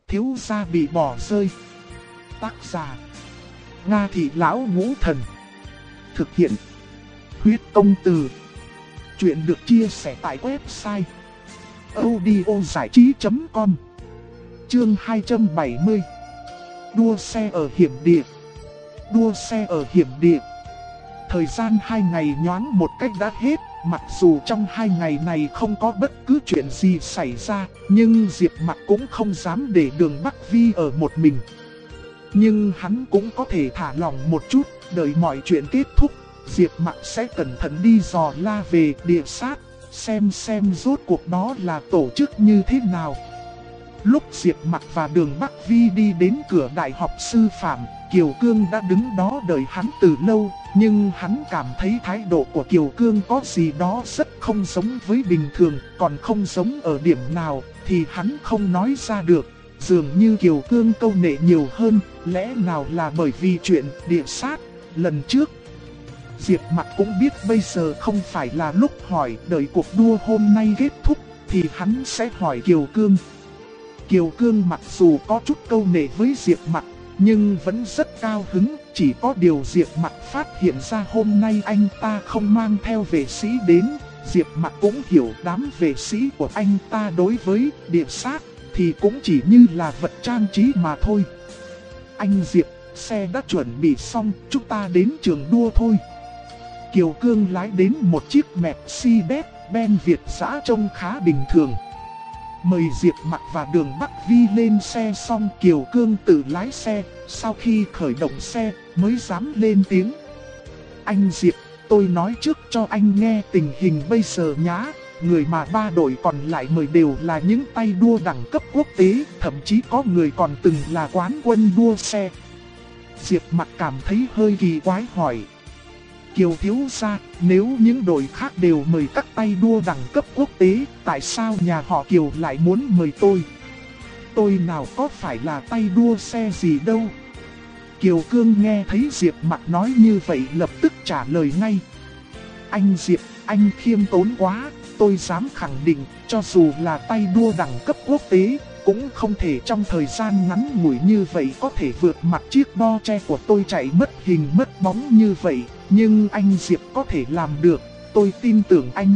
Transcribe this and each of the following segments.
Thiếu gia bị bỏ rơi. Tác giả Nga Thị Lão Ngũ Thần. Thực hiện Huyết Công Từ. Chuyện được chia sẻ tại website audiozảichí.com. Chương 270. Đua xe ở hiểm địa. Đua xe ở hiểm địa. Thời gian 2 ngày nhoáng một cách đã hết. Mặc dù trong 2 ngày này không có bất cứ chuyện gì xảy ra, nhưng Diệp Mặc cũng không dám để Đường Bắc Vi ở một mình. Nhưng hắn cũng có thể thả lỏng một chút, đợi mọi chuyện kết thúc, Diệp Mặc sẽ cẩn thận đi dò la về địa sát, xem rốt cuộc đó là tổ chức như thế nào. Lúc Diệp Mặc và Đường Bắc Vi đi đến cửa Đại học Sư phạm, Kiều Cương đã đứng đó đợi hắn từ lâu, nhưng hắn cảm thấy thái độ của Kiều Cương có gì đó rất không giống với bình thường, còn không giống ở điểm nào thì hắn không nói ra được. Dường như Kiều Cương câu nệ nhiều hơn, lẽ nào là bởi vì chuyện địa sát lần trước. Diệp Mặc cũng biết bây giờ không phải là lúc hỏi, đợi cuộc đua hôm nay kết thúc thì hắn sẽ hỏi Kiều Cương. Kiều Cương mặc dù có chút câu nệ với Diệp Mặc, nhưng vẫn rất cao hứng, chỉ có điều Diệp Mặc phát hiện ra hôm nay anh ta không mang theo vệ sĩ đến. Diệp Mặc cũng hiểu đám vệ sĩ của anh ta đối với địa sát thì cũng chỉ như là vật trang trí mà thôi. Anh Diệp, xe đã chuẩn bị xong, chúng ta đến trường đua thôi. Kiều Cương lái đến một chiếc Mercedes-Benz Việt dã trông khá bình thường. Mời Diệp Mặc và Đường Bắc Vi lên xe xong, Kiều Cương tự lái xe, sau khi khởi động xe mới dám lên tiếng. Anh Diệp, tôi nói trước cho anh nghe tình hình bây giờ nhá. Người mà 3 đội còn lại mời đều là những tay đua đẳng cấp quốc tế, thậm chí có người còn từng là quán quân đua xe. Diệp Mặc cảm thấy hơi kỳ quái hỏi. Kiều thiếu gia, nếu những đội khác đều mời các tay đua đẳng cấp quốc tế, tại sao nhà họ Kiều lại muốn mời tôi? Tôi nào có phải là tay đua xe gì đâu. Kiều Cương nghe thấy Diệp Mặc nói như vậy lập tức trả lời ngay. Anh Diệp, anh khiêm tốn quá, tôi dám khẳng định, cho dù là tay đua đẳng cấp quốc tế, cũng không thể trong thời gian ngắn ngủi như vậy có thể vượt mặt chiếc bo tre của tôi chạy mất hình mất bóng như vậy. Nhưng anh Diệp có thể làm được, tôi tin tưởng anh.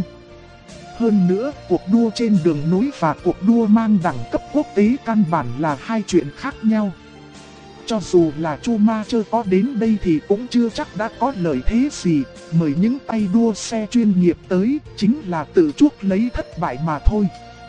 Hơn nữa, cuộc đua trên đường núi và cuộc đua mang đẳng cấp quốc tế căn bản là hai chuyện khác nhau. Cho dù là Chu Ma Chơ có đến đây thì cũng chưa chắc đã có lợi thế gì. Mời những tay đua xe chuyên nghiệp tới chính là tự chuốc lấy thất bại mà thôi.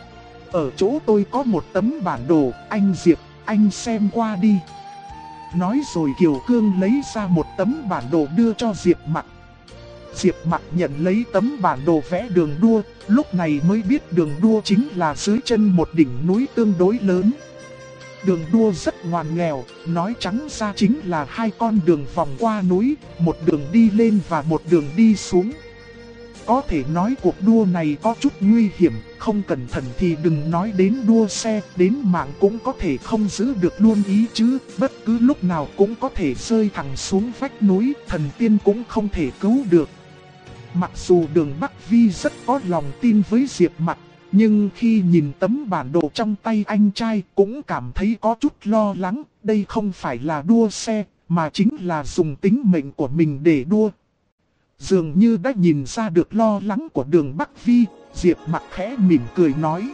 Ở chỗ tôi có một tấm bản đồ, anh Diệp, anh xem qua đi. Nói rồi Kiều Cương lấy ra một tấm bản đồ đưa cho Diệp Mặc. Diệp Mặc nhận lấy tấm bản đồ vẽ đường đua, lúc này mới biết đường đua chính là dưới chân một đỉnh núi tương đối lớn. Đường đua rất ngoằn nghèo, nói trắng ra chính là 2 con đường vòng qua núi, một đường đi lên và một đường đi xuống. Có thể nói cuộc đua này có chút nguy hiểm, không cẩn thận thì đừng nói đến đua xe, đến mạng cũng có thể không giữ được luôn ý chứ, bất cứ lúc nào cũng có thể rơi thẳng xuống vách núi, thần tiên cũng không thể cứu được. Mặc dù Đường Bắc Vi rất có lòng tin với Diệp Mặc, nhưng khi nhìn tấm bản đồ trong tay anh trai cũng cảm thấy có chút lo lắng, đây không phải là đua xe, mà chính là dùng tính mệnh của mình để đua. Dường như đã nhìn ra được lo lắng của Đường Bắc Vi, Diệp Mặc khẽ mỉm cười nói.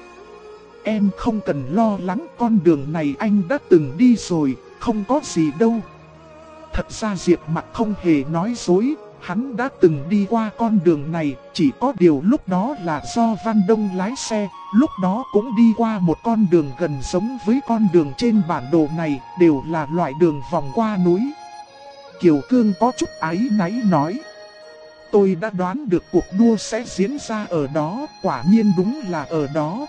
Em không cần lo lắng, con đường này anh đã từng đi rồi, không có gì đâu. Thật ra Diệp Mặc không hề nói dối, hắn đã từng đi qua con đường này, chỉ có điều lúc đó là do Văn Đông lái xe, lúc đó cũng đi qua một con đường gần giống với con đường trên bản đồ này, đều là loại đường vòng qua núi. Kiều Cương có chút áy náy nói. Tôi đã đoán được cuộc đua sẽ diễn ra ở đó, quả nhiên đúng là ở đó.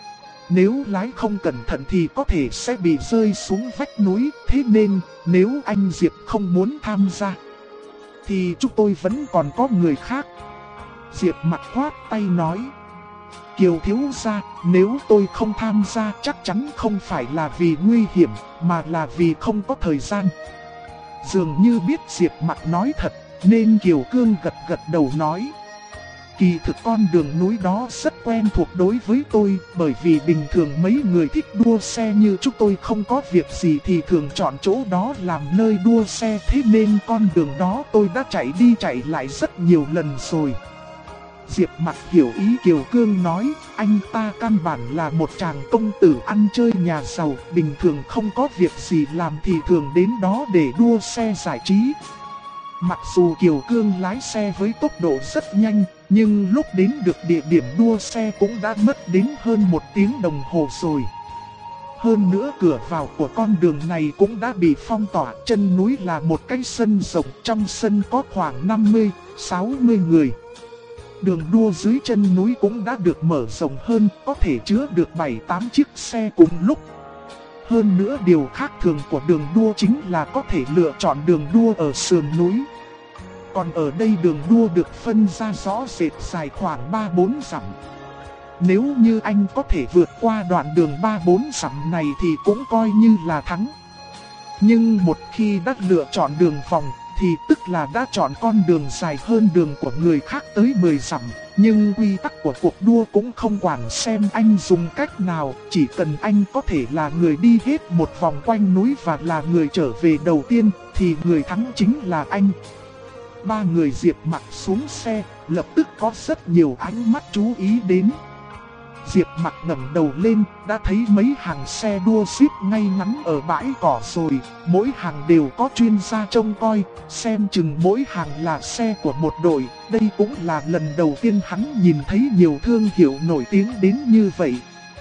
Nếu lái không cẩn thận thì có thể sẽ bị rơi xuống vách núi, thế nên nếu anh Diệp không muốn tham gia thì chúng tôi vẫn còn có người khác. Diệp Mặc khoát tay nói. Kiều thiếu gia, nếu tôi không tham gia chắc chắn không phải là vì nguy hiểm, mà là vì không có thời gian. Dường như biết Diệp Mặc nói thật, nên Kiều Cương gật đầu nói. Kỳ thực con đường núi đó rất quen thuộc đối với tôi, bởi vì bình thường mấy người thích đua xe như chúng tôi không có việc gì thì thường chọn chỗ đó làm nơi đua xe, thế nên con đường đó tôi đã chạy đi chạy lại rất nhiều lần rồi. Diệp Mặc hiểu ý Kiều Cương nói, anh ta căn bản là một chàng công tử ăn chơi nhà giàu, bình thường không có việc gì làm thì thường đến đó để đua xe giải trí. Mặc dù Kiều Cương lái xe với tốc độ rất nhanh, nhưng lúc đến được địa điểm đua xe cũng đã mất đến hơn 1 tiếng đồng hồ rồi. Hơn nữa cửa vào của con đường này cũng đã bị phong tỏa, chân núi là một cái sân rộng, trong sân có khoảng 50-60 người. Đường đua dưới chân núi cũng đã được mở rộng hơn, có thể chứa được 7-8 chiếc xe cùng lúc. Hơn nữa điều khác thường của đường đua chính là có thể lựa chọn đường đua ở sườn núi. Còn ở đây đường đua được phân ra rõ rệt dài khoảng 3-4 dặm. Nếu như anh có thể vượt qua đoạn đường 3-4 dặm này thì cũng coi như là thắng. Nhưng một khi đã lựa chọn đường vòng thì tức là đã chọn con đường dài hơn đường của người khác tới 10 dặm. Nhưng quy tắc của cuộc đua cũng không quản xem anh dùng cách nào, chỉ cần anh có thể là người đi hết một vòng quanh núi và là người trở về đầu tiên thì người thắng chính là anh. Ba người Diệp Mặc xuống xe, lập tức có rất nhiều ánh mắt chú ý đến. Diệp Mặc ngẩng đầu lên, đã thấy mấy hàng xe đua xếp ngay ngắn ở bãi cỏ rồi, mỗi hàng đều có chuyên gia trông coi, xem chừng mỗi hàng là xe của một đội. Đây cũng là lần đầu tiên hắn nhìn thấy nhiều thương hiệu nổi tiếng đến như vậy.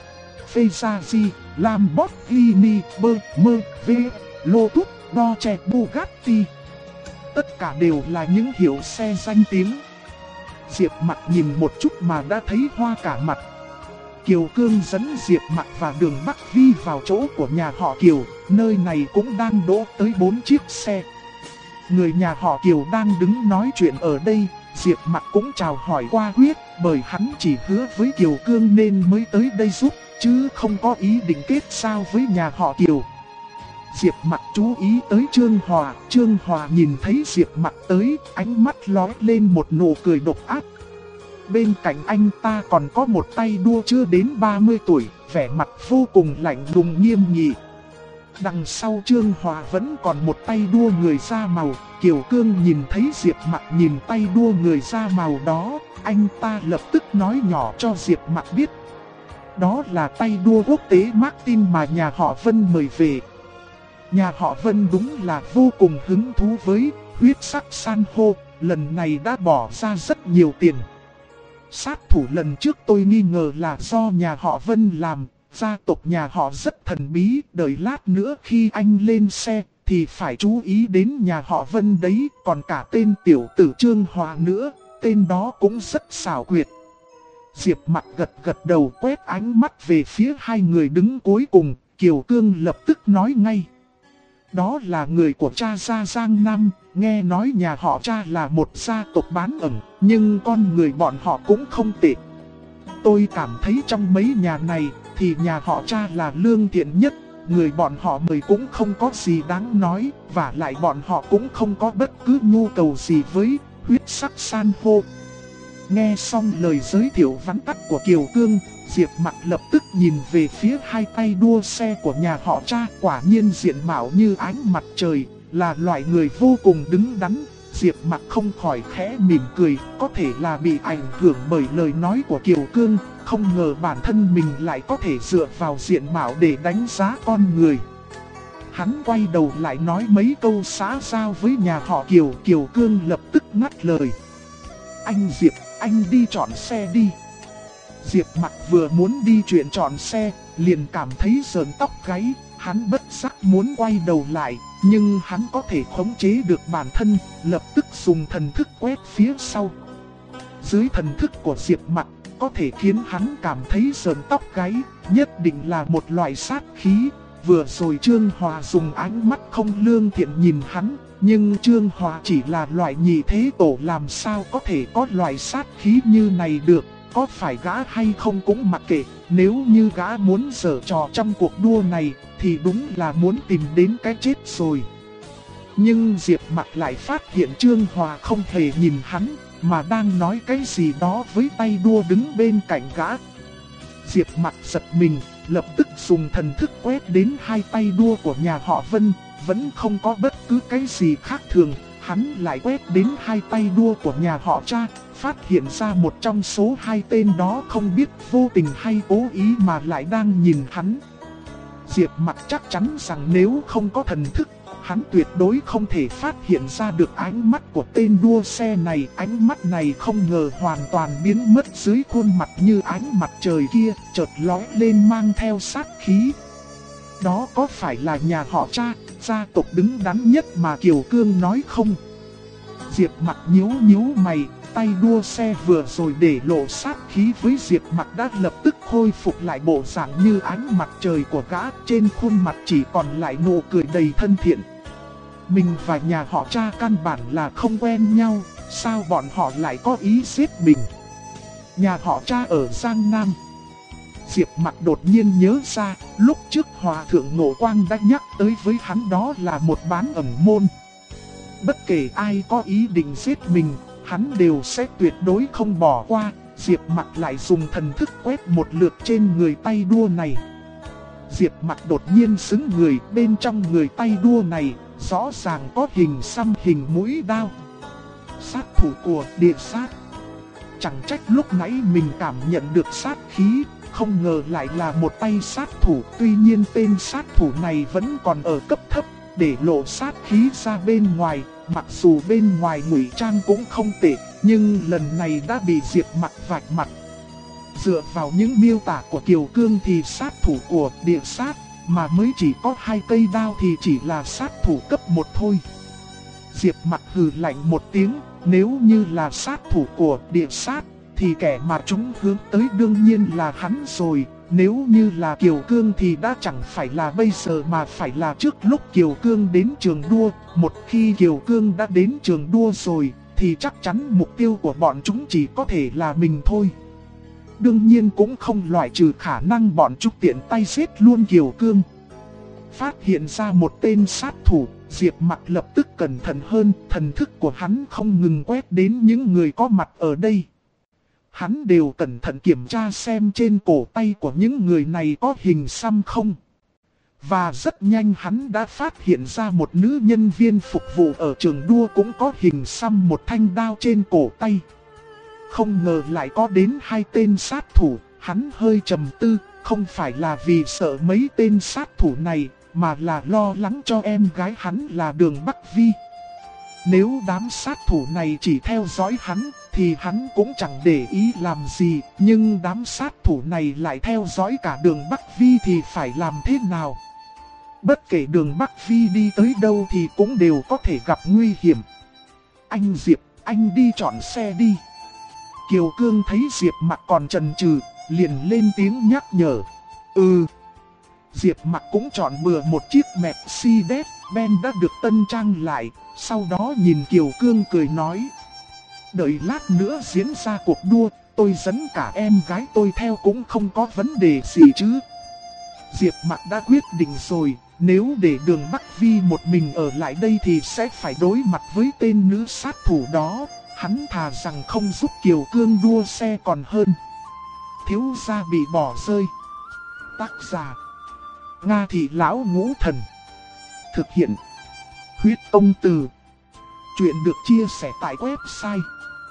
Ferrari, Lamborghini, BMW, Lotus, Dodge, Bugatti. Tất cả đều là những hiệu xe danh tiếng. Diệp Mặc nhìn một chút mà đã thấy hoa cả mặt. Kiều Cương dẫn Diệp Mặc và Đường Bắc Vi vào chỗ của nhà họ Kiều, nơi này cũng đang đỗ tới 4 chiếc xe. Người nhà họ Kiều đang đứng nói chuyện ở đây, Diệp Mặc cũng chào hỏi qua quyết, bởi hắn chỉ hứa với Kiều Cương nên mới tới đây giúp, chứ không có ý định kết giao với nhà họ Kiều. Diệp Mặc chú ý tới Trương Hòa nhìn thấy Diệp Mặc tới, ánh mắt lóe lên một nụ cười độc ác. Bên cạnh anh ta còn có một tay đua chưa đến 30 tuổi, vẻ mặt vô cùng lạnh lùng nghiêm nghị. Đằng sau Trương Hòa vẫn còn một tay đua người da màu. Kiều Cương nhìn thấy Diệp Mặc nhìn tay đua người da màu đó, anh ta lập tức nói nhỏ cho Diệp Mặc biết. Đó là tay đua quốc tế Martin mà nhà họ Vân mời về. Nhà họ Vân đúng là vô cùng hứng thú với huyết sắc san hô, lần này đã bỏ ra rất nhiều tiền. Sát thủ lần trước tôi nghi ngờ là do nhà họ Vân làm, gia tộc nhà họ rất thần bí, đợi lát nữa khi anh lên xe thì phải chú ý đến nhà họ Vân đấy, còn cả tên tiểu tử Trương Hòa nữa, tên đó cũng rất xảo quyệt. Diệp Mặc gật đầu quét ánh mắt về phía hai người đứng cuối cùng, Kiều Cương lập tức nói ngay. Đó là người của cha gia Giang Nam, nghe nói nhà họ cha là một gia tộc bán ẩn, nhưng con người bọn họ cũng không tệ. Tôi cảm thấy trong mấy nhà này thì nhà họ cha là lương thiện nhất, người bọn họ mời cũng không có gì đáng nói, và lại bọn họ cũng không có bất cứ nhu cầu gì với huyết sắc san hô. Nghe xong lời giới thiệu vắn tắt của Kiều Cương, Diệp Mặc lập tức nhìn về phía hai tay đua xe của nhà họ cha, quả nhiên diện mạo như ánh mặt trời, là loại người vô cùng đứng đắn. Diệp Mặc không khỏi khẽ mỉm cười, có thể là bị ảnh hưởng bởi lời nói của Kiều Cương, không ngờ bản thân mình lại có thể dựa vào diện mạo để đánh giá con người. Hắn quay đầu lại nói mấy câu xã giao với nhà họ Kiều, Kiều Cương lập tức ngắt lời. Anh Diệp, anh đi chọn xe đi. Diệp Mặc vừa muốn đi chuyện chọn xe, liền cảm thấy sởn tóc gáy, hắn bất giác muốn quay đầu lại, nhưng hắn có thể khống chế được bản thân, lập tức dùng thần thức quét phía sau. Dưới thần thức của Diệp Mặc, có thể khiến hắn cảm thấy sởn tóc gáy, nhất định là một loại sát khí. Vừa rồi Trương Hòa dùng ánh mắt không lương thiện nhìn hắn, nhưng Trương Hòa chỉ là loại nhị thế tổ, làm sao có thể có loại sát khí như này được. Có phải gã hay không cũng mặc kệ, nếu như gã muốn giở trò trong cuộc đua này thì đúng là muốn tìm đến cái chết rồi. Nhưng Diệp Mặc lại phát hiện Trương Hòa không hề nhìn hắn, mà đang nói cái gì đó với tay đua đứng bên cạnh gã. Diệp Mặc giật mình, lập tức dùng thần thức quét đến hai tay đua của nhà họ Vân, vẫn không có bất cứ cái gì khác thường. Hắn lại quét đến hai tay đua của nhà họ Cha, phát hiện ra một trong số hai tên đó không biết vô tình hay cố ý mà lại đang nhìn hắn. Diệp Mặc chắc chắn rằng nếu không có thần thức, hắn tuyệt đối không thể phát hiện ra được ánh mắt của tên đua xe này. Ánh mắt này không ngờ hoàn toàn biến mất dưới khuôn mặt như ánh mặt trời kia, chợt lóe lên mang theo sát khí. Đó có phải là nhà họ Cha, gia tộc đứng đắn nhất mà Kiều Cương nói không? Diệp Mặc nhíu mày, tay đua xe vừa rồi để lộ sát khí với Diệp Mặc đã lập tức khôi phục lại bộ dạng như ánh mặt trời của gã, trên khuôn mặt chỉ còn lại nụ cười đầy thân thiện. Mình và nhà họ Cha căn bản là không quen nhau, sao bọn họ lại có ý giết mình? Nhà họ Cha ở Giang Nam. Diệp Mặc đột nhiên nhớ ra, lúc trước Hòa Thượng Ngộ Quang đã nhắc tới với hắn đó là một bán ẩn môn. Bất kể ai có ý định giết mình, hắn đều sẽ tuyệt đối không bỏ qua. Diệp Mặc lại dùng thần thức quét một lượt trên người tay đua này. Diệp Mặc đột nhiên sững người, bên trong người tay đua này rõ ràng có hình xăm hình mũi đao. Sát thủ của địa sát. Chẳng trách lúc nãy mình cảm nhận được sát khí, không ngờ lại là một tay sát thủ. Tuy nhiên tên sát thủ này vẫn còn ở cấp thấp, để lộ sát khí ra bên ngoài. Mặc dù bên ngoài ngụy trang cũng không tệ, nhưng lần này đã bị Diệp Mặc vạch mặt. Dựa vào những miêu tả của Kiều Cương thì sát thủ của địa sát mà mới chỉ có 2 cây đao thì chỉ là sát thủ cấp 1 thôi. Diệp Mặc hừ lạnh một tiếng, nếu như là sát thủ của địa sát thì kẻ mà chúng hướng tới đương nhiên là hắn rồi. Nếu như là Kiều Cương thì đã chẳng phải là bây giờ mà phải là trước lúc Kiều Cương đến trường đua. Một khi Kiều Cương đã đến trường đua rồi thì chắc chắn mục tiêu của bọn chúng chỉ có thể là mình thôi. Đương nhiên cũng không loại trừ khả năng bọn chúng tiện tay giết luôn Kiều Cương. Phát hiện ra một tên sát thủ, Diệp Mặc lập tức cẩn thận hơn, thần thức của hắn không ngừng quét đến những người có mặt ở đây. Hắn đều cẩn thận kiểm tra xem trên cổ tay của những người này có hình xăm không. Và rất nhanh hắn đã phát hiện ra một nữ nhân viên phục vụ ở trường đua cũng có hình xăm một thanh đao trên cổ tay. Không ngờ lại có đến 2 tên sát thủ, hắn hơi trầm tư, không phải là vì sợ mấy tên sát thủ này, mà là lo lắng cho em gái hắn là Đường Bắc Vi. Nếu đám sát thủ này chỉ theo dõi hắn, thì hắn cũng chẳng để ý làm gì, nhưng đám sát thủ này lại theo dõi cả Đường Bắc Vi thì phải làm thế nào? Bất kể Đường Bắc Vi đi tới đâu thì cũng đều có thể gặp nguy hiểm. Anh Diệp, anh đi chọn xe đi. Kiều Cương thấy Diệp Mặc còn chần chừ, liền lên tiếng nhắc nhở. Diệp Mặc cũng chọn bừa một chiếc Mercedes-Benz đã được tân trang lại, sau đó nhìn Kiều Cương cười nói. Đợi lát nữa diễn ra cuộc đua, tôi dẫn cả em gái tôi theo cũng không có vấn đề gì chứ. Diệp Mặc đã quyết định rồi, nếu để Đường Bắc Vi một mình ở lại đây thì sẽ phải đối mặt với tên nữ sát thủ đó. Hắn thà rằng không giúp Kiều Cương đua xe còn hơn. Thiếu gia bị bỏ rơi. Tác giả: Nga Thị Lão Ngũ Thần. Thực hiện: Huyết Công Từ. Chuyện được chia sẻ tại website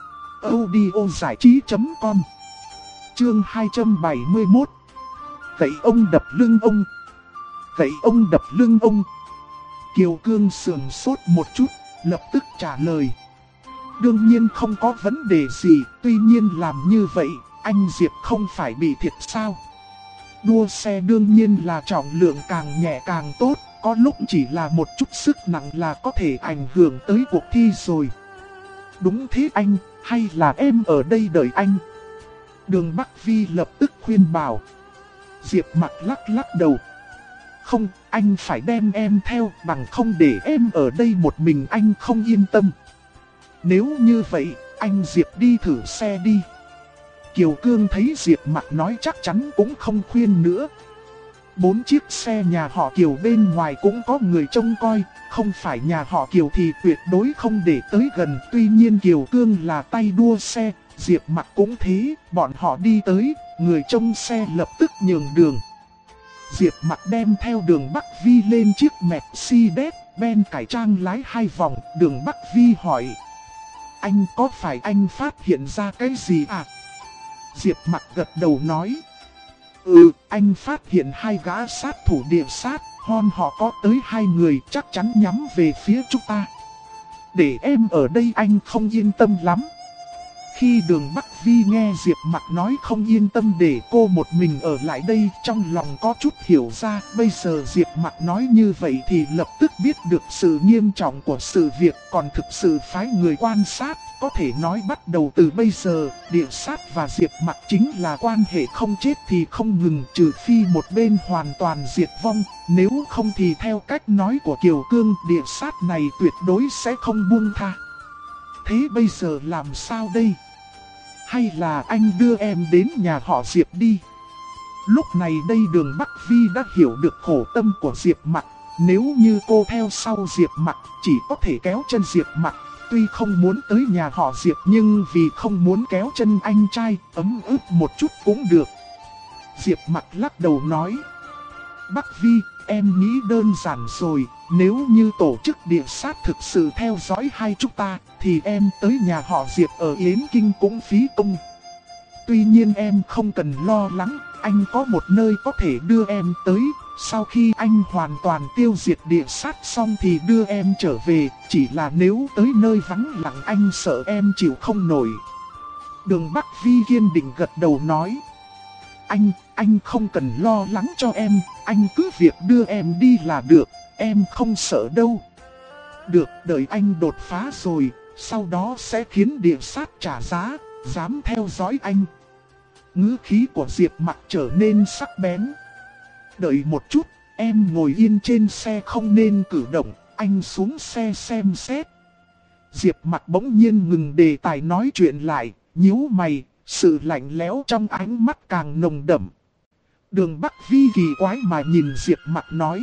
audiozảichí.com. Chương 271. Gậy ông đập lưng ông. Gậy ông đập lưng ông. Kiều Cương sườn sốt một chút, lập tức trả lời. Đương nhiên không có vấn đề gì, tuy nhiên làm như vậy, anh Diệp không phải bị thiệt sao? Đua xe đương nhiên là trọng lượng càng nhẹ càng tốt, có lúc chỉ là một chút sức nặng là có thể ảnh hưởng tới cuộc thi rồi. Đúng thế anh, hay là em ở đây đợi anh? Đường Bắc Vi lập tức khuyên bảo. Diệp Mặc lắc lắc đầu. Không, anh phải đem em theo, bằng không để em ở đây một mình anh không yên tâm. Nếu như vậy, anh Diệp đi thử xe đi. Kiều Cương thấy Diệp Mặc nói chắc chắn cũng không khuyên nữa. 4 chiếc xe nhà họ Kiều bên ngoài cũng có người trông coi, không phải nhà họ Kiều thì tuyệt đối không để tới gần. Tuy nhiên Kiều Cương là tay đua xe, Diệp Mặc cũng thế, bọn họ đi tới, người trông xe lập tức nhường đường. Diệp Mặc đem theo Đường Bắc Vi lên chiếc Mercedes-Benz cải trang lái 2 vòng. Đường Bắc Vi hỏi: anh có phải anh phát hiện ra cái gì à? Diệp Mặc gật đầu nói: anh phát hiện 2 gã sát thủ địa sát, họ có tới 2 người, chắc chắn nhắm về phía chúng ta. Để em ở đây anh không yên tâm lắm. Khi Đường Bắc Vi nghe Diệp Mặc nói không yên tâm để cô một mình ở lại đây, trong lòng có chút hiểu ra. Bây giờ Diệp Mặc nói như vậy thì lập tức biết được sự nghiêm trọng của sự việc, còn thực sự phái người quan sát. Có thể nói bắt đầu từ bây giờ, địa sát và Diệp Mặc chính là quan hệ không chết thì không ngừng, trừ phi một bên hoàn toàn diệt vong. Nếu không thì theo cách nói của Kiều Cương, địa sát này tuyệt đối sẽ không buông tha. Thế bây giờ làm sao đây? Hay là anh đưa em đến nhà họ Diệp đi? Lúc này đây Đường Bắc Vi đã hiểu được khổ tâm của Diệp Mặc. Nếu như cô theo sau Diệp Mặc, chỉ có thể kéo chân Diệp Mặc. Tuy không muốn tới nhà họ Diệp nhưng vì không muốn kéo chân anh trai, ấm ức một chút cũng được. Diệp Mặc lắc đầu nói: Bắc Vi, em nghĩ đơn giản rồi. Nếu như tổ chức địa sát thực sự theo dõi hai chúng ta, thì em tới nhà họ Diệp ở Yến Kinh cũng phí công. Tuy nhiên em không cần lo lắng, anh có một nơi có thể đưa em tới. Sau khi anh hoàn toàn tiêu diệt địa sát xong thì đưa em trở về. Chỉ là nếu tới nơi vắng lặng anh sợ em chịu không nổi. Đường Bắc Vi kiên định gật đầu nói: Anh không cần lo lắng cho em, anh cứ việc đưa em đi là được, em không sợ đâu. Được, đợi anh đột phá rồi, sau đó sẽ khiến địa sát trả giá, dám theo dõi anh. Ngữ khí của Diệp Mặc trở nên sắc bén. Đợi một chút, em ngồi yên trên xe không nên cử động, anh xuống xe xem xét. Diệp Mặc bỗng nhiên ngừng đề tài nói chuyện lại, nhíu mày, sự lạnh lẽo trong ánh mắt càng nồng đậm. Đường Bắc Vi kỳ quái mà nhìn Diệp Mặc nói: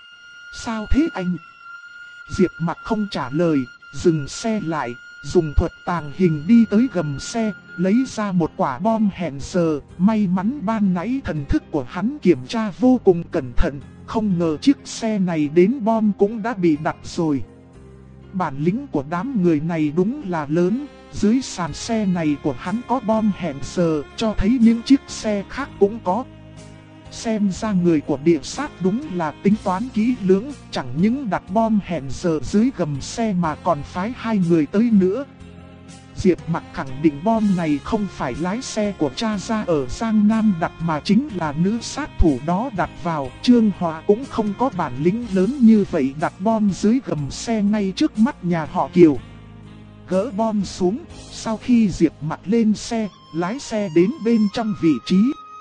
Sao thế anh? Diệp Mặc không trả lời, dừng xe lại, dùng thuật tàng hình đi tới gầm xe, lấy ra một quả bom hẹn giờ. May mắn ban nãy thần thức của hắn kiểm tra vô cùng cẩn thận, không ngờ chiếc xe này đến bom cũng đã bị đặt rồi. Bản lĩnh của đám người này đúng là lớn. Dưới sàn xe này của hắn có bom hẹn giờ, cho thấy những chiếc xe khác cũng có. Xem ra người của địa sát đúng là tính toán kỹ lưỡng, chẳng những đặt bom hẹn giờ dưới gầm xe mà còn phái 2 người tới nữa. Diệp Mặc khẳng định bom này không phải lái xe của cha ra ở Giang Nam đặt mà chính là nữ sát thủ đó đặt vào. Trương Hòa cũng không có bản lĩnh lớn như vậy đặt bom dưới gầm xe ngay trước mắt nhà họ Kiều. Gỡ bom xuống, sau khi Diệp Mặc lên xe, lái xe đến bên trong vị trí.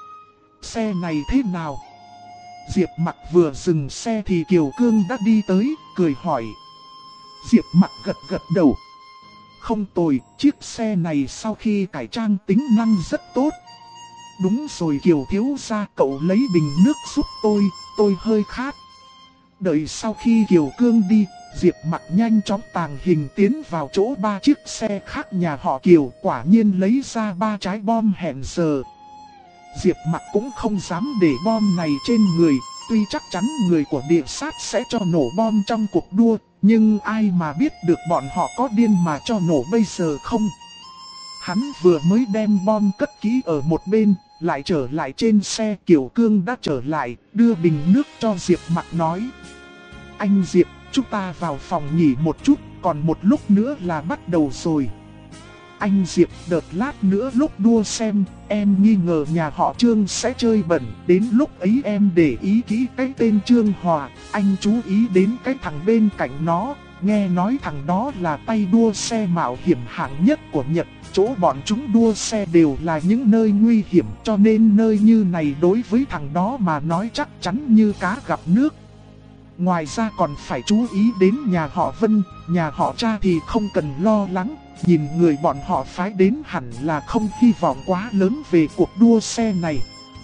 Xe này thế nào? Diệp Mặc vừa dừng xe thì Kiều Cương đã đi tới, cười hỏi. Diệp Mặc gật gật đầu. Không tồi, chiếc xe này sau khi cải trang tính năng rất tốt. Đúng rồi Kiều thiếu gia, cậu lấy bình nước giúp tôi hơi khát. Đợi sau khi Kiều Cương đi, Diệp Mặc nhanh chóng tàng hình tiến vào chỗ 3 chiếc xe khác nhà họ Kiều, quả nhiên lấy ra 3 trái bom hẹn giờ. Diệp Mặc cũng không dám để bom này trên người, tuy chắc chắn người của địa sát sẽ cho nổ bom trong cuộc đua, nhưng ai mà biết được bọn họ có điên mà cho nổ bây giờ không. Hắn vừa mới đem bom cất kỹ ở một bên, lại trở lại trên xe. Kiều Cương đã trở lại, đưa bình nước cho Diệp Mặc nói: Anh Diệp, chúng ta vào phòng nghỉ một chút, còn một lúc nữa là bắt đầu rồi. Anh Diệp, đợt lát nữa lúc đua xem, em nghi ngờ nhà họ Trương sẽ chơi bẩn, đến lúc ấy em để ý kỹ cái tên Trương Hòa, anh chú ý đến cái thằng bên cạnh nó, nghe nói thằng đó là tay đua xe mạo hiểm hạng nhất của Nhật, chỗ bọn chúng đua xe đều là những nơi nguy hiểm, cho nên nơi như này đối với thằng đó mà nói chắc chắn như cá gặp nước. Ngoài ra còn phải chú ý đến nhà họ Vân, nhà họ Cha thì không cần lo lắng. Nhìn người bọn họ phái đến hẳn là không hy vọng quá lớn về cuộc đua xe này.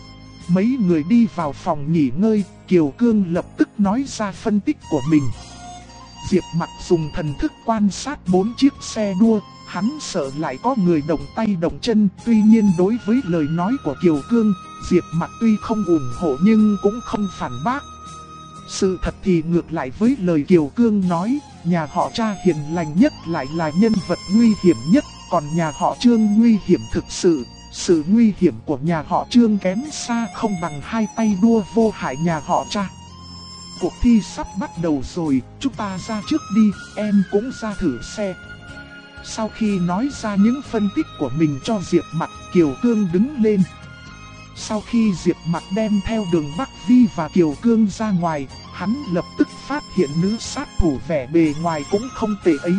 Mấy người đi vào phòng nghỉ ngơi, Kiều Cương lập tức nói ra phân tích của mình. Diệp Mặc dùng thần thức quan sát 4 chiếc xe đua, hắn sợ lại có người động tay động chân. Tuy nhiên đối với lời nói của Kiều Cương, Diệp Mặc tuy không ủng hộ nhưng cũng không phản bác. Sự thật thì ngược lại với lời Kiều Cương nói, nhà họ Cha hiền lành nhất lại là nhân vật nguy hiểm nhất, còn nhà họ Trương nguy hiểm thực sự. Sự nguy hiểm của nhà họ Trương kém xa không bằng hai tay đua vô hại nhà họ Cha. Cuộc thi sắp bắt đầu rồi, chúng ta ra trước đi, em cũng ra thử xe. Sau khi nói ra những phân tích của mình cho Diệp Mặc, Kiều Cương đứng lên. Sau khi Diệp Mặc đem theo Đường Bắc Vi và Kiều Cương ra ngoài, hắn lập tức phát hiện nữ sát thủ vẻ bề ngoài cũng không tệ ấy.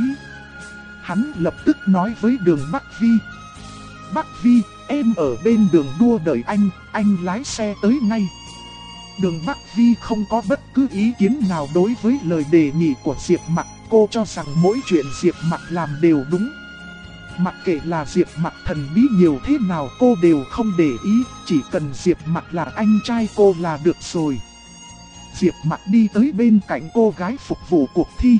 Hắn lập tức nói với Đường Bắc Vi: Bắc Vi, em ở bên đường đua đợi anh lái xe tới ngay. Đường Bắc Vi không có bất cứ ý kiến nào đối với lời đề nghị của Diệp Mặc, cô cho rằng mỗi chuyện Diệp Mặc làm đều đúng. Mặc kệ là Diệp Mặc thần bí nhiều thế nào cô đều không để ý, chỉ cần Diệp Mặc là anh trai cô là được rồi. Diệp Mặc đi tới bên cạnh cô gái phục vụ cuộc thi.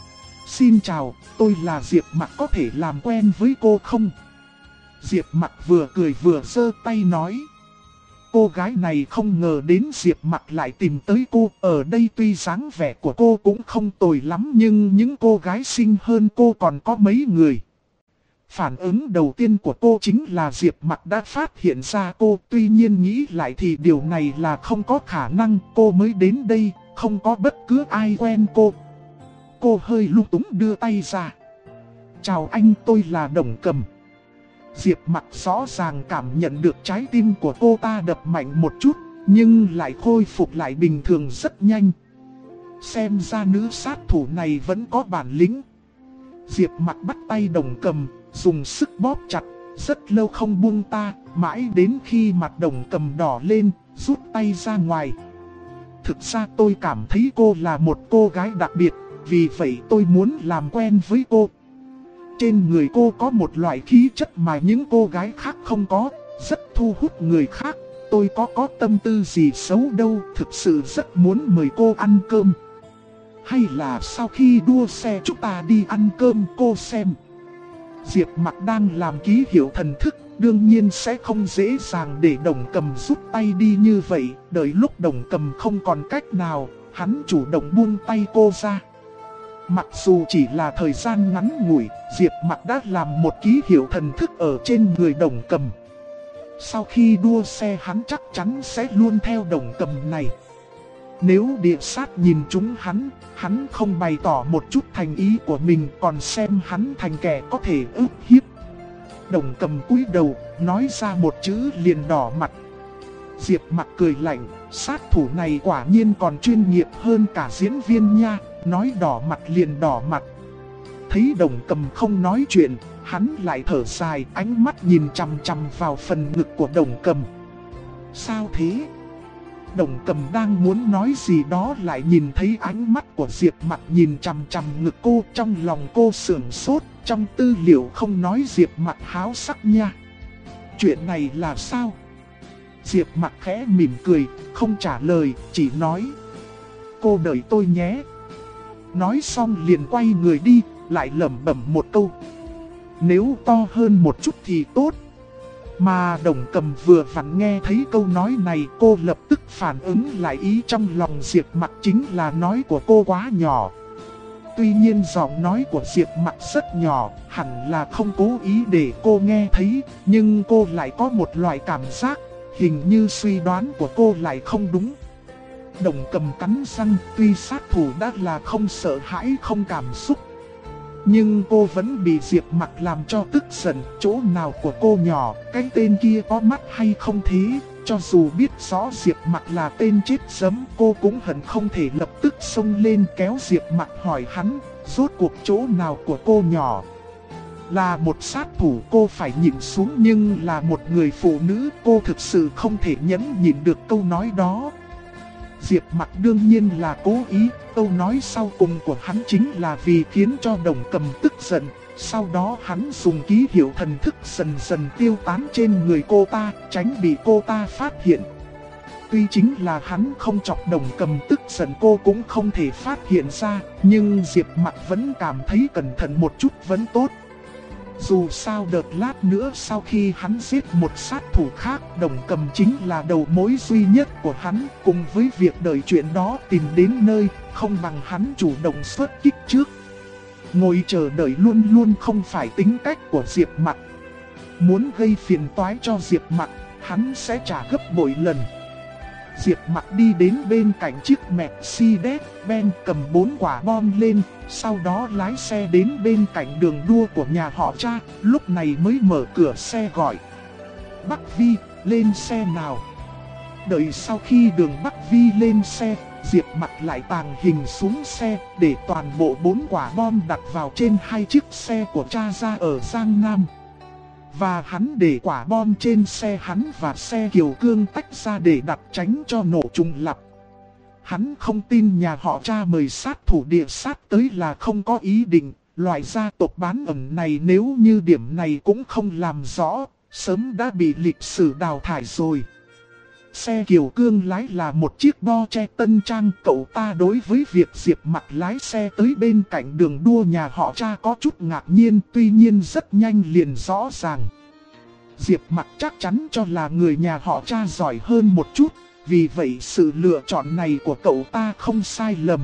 Xin chào, tôi là Diệp Mặc, có thể làm quen với cô không? Diệp Mặc vừa cười vừa giơ tay nói. Cô gái này không ngờ đến Diệp Mặc lại tìm tới cô. Ở đây tuy dáng vẻ của cô cũng không tồi lắm nhưng những cô gái xinh hơn cô còn có mấy người. Phản ứng đầu tiên của cô chính là Diệp Mặc đã phát hiện ra cô. Tuy nhiên nghĩ lại thì điều này là không có khả năng. Cô mới đến đây, không có bất cứ ai quen cô. Cô hơi lung túng đưa tay ra. Chào anh, tôi là Đồng Cầm. Diệp Mặc rõ ràng cảm nhận được trái tim của cô ta đập mạnh một chút, nhưng lại khôi phục lại bình thường rất nhanh. Xem ra nữ sát thủ này vẫn có bản lĩnh. Diệp Mặc bắt tay Đồng Cầm, dùng sức bóp chặt, rất lâu không buông ta, mãi đến khi mặt Đồng Cầm đỏ lên, rút tay ra ngoài. Thực ra tôi cảm thấy cô là một cô gái đặc biệt, vì vậy tôi muốn làm quen với cô. Trên người cô có một loại khí chất mà những cô gái khác không có, rất thu hút người khác. Tôi có tâm tư gì xấu đâu, thực sự rất muốn mời cô ăn cơm. Hay là sau khi đua xe chúng ta đi ăn cơm, cô xem. Diệp Mặc đang làm ký hiệu thần thức, đương nhiên sẽ không dễ dàng để Đồng Cầm rút tay đi như vậy. Đợi lúc Đồng Cầm không còn cách nào, hắn chủ động buông tay cô ra. Mặc dù chỉ là thời gian ngắn ngủi, Diệp Mặc đã làm một ký hiệu thần thức ở trên người Đồng Cầm. Sau khi đua xe hắn chắc chắn sẽ luôn theo Đồng Cầm này. Nếu địa sát nhìn chúng hắn không bày tỏ một chút thành ý của mình còn xem hắn thành kẻ có thể ức hiếp. Đồng Cầm cúi đầu, nói ra một chữ liền đỏ mặt. Diệp Mặc cười lạnh, sát thủ này quả nhiên còn chuyên nghiệp hơn cả diễn viên nha, nói đỏ mặt liền đỏ mặt. Thấy Đồng Cầm không nói chuyện, hắn lại thở dài, ánh mắt nhìn chằm chằm vào phần ngực của Đồng Cầm. Sao thế? Đồng Cầm đang muốn nói gì đó lại nhìn thấy ánh mắt của Diệp Mặc nhìn chằm chằm ngực cô, trong lòng cô sửng sốt, trong tư liệu không nói Diệp Mặc háo sắc nha. Chuyện này là sao? Diệp Mặc khẽ mỉm cười, không trả lời, chỉ nói: Cô đợi tôi nhé. Nói xong liền quay người đi, lại lẩm bẩm một câu: Nếu to hơn một chút thì tốt. Mà Đồng Cầm vừa vặn nghe thấy câu nói này, cô lập tức phản ứng lại ý trong lòng Diệp Mặc chính là nói của cô quá nhỏ. Tuy nhiên giọng nói của Diệp Mặc rất nhỏ, hẳn là không cố ý để cô nghe thấy, nhưng cô lại có một loại cảm giác, hình như suy đoán của cô lại không đúng. Đồng Cầm cắn răng, tuy sát thủ đã là không sợ hãi không cảm xúc, nhưng cô vẫn bị Diệp Mặc làm cho tức giận. Chỗ nào của cô nhỏ, cái tên kia có mắt hay không thế? Cho dù biết rõ Diệp Mặc là tên chết dấm, cô cũng hận không thể lập tức xông lên kéo Diệp Mặc hỏi hắn, rốt cuộc chỗ nào của cô nhỏ. Là một sát thủ cô phải nhịn xuống, nhưng là một người phụ nữ cô thực sự không thể nhẫn nhịn được câu nói đó. Diệp Mặc đương nhiên là cố ý, câu nói sau cùng của hắn chính là vì khiến cho Đồng Cầm tức giận. Sau đó hắn dùng ký hiệu thần thức dần dần tiêu tán trên người cô ta, tránh bị cô ta phát hiện. Tuy chính là hắn không chọc Đồng Cầm tức giận cô cũng không thể phát hiện ra, nhưng Diệp Mặc vẫn cảm thấy cẩn thận một chút vẫn tốt. Dù sao đợt lát nữa sau khi hắn giết một sát thủ khác, Đồng Cầm chính là đầu mối duy nhất của hắn, cùng với việc đợi chuyện đó tìm đến nơi, không bằng hắn chủ động xuất kích trước. Ngồi chờ đợi luôn luôn không phải tính cách của Diệp Mặc. Muốn gây phiền toái cho Diệp Mặc, hắn sẽ trả gấp bội lần. Diệp Mặc đi đến bên cạnh chiếc Mercedes-Benz cầm 4 quả bom lên, sau đó lái xe đến bên cạnh đường đua của nhà họ Cha, lúc này mới mở cửa xe gọi. Bắc Vi, lên xe nào. Đợi sau khi Đường Bắc Vi lên xe, Diệp Mặc lại tàng hình xuống xe để toàn bộ 4 quả bom đặt vào trên 2 chiếc xe của Cha ra ở Giang Nam. Và hắn để quả bom trên xe hắn và xe Kiều Cương tách ra để đặt tránh cho nổ trùng lặp. Hắn không tin nhà họ Cha mời sát thủ địa sát tới là không có ý định. Loại gia tộc bán ẩn này nếu như điểm này cũng không làm rõ, sớm đã bị lịch sử đào thải rồi. Xe Kiều Cương lái là một chiếc Porsche tân trang. Cậu ta đối với việc Diệp Mặc lái xe tới bên cạnh đường đua nhà họ Cha có chút ngạc nhiên, tuy nhiên rất nhanh liền rõ ràng. Diệp Mặc chắc chắn cho là người nhà họ Cha giỏi hơn một chút, vì vậy sự lựa chọn này của cậu ta không sai lầm.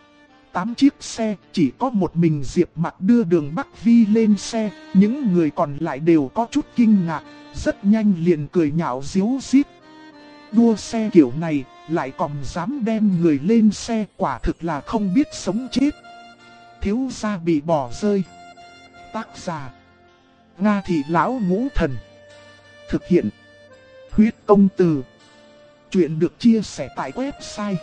8 chiếc xe, chỉ có một mình Diệp Mặc đưa Đường Bắc Vi lên xe, những người còn lại đều có chút kinh ngạc, rất nhanh liền cười nhạo díu dít. Đua xe kiểu này, lại còn dám đem người lên xe, quả thực là không biết sống chết. Thiếu gia bị bỏ rơi. Tác giả: Nga Thị Lão Ngũ Thần. Thực hiện: Huyết Công Từ. Chuyện được chia sẻ tại website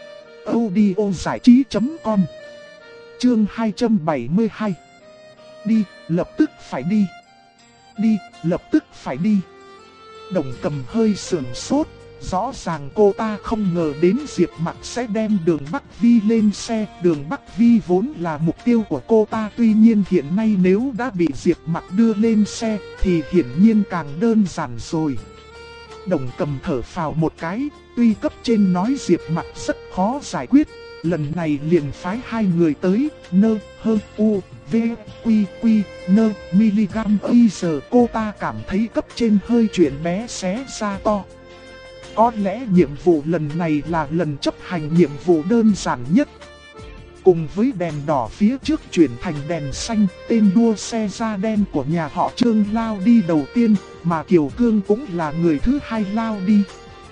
audiozảichí.com. Chương 272. Đi, lập tức phải đi. Đi, lập tức phải đi. Đồng Cầm hơi sườn sốt. Rõ ràng cô ta không ngờ đến Diệp Mặc sẽ đem Đường Bắc Vi lên xe. Đường Bắc Vi vốn là mục tiêu của cô ta. Tuy nhiên hiện nay nếu đã bị Diệp Mặc đưa lên xe thì hiển nhiên càng đơn giản rồi. Đồng Cầm thở phào một cái. Tuy cấp trên nói Diệp Mặc rất khó giải quyết, lần này liền phái 2 người tới. Nơ, hơ, u, v, quy, quy, nơ, miligam y giờ. Cô ta cảm thấy cấp trên hơi chuyện bé xé ra to. Có lẽ nhiệm vụ lần này là lần chấp hành nhiệm vụ đơn giản nhất. Cùng với đèn đỏ phía trước chuyển thành đèn xanh, tên đua xe da đen của nhà họ Trương lao đi đầu tiên, mà Kiều Cương cũng là người thứ 2 lao đi.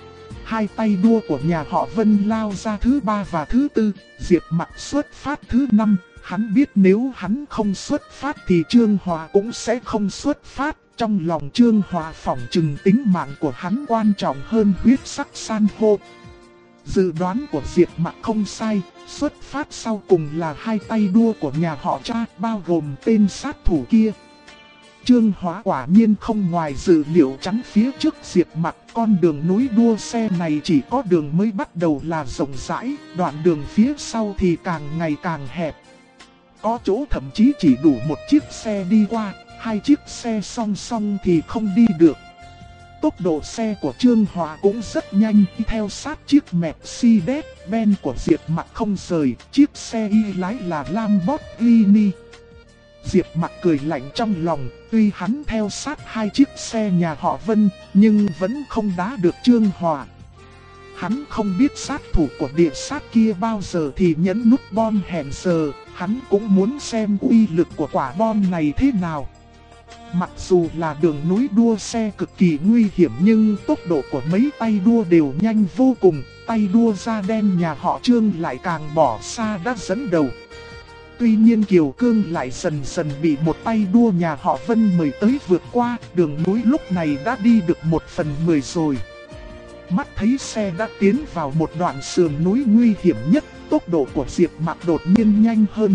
2 tay đua của nhà họ Vân lao ra thứ 3 và thứ 4, Diệp Mặc xuất phát thứ 5. Hắn biết nếu hắn không xuất phát thì Trương Hòa cũng sẽ không xuất phát. Trong lòng Trương Hòa phỏng chừng tính mạng của hắn quan trọng hơn huyết sắc san hô. Dự đoán của Diệp Mặc không sai, xuất phát sau cùng là 2 tay đua của nhà họ Cha, bao gồm tên sát thủ kia. Trương Hóa quả nhiên không ngoài dự liệu chắn phía trước Diệp Mặc. Con đường núi đua xe này chỉ có đường mới bắt đầu là rộng rãi, đoạn đường phía sau thì càng ngày càng hẹp. Có chỗ thậm chí chỉ đủ một chiếc xe đi qua, 2 chiếc xe song song thì không đi được. Tốc độ xe của Trương Hòa cũng rất nhanh, theo sát chiếc Mercedes-Benz của Diệp Mặc không rời, chiếc xe y lái là Lamborghini. Diệp Mặc cười lạnh trong lòng, tuy hắn theo sát 2 chiếc xe nhà họ Vân, nhưng vẫn không đá được Trương Hòa. Hắn không biết sát thủ của địa sát kia bao giờ thì nhấn nút bom hẹn giờ, hắn cũng muốn xem uy lực của quả bom này thế nào. Mặc dù là đường núi đua xe cực kỳ nguy hiểm nhưng tốc độ của mấy tay đua đều nhanh vô cùng, tay đua da đen nhà họ Trương lại càng bỏ xa đã dẫn đầu. Tuy nhiên Kiều Cương lại dần dần bị một tay đua nhà họ Vân mời tới vượt qua, đường núi lúc này đã đi được 1/10 rồi. Mắt thấy xe đã tiến vào một đoạn sườn núi nguy hiểm nhất, tốc độ của Diệp Mặc đột nhiên nhanh hơn.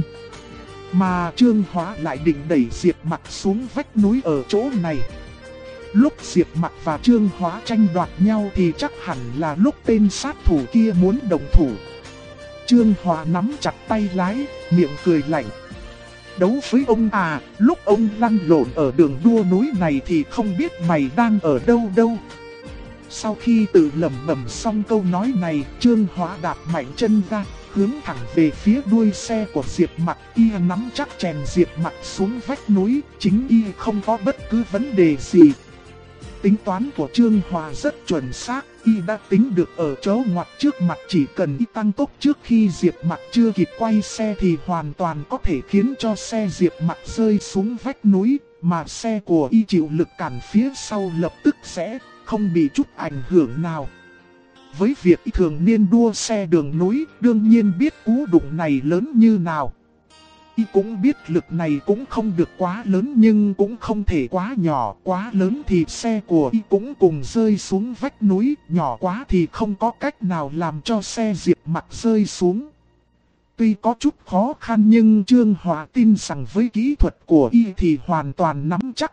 Mà Trương Hóa lại định đẩy Diệp Mặc xuống vách núi ở chỗ này. Lúc Diệp Mặc và Trương Hóa tranh đoạt nhau thì chắc hẳn là lúc tên sát thủ kia muốn đồng thủ. Trương Hóa nắm chặt tay lái, miệng cười lạnh. Đấu với ông à, lúc ông lăn lộn ở đường đua núi này thì không biết mày đang ở đâu đâu. Sau khi tự lẩm bẩm xong câu nói này, Trương Hóa đạp mạnh chân ra, hướng thẳng về phía đuôi xe của Diệp Mặc. Y nắm chắc chèn Diệp Mặc xuống vách núi, chính y không có bất cứ vấn đề gì. Tính toán của Trương Hóa rất chuẩn xác, y đã tính được ở chỗ ngoặt trước mặt, chỉ cần y tăng tốc trước khi Diệp Mặc chưa kịp quay xe thì hoàn toàn có thể khiến cho xe Diệp Mặc rơi xuống vách núi, mà xe của y chịu lực cản phía sau lập tức sẽ không bị chút ảnh hưởng nào. Với việc y thường niên đua xe đường núi, đương nhiên biết cú đụng này lớn như nào. Y cũng biết lực này cũng không được quá lớn nhưng cũng không thể quá nhỏ, quá lớn thì xe của y cũng cùng rơi xuống vách núi, nhỏ quá thì không có cách nào làm cho xe Diệp Mặc rơi xuống. Tuy có chút khó khăn nhưng Trương Hóa tin rằng với kỹ thuật của y thì hoàn toàn nắm chắc.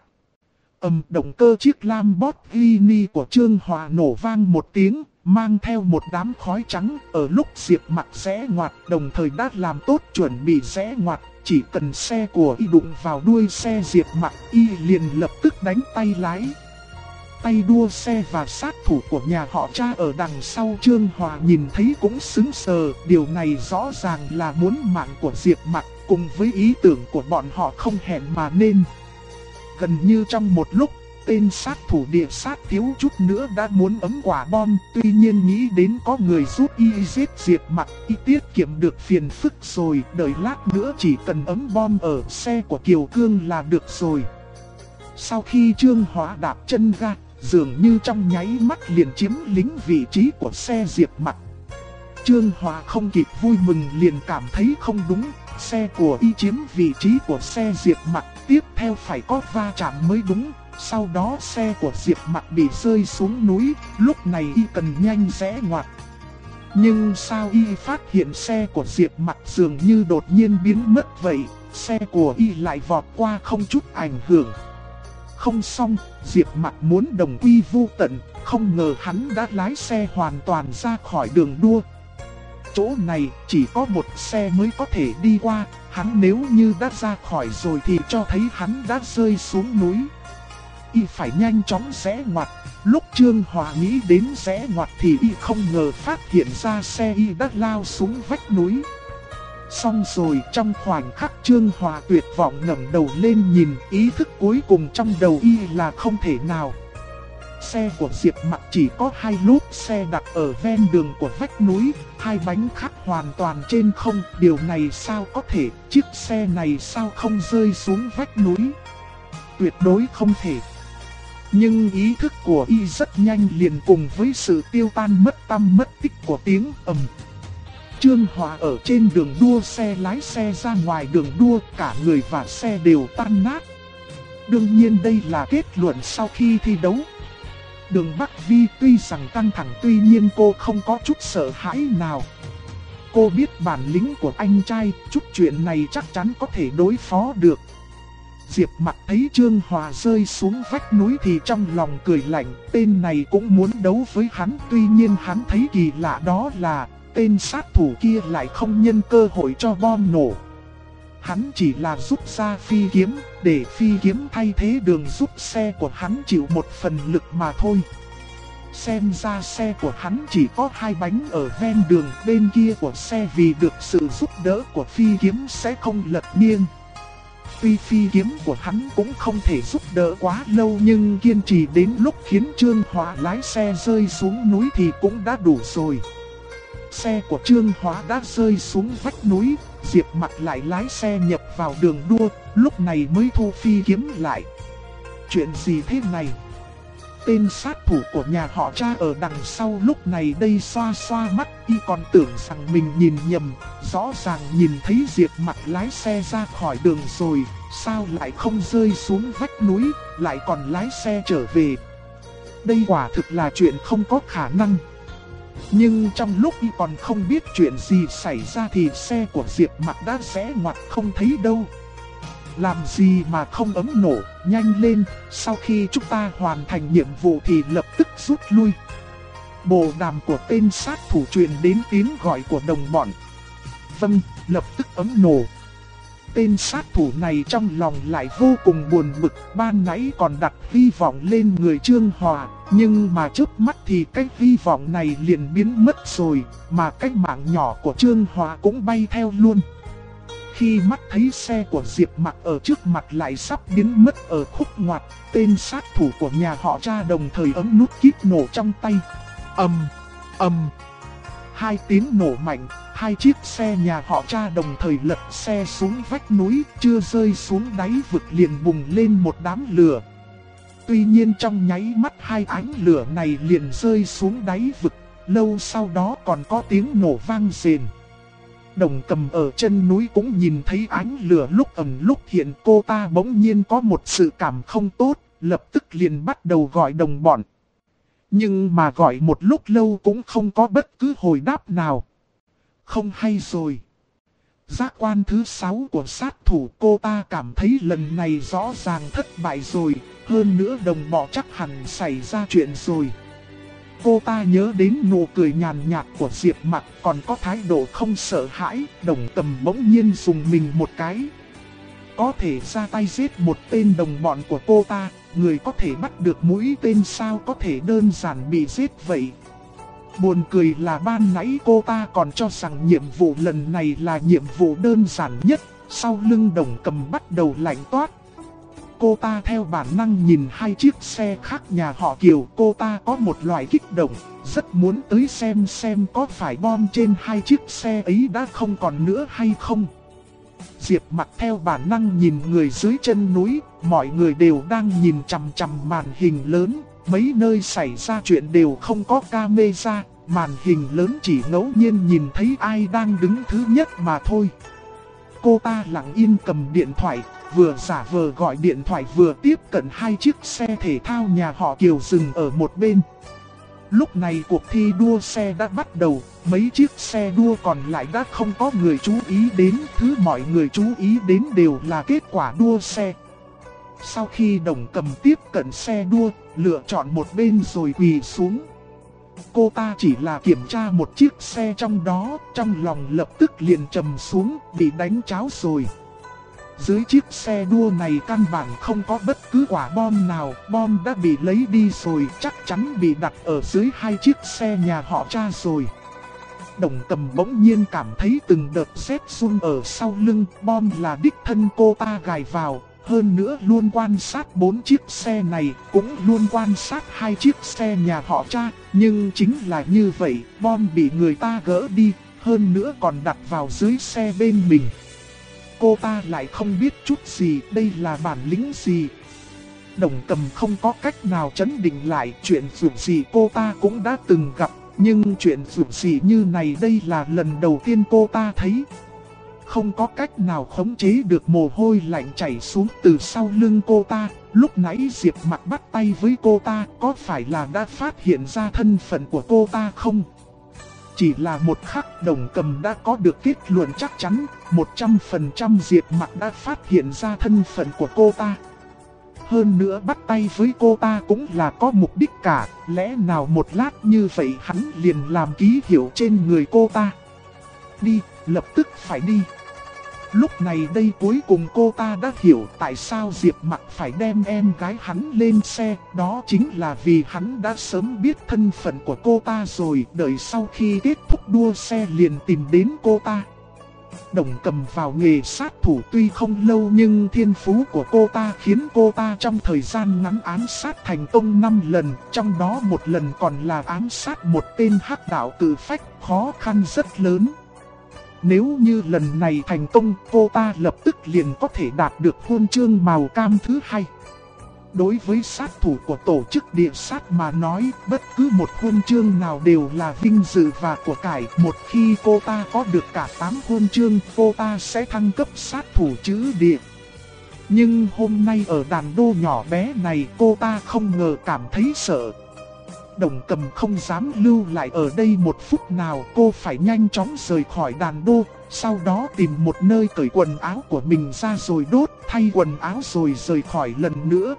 Động cơ chiếc Lamborghini của Trương Hóa nổ vang một tiếng, mang theo một đám khói trắng. Ở lúc Diệp Mặc rẽ ngoặt, đồng thời đã làm tốt chuẩn bị rẽ ngoặt. Chỉ cần xe của y đụng vào đuôi xe Diệp Mặc, y liền lập tức đánh tay lái. Tay đua xe và sát thủ của nhà họ Cha ở đằng sau Trương Hóa nhìn thấy cũng sững sờ. Điều này rõ ràng là muốn mạng của Diệp Mặc, cùng với ý tưởng của bọn họ không hẹn mà nên. Gần như trong một lúc, tên sát thủ địa sát thiếu chút nữa đã muốn ấm quả bom. Tuy nhiên nghĩ đến có người giúp y giết Diệp Mặc, y tiết kiệm được phiền phức rồi. Đợi lát nữa chỉ cần ấm bom ở xe của Kiều Cương là được rồi. Sau khi Trương Hóa đạp chân ga, dường như trong nháy mắt liền chiếm lĩnh vị trí của xe Diệp Mặc. Trương Hóa không kịp vui mừng liền cảm thấy không đúng. Xe của y chiếm vị trí của xe Diệp Mặc, tiếp theo phải có va chạm mới đúng. Sau đó xe của Diệp Mặc bị rơi xuống núi, lúc này y cần nhanh rẽ ngoặt. Nhưng sao y phát hiện xe của Diệp Mặc dường như đột nhiên biến mất vậy, xe của y lại vọt qua không chút ảnh hưởng. Không xong, Diệp Mặc muốn đồng quy vu tận, không ngờ hắn đã lái xe hoàn toàn ra khỏi đường đua. Chỗ này chỉ có một xe mới có thể đi qua, hắn nếu như đã ra khỏi rồi thì cho thấy hắn đã rơi xuống núi. Y phải nhanh chóng rẽ ngoặt. Lúc Trương Hóa nghĩ đến rẽ ngoặt thì y không ngờ phát hiện ra xe y đã lao xuống vách núi. Xong rồi, trong khoảnh khắc Trương Hóa tuyệt vọng ngẩng đầu lên nhìn, ý thức cuối cùng trong đầu y là không thể nào. Xe của Diệp Mặc chỉ có hai lốp xe đặt ở ven đường của vách núi, hai bánh khác hoàn toàn trên không. Điều này sao có thể, chiếc xe này sao không rơi xuống vách núi? Tuyệt đối không thể. Nhưng ý thức của y rất nhanh liền cùng với sự tiêu tan mất tăm mất tích của tiếng ầm. Trương Hóa ở trên đường đua xe lái xe ra ngoài đường đua, cả người và xe đều tan nát. Đương nhiên đây là kết luận sau khi thi đấu. Đường Bắc Vi tuy rằng căng thẳng, tuy nhiên cô không có chút sợ hãi nào. Cô biết bản lĩnh của anh trai, chút chuyện này chắc chắn có thể đối phó được. Diệp Mặc thấy Trương Hóa rơi xuống vách núi thì trong lòng cười lạnh, tên này cũng muốn đấu với hắn. Tuy nhiên hắn thấy kỳ lạ đó là tên sát thủ kia lại không nhân cơ hội cho bom nổ. Hắn chỉ là rút ra phi kiếm, để phi kiếm thay thế đường rút xe của hắn chịu một phần lực mà thôi. Xem ra xe của hắn chỉ có hai bánh ở ven đường, bên kia của xe vì được sự giúp đỡ của phi kiếm sẽ không lật nghiêng. Tuy phi kiếm của hắn cũng không thể giúp đỡ quá lâu nhưng kiên trì đến lúc khiến Trương Hóa lái xe rơi xuống núi thì cũng đã đủ rồi. Xe của Trương Hóa đã rơi xuống vách núi, Diệp Mặc lại lái xe nhập vào đường đua, lúc này mới thu phi kiếm lại. Chuyện gì thế này? Tên sát thủ của nhà họ Cha ở đằng sau lúc này đây xoa xoa mắt, y còn tưởng rằng mình nhìn nhầm, rõ ràng nhìn thấy Diệp Mặc lái xe ra khỏi đường rồi, sao lại không rơi xuống vách núi, lại còn lái xe trở về. Đây quả thực là chuyện không có khả năng. Nhưng trong lúc y còn không biết chuyện gì xảy ra thì xe của Diệp Mặc đã rẽ ngoặt không thấy đâu. Làm gì mà không ấm nổ, nhanh lên, sau khi chúng ta hoàn thành nhiệm vụ thì lập tức rút lui. Bộ đàm của tên sát thủ truyền đến tiếng gọi của đồng bọn. Vâng, lập tức ấm nổ. Tên sát thủ này trong lòng lại vô cùng buồn bực, ban nãy còn đặt hy vọng lên người Trương Hòa, nhưng mà chớp mắt thì cái hy vọng này liền biến mất rồi, mà cái mạng nhỏ của Trương Hòa cũng bay theo luôn. Khi mắt thấy xe của Diệp Mặc ở trước mặt lại sắp biến mất ở khúc ngoặt, tên sát thủ của nhà họ Cha đồng thời ấn nút kíp nổ trong tay. Ầm. Hai tiếng nổ mạnh, hai chiếc xe nhà họ Cha đồng thời lật xe xuống vách núi, chưa rơi xuống đáy vực liền bùng lên một đám lửa. Tuy nhiên trong nháy mắt hai ánh lửa này liền rơi xuống đáy vực, lâu sau đó còn có tiếng nổ vang rền. Đồng Cầm ở chân núi cũng nhìn thấy ánh lửa lúc ẩn lúc hiện, cô ta bỗng nhiên có một sự cảm không tốt, lập tức liền bắt đầu gọi đồng bọn. Nhưng mà gọi một lúc lâu cũng không có bất cứ hồi đáp nào. Không hay rồi. Giác quan thứ 6 của sát thủ, cô ta cảm thấy lần này rõ ràng thất bại rồi, hơn nữa đồng bọn chắc hẳn xảy ra chuyện rồi. Cô ta nhớ đến nụ cười nhàn nhạt của Diệp Mặc, còn có thái độ không sợ hãi. Đồng Cầm bỗng nhiên dùng mình một cái. Có thể ra tay giết một tên đồng bọn của cô ta, người có thể bắt được mũi tên sao có thể đơn giản bị giết vậy. Buồn cười là ban nãy cô ta còn cho rằng nhiệm vụ lần này là nhiệm vụ đơn giản nhất, sau lưng Đồng Cầm bắt đầu lạnh toát. Cô ta theo bản năng nhìn hai chiếc xe khác nhà họ Kiều, cô ta có một loại kích động, rất muốn tới xem có phải bom trên hai chiếc xe ấy đã không còn nữa hay không. Diệp Mặc theo bản năng nhìn người dưới chân núi, mọi người đều đang nhìn chằm chằm màn hình lớn, mấy nơi xảy ra chuyện đều không có camera, màn hình lớn chỉ ngẫu nhiên nhìn thấy ai đang đứng thứ nhất mà thôi. Cô ta lặng yên cầm điện thoại, vừa giả vờ gọi điện thoại vừa tiếp cận hai chiếc xe thể thao nhà họ Kiều dừng ở một bên. Lúc này cuộc thi đua xe đã bắt đầu, mấy chiếc xe đua còn lại đã không có người chú ý đến, thứ mọi người chú ý đến đều là kết quả đua xe. Sau khi Đồng Cầm tiếp cận xe đua, lựa chọn một bên rồi quỳ xuống. Cô ta chỉ là kiểm tra một chiếc xe trong đó, trong lòng lập tức liền trầm xuống, bị đánh cháo rồi. Dưới chiếc xe đua này căn bản không có bất cứ quả bom nào, bom đã bị lấy đi rồi, chắc chắn bị đặt ở dưới hai chiếc xe nhà họ Cha rồi. Đồng Cầm bỗng nhiên cảm thấy từng đợt rét run ở sau lưng, bom là đích thân cô ta gài vào, hơn nữa luôn quan sát 4 chiếc xe này, cũng luôn quan sát hai chiếc xe nhà họ Cha, nhưng chính là như vậy, bom bị người ta gỡ đi, hơn nữa còn đặt vào dưới xe bên mình. Cô ta lại không biết chút gì, đây là bản lĩnh gì. Đồng Cầm không có cách nào trấn định lại, chuyện dù gì cô ta cũng đã từng gặp, nhưng chuyện dù gì như này đây là lần đầu tiên cô ta thấy. Không có cách nào khống chế được mồ hôi lạnh chảy xuống từ sau lưng cô ta. Lúc nãy Diệp Mặc bắt tay với cô ta, có phải là đã phát hiện ra thân phận của cô ta không? Chỉ là một khắc, Đồng Cầm đã có được kết luận chắc chắn, 100% Diệp Mặc đã phát hiện ra thân phận của cô ta. Hơn nữa bắt tay với cô ta cũng là có mục đích cả, lẽ nào một lát như vậy hắn liền làm ký hiệu trên người cô ta. Đi, lập tức phải đi. Lúc này đây cuối cùng cô ta đã hiểu tại sao Diệp Mặc phải đem em gái hắn lên xe, đó chính là vì hắn đã sớm biết thân phận của cô ta rồi, đợi sau khi kết thúc đua xe liền tìm đến cô ta. Đồng Cầm vào nghề sát thủ tuy không lâu nhưng thiên phú của cô ta khiến cô ta trong thời gian ngắn ám sát thành công 5 lần, trong đó một lần còn là ám sát một tên hắc đạo cử phách, khó khăn rất lớn. Nếu như lần này thành công, cô ta lập tức liền có thể đạt được huân chương màu cam thứ 2. Đối với sát thủ của tổ chức địa sát mà nói, bất cứ một huân chương nào đều là vinh dự và của cải. Một khi cô ta có được cả 8 huân chương, cô ta sẽ thăng cấp sát thủ chữ địa. Nhưng hôm nay ở đàn đô nhỏ bé này, cô ta không ngờ cảm thấy sợ. Đồng Cầm không dám lưu lại ở đây một phút nào, cô phải nhanh chóng rời khỏi đàn đô, sau đó tìm một nơi cởi quần áo của mình ra rồi đốt, thay quần áo rồi rời khỏi lần nữa.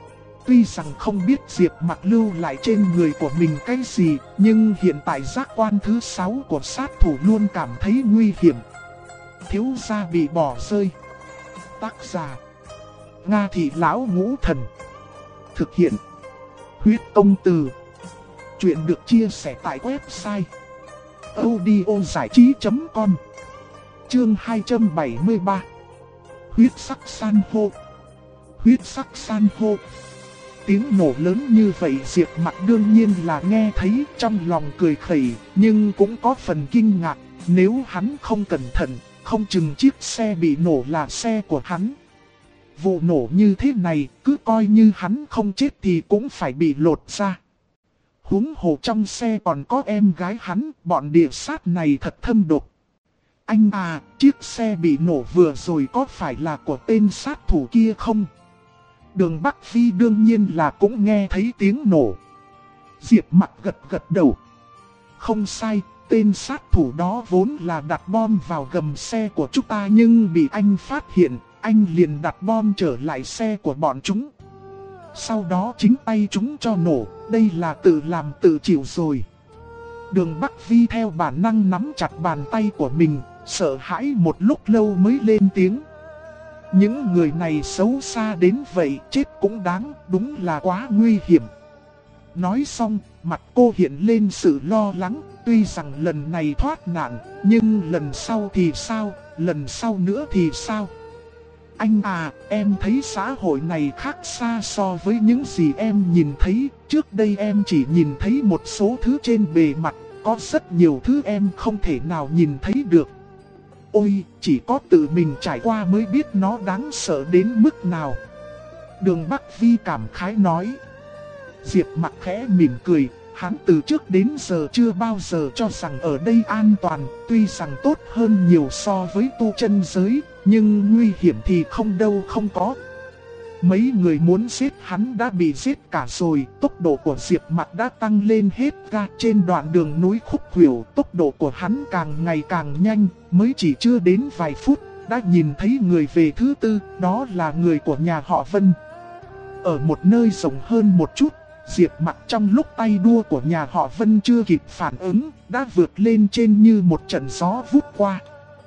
Tuy rằng không biết Diệp Mặc lưu lại trên người của mình cái gì, nhưng hiện tại giác quan thứ 6 của sát thủ luôn cảm thấy nguy hiểm. Thiếu gia bị bỏ rơi. Tác giả: Nga Thị Lão Ngũ Thần. Thực hiện: Huyết Công Từ. Chuyện được chia sẻ tại website audiozảichí.com. Chương 273. Huyết sắc san hô. Huyết sắc san hô. Tiếng nổ lớn như vậy Diệp Mặc đương nhiên là nghe thấy, trong lòng cười khẩy, nhưng cũng có phần kinh ngạc. Nếu hắn không cẩn thận, không chừng chiếc xe bị nổ là xe của hắn. Vụ nổ như thế này, cứ coi như hắn không chết thì cũng phải bị lột ra. Huống hồ trong xe còn có em gái hắn, bọn địa sát này thật thâm độc. Anh à, chiếc xe bị nổ vừa rồi có phải là của tên sát thủ kia không? Đường Bắc Phi đương nhiên là cũng nghe thấy tiếng nổ. Diệp Mặc gật gật đầu. Không sai, tên sát thủ đó vốn là đặt bom vào gầm xe của chúng ta nhưng bị anh phát hiện, anh liền đặt bom trở lại xe của bọn chúng. Sau đó chính tay chúng cho nổ, đây là tự làm tự chịu rồi. Đường Bắc Phi theo bản năng nắm chặt bàn tay của mình, sợ hãi một lúc lâu mới lên tiếng. Những người này xấu xa đến vậy, chết cũng đáng, đúng là quá nguy hiểm. Nói xong, mặt cô hiện lên sự lo lắng, tuy rằng lần này thoát nạn, nhưng lần sau thì sao, lần sau nữa thì sao? Anh à, em thấy xã hội này khác xa so với những gì em nhìn thấy, trước đây em chỉ nhìn thấy một số thứ trên bề mặt, có rất nhiều thứ em không thể nào nhìn thấy được. Ôi, chỉ có tự mình trải qua mới biết nó đáng sợ đến mức nào. Đường Bắc Phi cảm khái nói. Diệp Mặc khẽ mỉm cười, hắn từ trước đến giờ chưa bao giờ cho rằng ở đây an toàn, tuy rằng tốt hơn nhiều so với tu chân giới, nhưng nguy hiểm thì không đâu không có. Mấy người muốn giết hắn đã bị giết cả rồi, tốc độ của Diệp Mặc đã tăng lên hết ga. Trên đoạn đường núi khúc khuỷu, tốc độ của hắn càng ngày càng nhanh, mới chỉ chưa đến vài phút, đã nhìn thấy người về thứ tư, đó là người của nhà họ Vân. Ở một nơi rộng hơn một chút, Diệp Mặc trong lúc tay đua của nhà họ Vân chưa kịp phản ứng, đã vượt lên trên như một trận gió vút qua.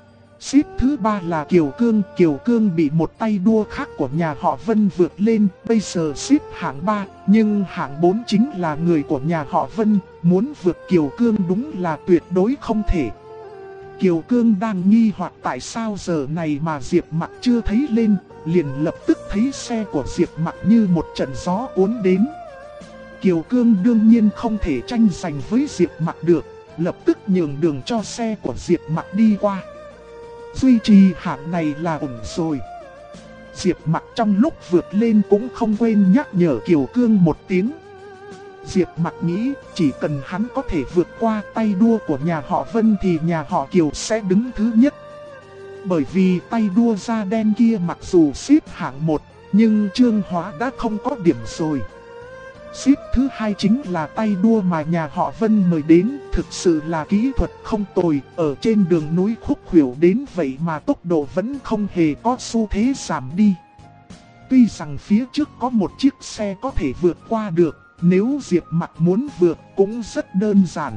Xếp thứ ba là Kiều Cương bị một tay đua khác của nhà họ Vân vượt lên, bây giờ xếp hạng 3, nhưng hạng 4 chính là người của nhà họ Vân, muốn vượt Kiều Cương đúng là tuyệt đối không thể. Kiều Cương đang nghi hoặc tại sao giờ này mà Diệp Mặc chưa thấy lên, liền lập tức thấy xe của Diệp Mặc như một trận gió cuốn đến. Kiều Cương đương nhiên không thể tranh giành với Diệp Mặc được, lập tức nhường đường cho xe của Diệp Mặc đi qua. Duy trì hạng này là ổn rồi. Diệp Mặc trong lúc vượt lên cũng không quên nhắc nhở Kiều Cương một tiếng. Diệp Mặc nghĩ chỉ cần hắn có thể vượt qua tay đua của nhà họ Vân thì nhà họ Kiều sẽ đứng thứ nhất. Bởi vì tay đua da đen kia mặc dù xếp hạng 1, nhưng Trương Hóa đã không có điểm rồi. Xếp thứ hai chính là tay đua mà nhà họ Vân mời đến, thực sự là kỹ thuật không tồi, ở trên đường núi khúc khuỷu đến vậy mà tốc độ vẫn không hề có xu thế giảm đi. Tuy rằng phía trước có một chiếc xe có thể vượt qua được, nếu Diệp Mặc muốn vượt cũng rất đơn giản.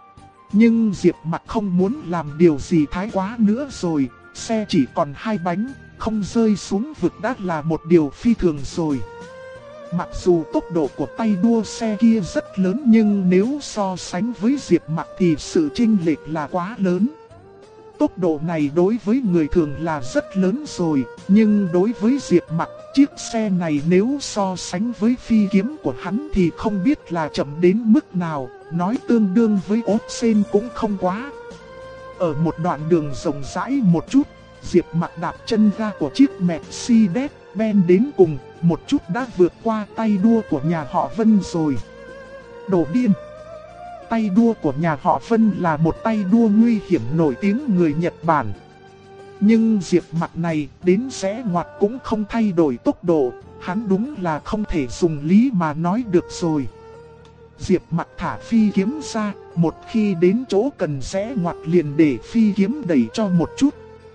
Nhưng Diệp Mặc không muốn làm điều gì thái quá nữa rồi, xe chỉ còn 2 bánh, không rơi xuống vực đã là một điều phi thường rồi. Mặc dù tốc độ của tay đua xe kia rất lớn nhưng nếu so sánh với Diệp Mặc thì sự chênh lệch là quá lớn. Tốc độ này đối với người thường là rất lớn rồi, nhưng đối với Diệp Mặc, chiếc xe này nếu so sánh với phi kiếm của hắn thì không biết là chậm đến mức nào, nói tương đương với ốt sên cũng không quá. Ở một đoạn đường rộng rãi một chút, Diệp Mặc đạp chân ga của chiếc Mercedes-Benz đến cùng, một chút đã vượt qua tay đua của nhà họ Vân rồi. Đồ điên! Tay đua của nhà họ Vân là một tay đua nguy hiểm nổi tiếng người Nhật Bản. Nhưng Diệp Mặc này đến rẽ ngoặt cũng không thay đổi tốc độ, hắn đúng là không thể dùng lý mà nói được rồi. Diệp Mặc thả phi kiếm ra, một khi đến chỗ cần rẽ ngoặt liền để phi kiếm đẩy cho một chút.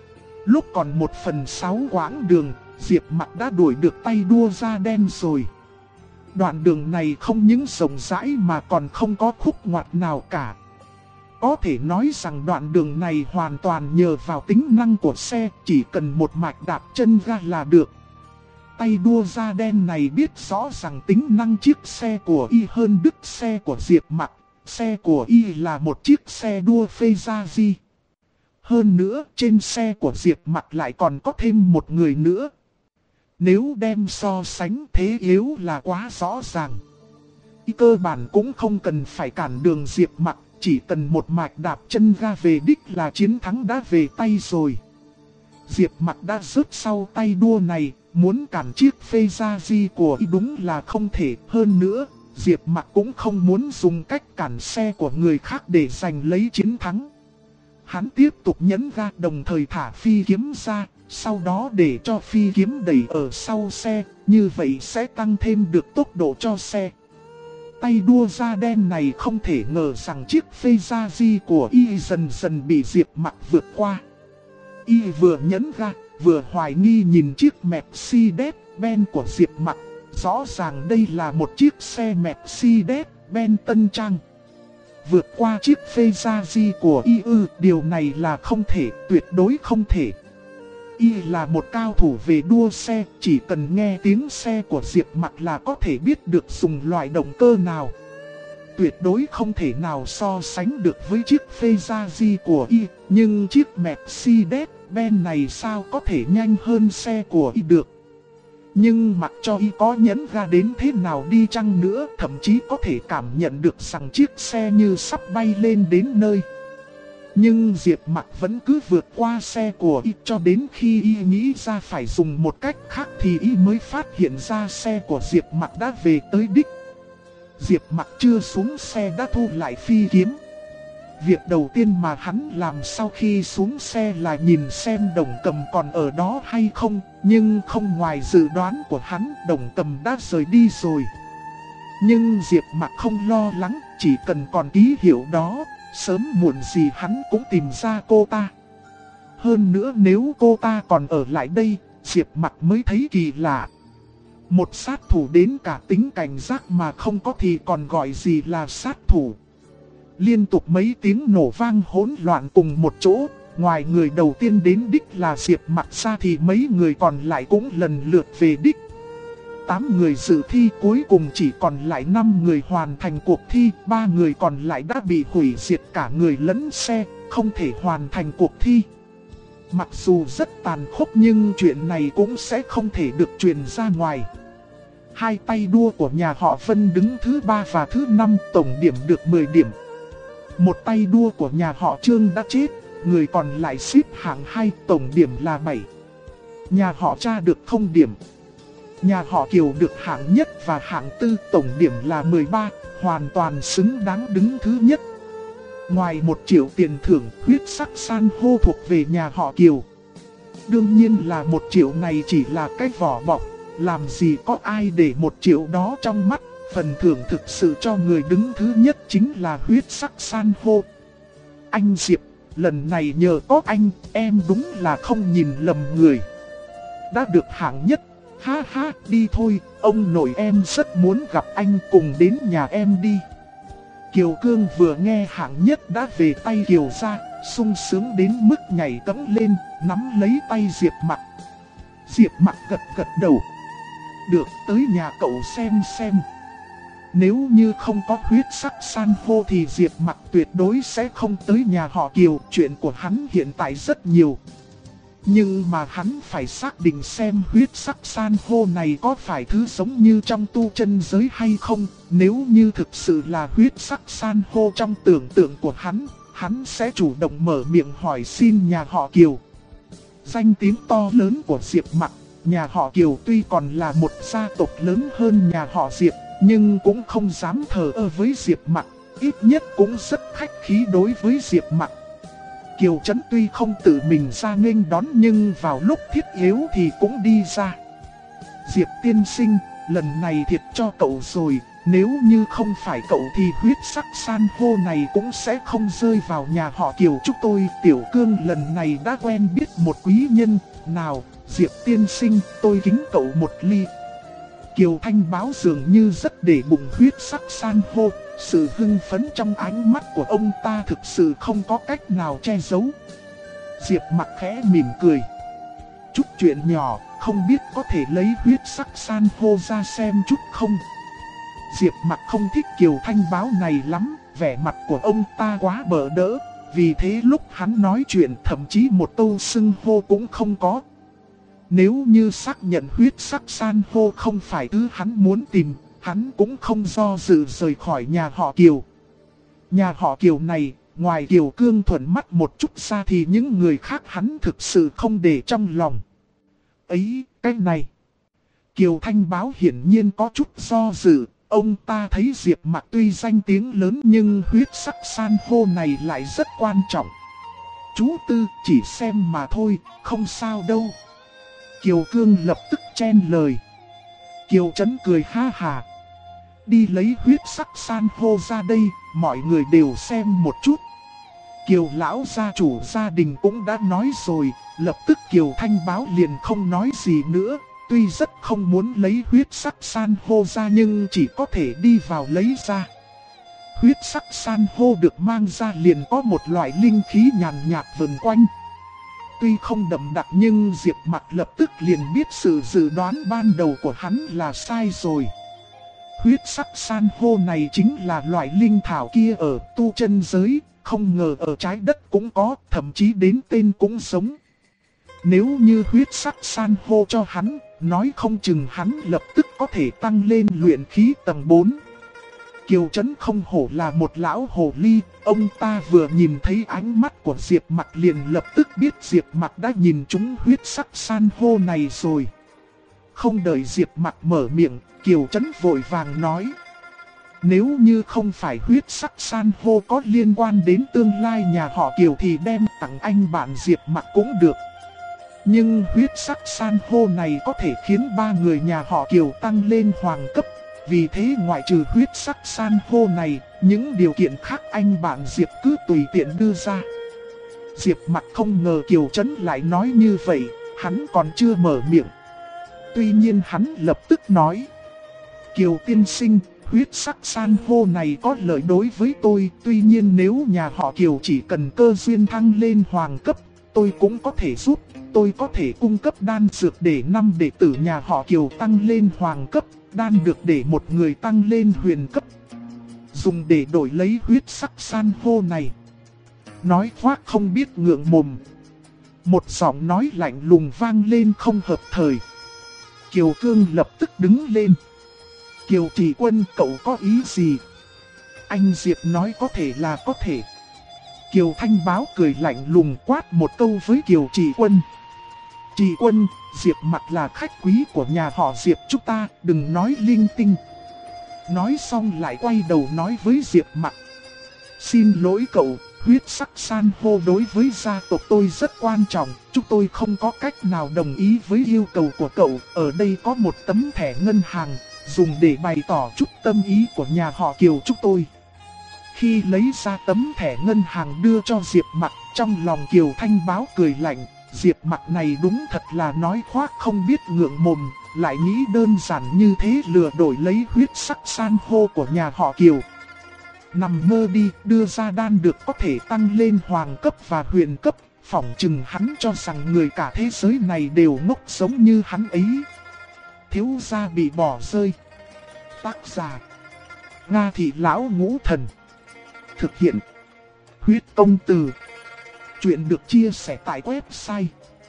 Lúc còn 1/6 quãng đường, Diệp Mặc đã đuổi được tay đua da đen rồi. Đoạn đường này không những rộng rãi mà còn không có khúc ngoặt nào cả. Có thể nói rằng đoạn đường này hoàn toàn nhờ vào tính năng của xe, chỉ cần một mạch đạp chân ga là được. Tay đua da đen này biết rõ rằng tính năng chiếc xe của y hơn đứt xe của Diệp Mặc. Xe của y là một chiếc xe đua Ferrari. Hơn nữa, trên xe của Diệp Mặc lại còn có thêm một người nữa. Nếu đem so sánh thế yếu là quá rõ ràng. Y cơ bản cũng không cần phải cản đường Diệp Mặc, chỉ cần một mạch đạp chân ga về đích là chiến thắng đã về tay rồi. Diệp Mặc đã rớt sau tay đua này, muốn cản chiếc Ferrari của y đúng là không thể. Hơn nữa, Diệp Mặc cũng không muốn dùng cách cản xe của người khác để giành lấy chiến thắng. Hắn tiếp tục nhấn ga đồng thời thả phi kiếm ra, sau đó để cho phi kiếm đẩy ở sau xe, như vậy sẽ tăng thêm được tốc độ cho xe. Tay đua da đen này không thể ngờ rằng chiếc Ferrari của y dần dần bị Diệp Mặc vượt qua. Y vừa nhấn ga, vừa hoài nghi nhìn chiếc Mercedes-Benz của Diệp Mặc. Rõ ràng đây là một chiếc xe Mercedes-Benz tân trang. Vượt qua chiếc Ferrari của y điều này là không thể, tuyệt đối không thể. Y là một cao thủ về đua xe, chỉ cần nghe tiếng xe của Diệp Mặc là có thể biết được dùng loại động cơ nào. Tuyệt đối không thể nào so sánh được với chiếc Ferrari của y, nhưng chiếc Mercedes-Benz này sao có thể nhanh hơn xe của y được. Nhưng mặc cho y có nhấn ga đến thế nào đi chăng nữa, thậm chí có thể cảm nhận được rằng chiếc xe như sắp bay lên đến nơi. Nhưng Diệp Mặc vẫn cứ vượt qua xe của y cho đến khi y nghĩ ra phải dùng một cách khác thì y mới phát hiện ra xe của Diệp Mặc đã về tới đích. Diệp Mặc chưa xuống xe đã thu lại phi kiếm. Việc đầu tiên mà hắn làm sau khi xuống xe là nhìn xem Đồng Cầm còn ở đó hay không, nhưng không ngoài dự đoán của hắn, Đồng Cầm đã rời đi rồi. Nhưng Diệp Mặc không lo lắng, chỉ cần còn ký hiệu đó, sớm muộn gì hắn cũng tìm ra cô ta. Hơn nữa nếu cô ta còn ở lại đây, Diệp Mặc mới thấy kỳ lạ. Một sát thủ đến cả tính cảnh giác mà không có thì còn gọi gì là sát thủ. Liên tục mấy tiếng nổ vang hỗn loạn cùng một chỗ, ngoài người đầu tiên đến đích là Diệp Mặc ra thì mấy người còn lại cũng lần lượt về đích. 8 người dự thi cuối cùng chỉ còn lại 5 người hoàn thành cuộc thi, 3 người còn lại đã bị hủy diệt cả người lẫn xe, không thể hoàn thành cuộc thi. Mặc dù rất tàn khốc nhưng chuyện này cũng sẽ không thể được truyền ra ngoài. Hai tay đua của nhà họ Vân đứng thứ 3 và thứ 5, tổng điểm được 10 điểm. Một tay đua của nhà họ Trương đã chết, người còn lại xếp hạng 2, tổng điểm là 7. Nhà họ Cha được 0 điểm. Nhà họ Kiều được hạng nhất và hạng tư, tổng điểm là 13, hoàn toàn xứng đáng đứng thứ nhất. Ngoài 1 triệu tiền thưởng, huyết sắc san hô thuộc về nhà họ Kiều. Đương nhiên là 1 triệu này chỉ là cái vỏ bọc, làm gì có ai để 1 triệu đó trong mắt. Phần thưởng thực sự cho người đứng thứ nhất chính là huyết sắc san hô. Anh Diệp, lần này nhờ có anh, em đúng là không nhìn lầm người. Đã được hạng nhất, ha ha, đi thôi, ông nội em rất muốn gặp anh, cùng đến nhà em đi. Kiều Cương vừa nghe hạng nhất đã về tay Kiều gia, sung sướng đến mức nhảy cẫng lên, nắm lấy tay Diệp Mặc. Diệp Mặc gật gật đầu. Được, tới nhà cậu xem. Nếu như không có huyết sắc san hô thì Diệp Mặc tuyệt đối sẽ không tới nhà họ Kiều. Chuyện của hắn hiện tại rất nhiều. Nhưng mà hắn phải xác định xem huyết sắc san hô này có phải thứ giống như trong tu chân giới hay không. Nếu như thực sự là huyết sắc san hô trong tưởng tượng của hắn sẽ chủ động mở miệng hỏi xin nhà họ Kiều. Danh tiếng to lớn của Diệp Mặc, nhà họ Kiều tuy còn là một gia tộc lớn hơn nhà họ Diệp, nhưng cũng không dám thờ ơ với Diệp Mặc, ít nhất cũng rất khách khí đối với Diệp Mặc. Kiều Trấn tuy không tự mình ra nghênh đón nhưng vào lúc thiết yếu thì cũng đi ra. Diệp tiên sinh, lần này thiệt cho cậu rồi, nếu như không phải cậu thì huyết sắc san hô này cũng sẽ không rơi vào nhà họ Kiều chúng tôi. Tiểu Cương lần này đã quen biết một quý nhân, nào, Diệp tiên sinh, tôi kính cậu một ly. Kiều Thanh Báo dường như rất để bụng huyết sắc san hô, Sự hưng phấn trong ánh mắt của ông ta thực sự không có cách nào che giấu. Diệp Mặc khẽ mỉm cười. Chút chuyện nhỏ, không biết có thể lấy huyết sắc san hô ra xem chút không? Diệp Mặc không thích Kiều Thanh Báo này lắm, vẻ mặt của ông ta quá bỡ đỡ. Vì thế lúc hắn nói chuyện thậm chí một câu xưng hô cũng không có. Nếu như xác nhận huyết sắc san hô không phải thứ hắn muốn tìm, hắn cũng không do dự rời khỏi nhà họ Kiều. Nhà họ Kiều này, ngoài Kiều Cương thuận mắt một chút ra thì những người khác hắn thực sự không để trong lòng. Ấy, cái này. Kiều Thanh Báo hiển nhiên có chút do dự. Ông ta thấy Diệp Mặc tuy danh tiếng lớn nhưng huyết sắc san hô này lại rất quan trọng. Chú Tư chỉ xem mà thôi, không sao đâu. Kiều Cương lập tức chen lời. Kiều Trấn cười ha hà. Đi lấy huyết sắc san hô ra đây, mọi người đều xem một chút. Kiều lão gia chủ gia đình cũng đã nói rồi, lập tức Kiều Thanh Báo liền không nói gì nữa. Tuy rất không muốn lấy huyết sắc san hô ra nhưng chỉ có thể đi vào lấy ra. Huyết sắc san hô được mang ra liền có một loại linh khí nhàn nhạt vần quanh. Tuy không đậm đặc nhưng Diệp Mặc lập tức liền biết sự dự đoán ban đầu của hắn là sai rồi. Huyết sắc san hô này chính là loại linh thảo kia ở tu chân giới, không ngờ ở trái đất cũng có, thậm chí đến tên cũng giống. Nếu như huyết sắc san hô cho hắn, nói không chừng hắn lập tức có thể tăng lên luyện khí tầng 4. Kiều Trấn không hổ là một lão hồ ly, ông ta vừa nhìn thấy ánh mắt của Diệp Mặc liền lập tức biết Diệp Mặc đã nhìn trúng huyết sắc san hô này rồi. Không đợi Diệp Mặc mở miệng, Kiều Trấn vội vàng nói. Nếu như không phải huyết sắc san hô có liên quan đến tương lai nhà họ Kiều thì đem tặng anh bạn Diệp Mặc cũng được. Nhưng huyết sắc san hô này có thể khiến ba người nhà họ Kiều tăng lên hoàng cấp. Vì thế ngoại trừ huyết sắc san hô này, những điều kiện khác anh bạn Diệp cứ tùy tiện đưa ra. Diệp Mặc không ngờ Kiều Trấn lại nói như vậy, hắn còn chưa mở miệng. Tuy nhiên hắn lập tức nói. Kiều tiên sinh, huyết sắc san hô này có lợi đối với tôi. Tuy nhiên nếu nhà họ Kiều chỉ cần cơ duyên thăng lên hoàng cấp, tôi cũng có thể giúp. Tôi có thể cung cấp đan dược để 5 đệ tử nhà họ Kiều tăng lên hoàng cấp. Đan được để một người tăng lên huyền cấp. Dùng để đổi lấy huyết sắc san hô này. Nói khoác không biết ngượng mồm. Một giọng nói lạnh lùng vang lên không hợp thời. Kiều Cương lập tức đứng lên. Kiều Trì Quân, cậu có ý gì? Anh Diệp nói có thể là có thể. Kiều Thanh Báo cười lạnh lùng quát một câu với Kiều Trì Quân. Trì Quân, Diệp Mặc là khách quý của nhà họ Diệp chúng ta, đừng nói linh tinh. Nói xong lại quay đầu nói với Diệp Mặc. Xin lỗi cậu, huyết sắc san hô đối với gia tộc tôi rất quan trọng. Chúng tôi không có cách nào đồng ý với yêu cầu của cậu. Ở đây có một tấm thẻ ngân hàng, dùng để bày tỏ chút tâm ý của nhà họ Kiều chúng tôi. Khi lấy ra tấm thẻ ngân hàng đưa cho Diệp Mặc, trong lòng Kiều Thanh Báo cười lạnh. Diệp Mặc này đúng thật là nói khoác không biết ngượng mồm, lại nghĩ đơn giản như thế lừa đổi lấy huyết sắc san hô của nhà họ Kiều. Nằm mơ đi, đưa ra đan được có thể tăng lên hoàng cấp và huyền cấp, phỏng chừng hắn cho rằng người cả thế giới này đều ngốc giống như hắn ấy. Thiếu gia bị bỏ rơi. Tác giả: Nga Thị Lão Ngũ Thần. Thực hiện: Huyết Công Từ. Chuyện được chia sẻ tại website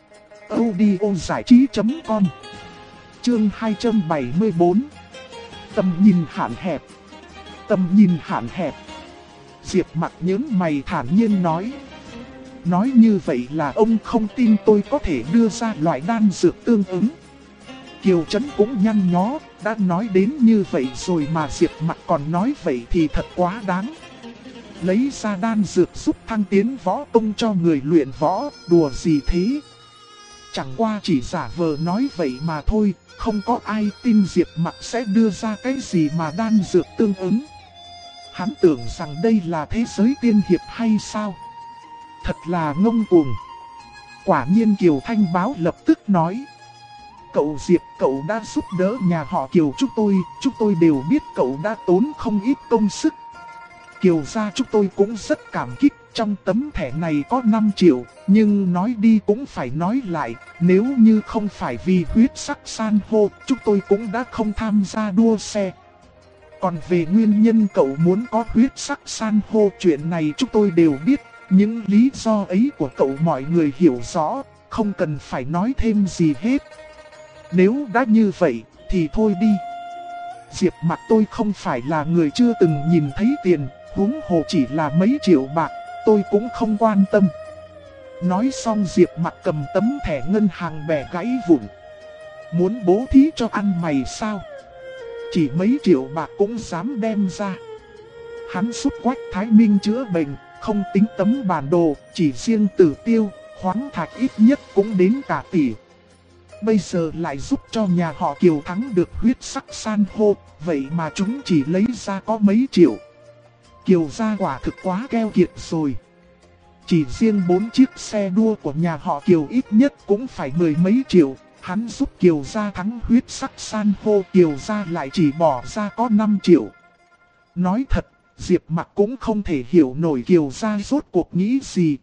audiozảichí.com. Chương 274. Tầm nhìn hạn hẹp. Tầm nhìn hạn hẹp. Diệp Mặc nhớn mày thản nhiên nói. Nói như vậy là ông không tin tôi có thể đưa ra loại đan dược tương ứng. Kiều Trấn cũng nhăn nhó, đã nói đến như vậy rồi mà Diệp Mặc còn nói vậy thì thật quá đáng. Lấy ra đan dược giúp thăng tiến võ công cho người luyện võ, đùa gì thế? Chẳng qua chỉ giả vờ nói vậy mà thôi, không có ai tin Diệp Mặc sẽ đưa ra cái gì mà đan dược tương ứng. Hắn tưởng rằng đây là thế giới tiên hiệp hay sao? Thật là ngông cuồng. Quả nhiên Kiều Thanh Báo lập tức nói. Cậu Diệp, cậu đã giúp đỡ nhà họ Kiều chúng tôi đều biết cậu đã tốn không ít công sức. Kiều gia chúng tôi cũng rất cảm kích, trong tấm thẻ này có 5 triệu, nhưng nói đi cũng phải nói lại, nếu như không phải vì huyết sắc san hô, chúng tôi cũng đã không tham gia đua xe. Còn về nguyên nhân cậu muốn có huyết sắc san hô, chuyện này chúng tôi đều biết, những lý do ấy của cậu mọi người hiểu rõ, không cần phải nói thêm gì hết. Nếu đã như vậy, thì thôi đi. Diệp Mặc tôi không phải là người chưa từng nhìn thấy tiền, huống hồ chỉ là mấy triệu bạc, tôi cũng không quan tâm. Nói xong Diệp Mặc cầm tấm thẻ ngân hàng bẻ gãy vụn. Muốn bố thí cho ăn mày sao? Chỉ mấy triệu bạc cũng dám đem ra. Hắn giúp Quách Thái Minh chữa bệnh, không tính tấm bản đồ, chỉ riêng Tử Tiêu, khoáng thạch ít nhất cũng đến cả tỷ. Bây giờ lại giúp cho nhà họ Kiều thắng được huyết sắc san hô, vậy mà chúng chỉ lấy ra có mấy triệu. Kiều gia quả thực quá keo kiệt rồi. Chỉ riêng 4 chiếc xe đua của nhà họ Kiều ít nhất cũng phải mười mấy triệu. Hắn giúp Kiều gia thắng huyết sắc san hô, Kiều gia lại chỉ bỏ ra có 5 triệu. Nói thật, Diệp Mặc cũng không thể hiểu nổi Kiều gia rốt cuộc nghĩ gì.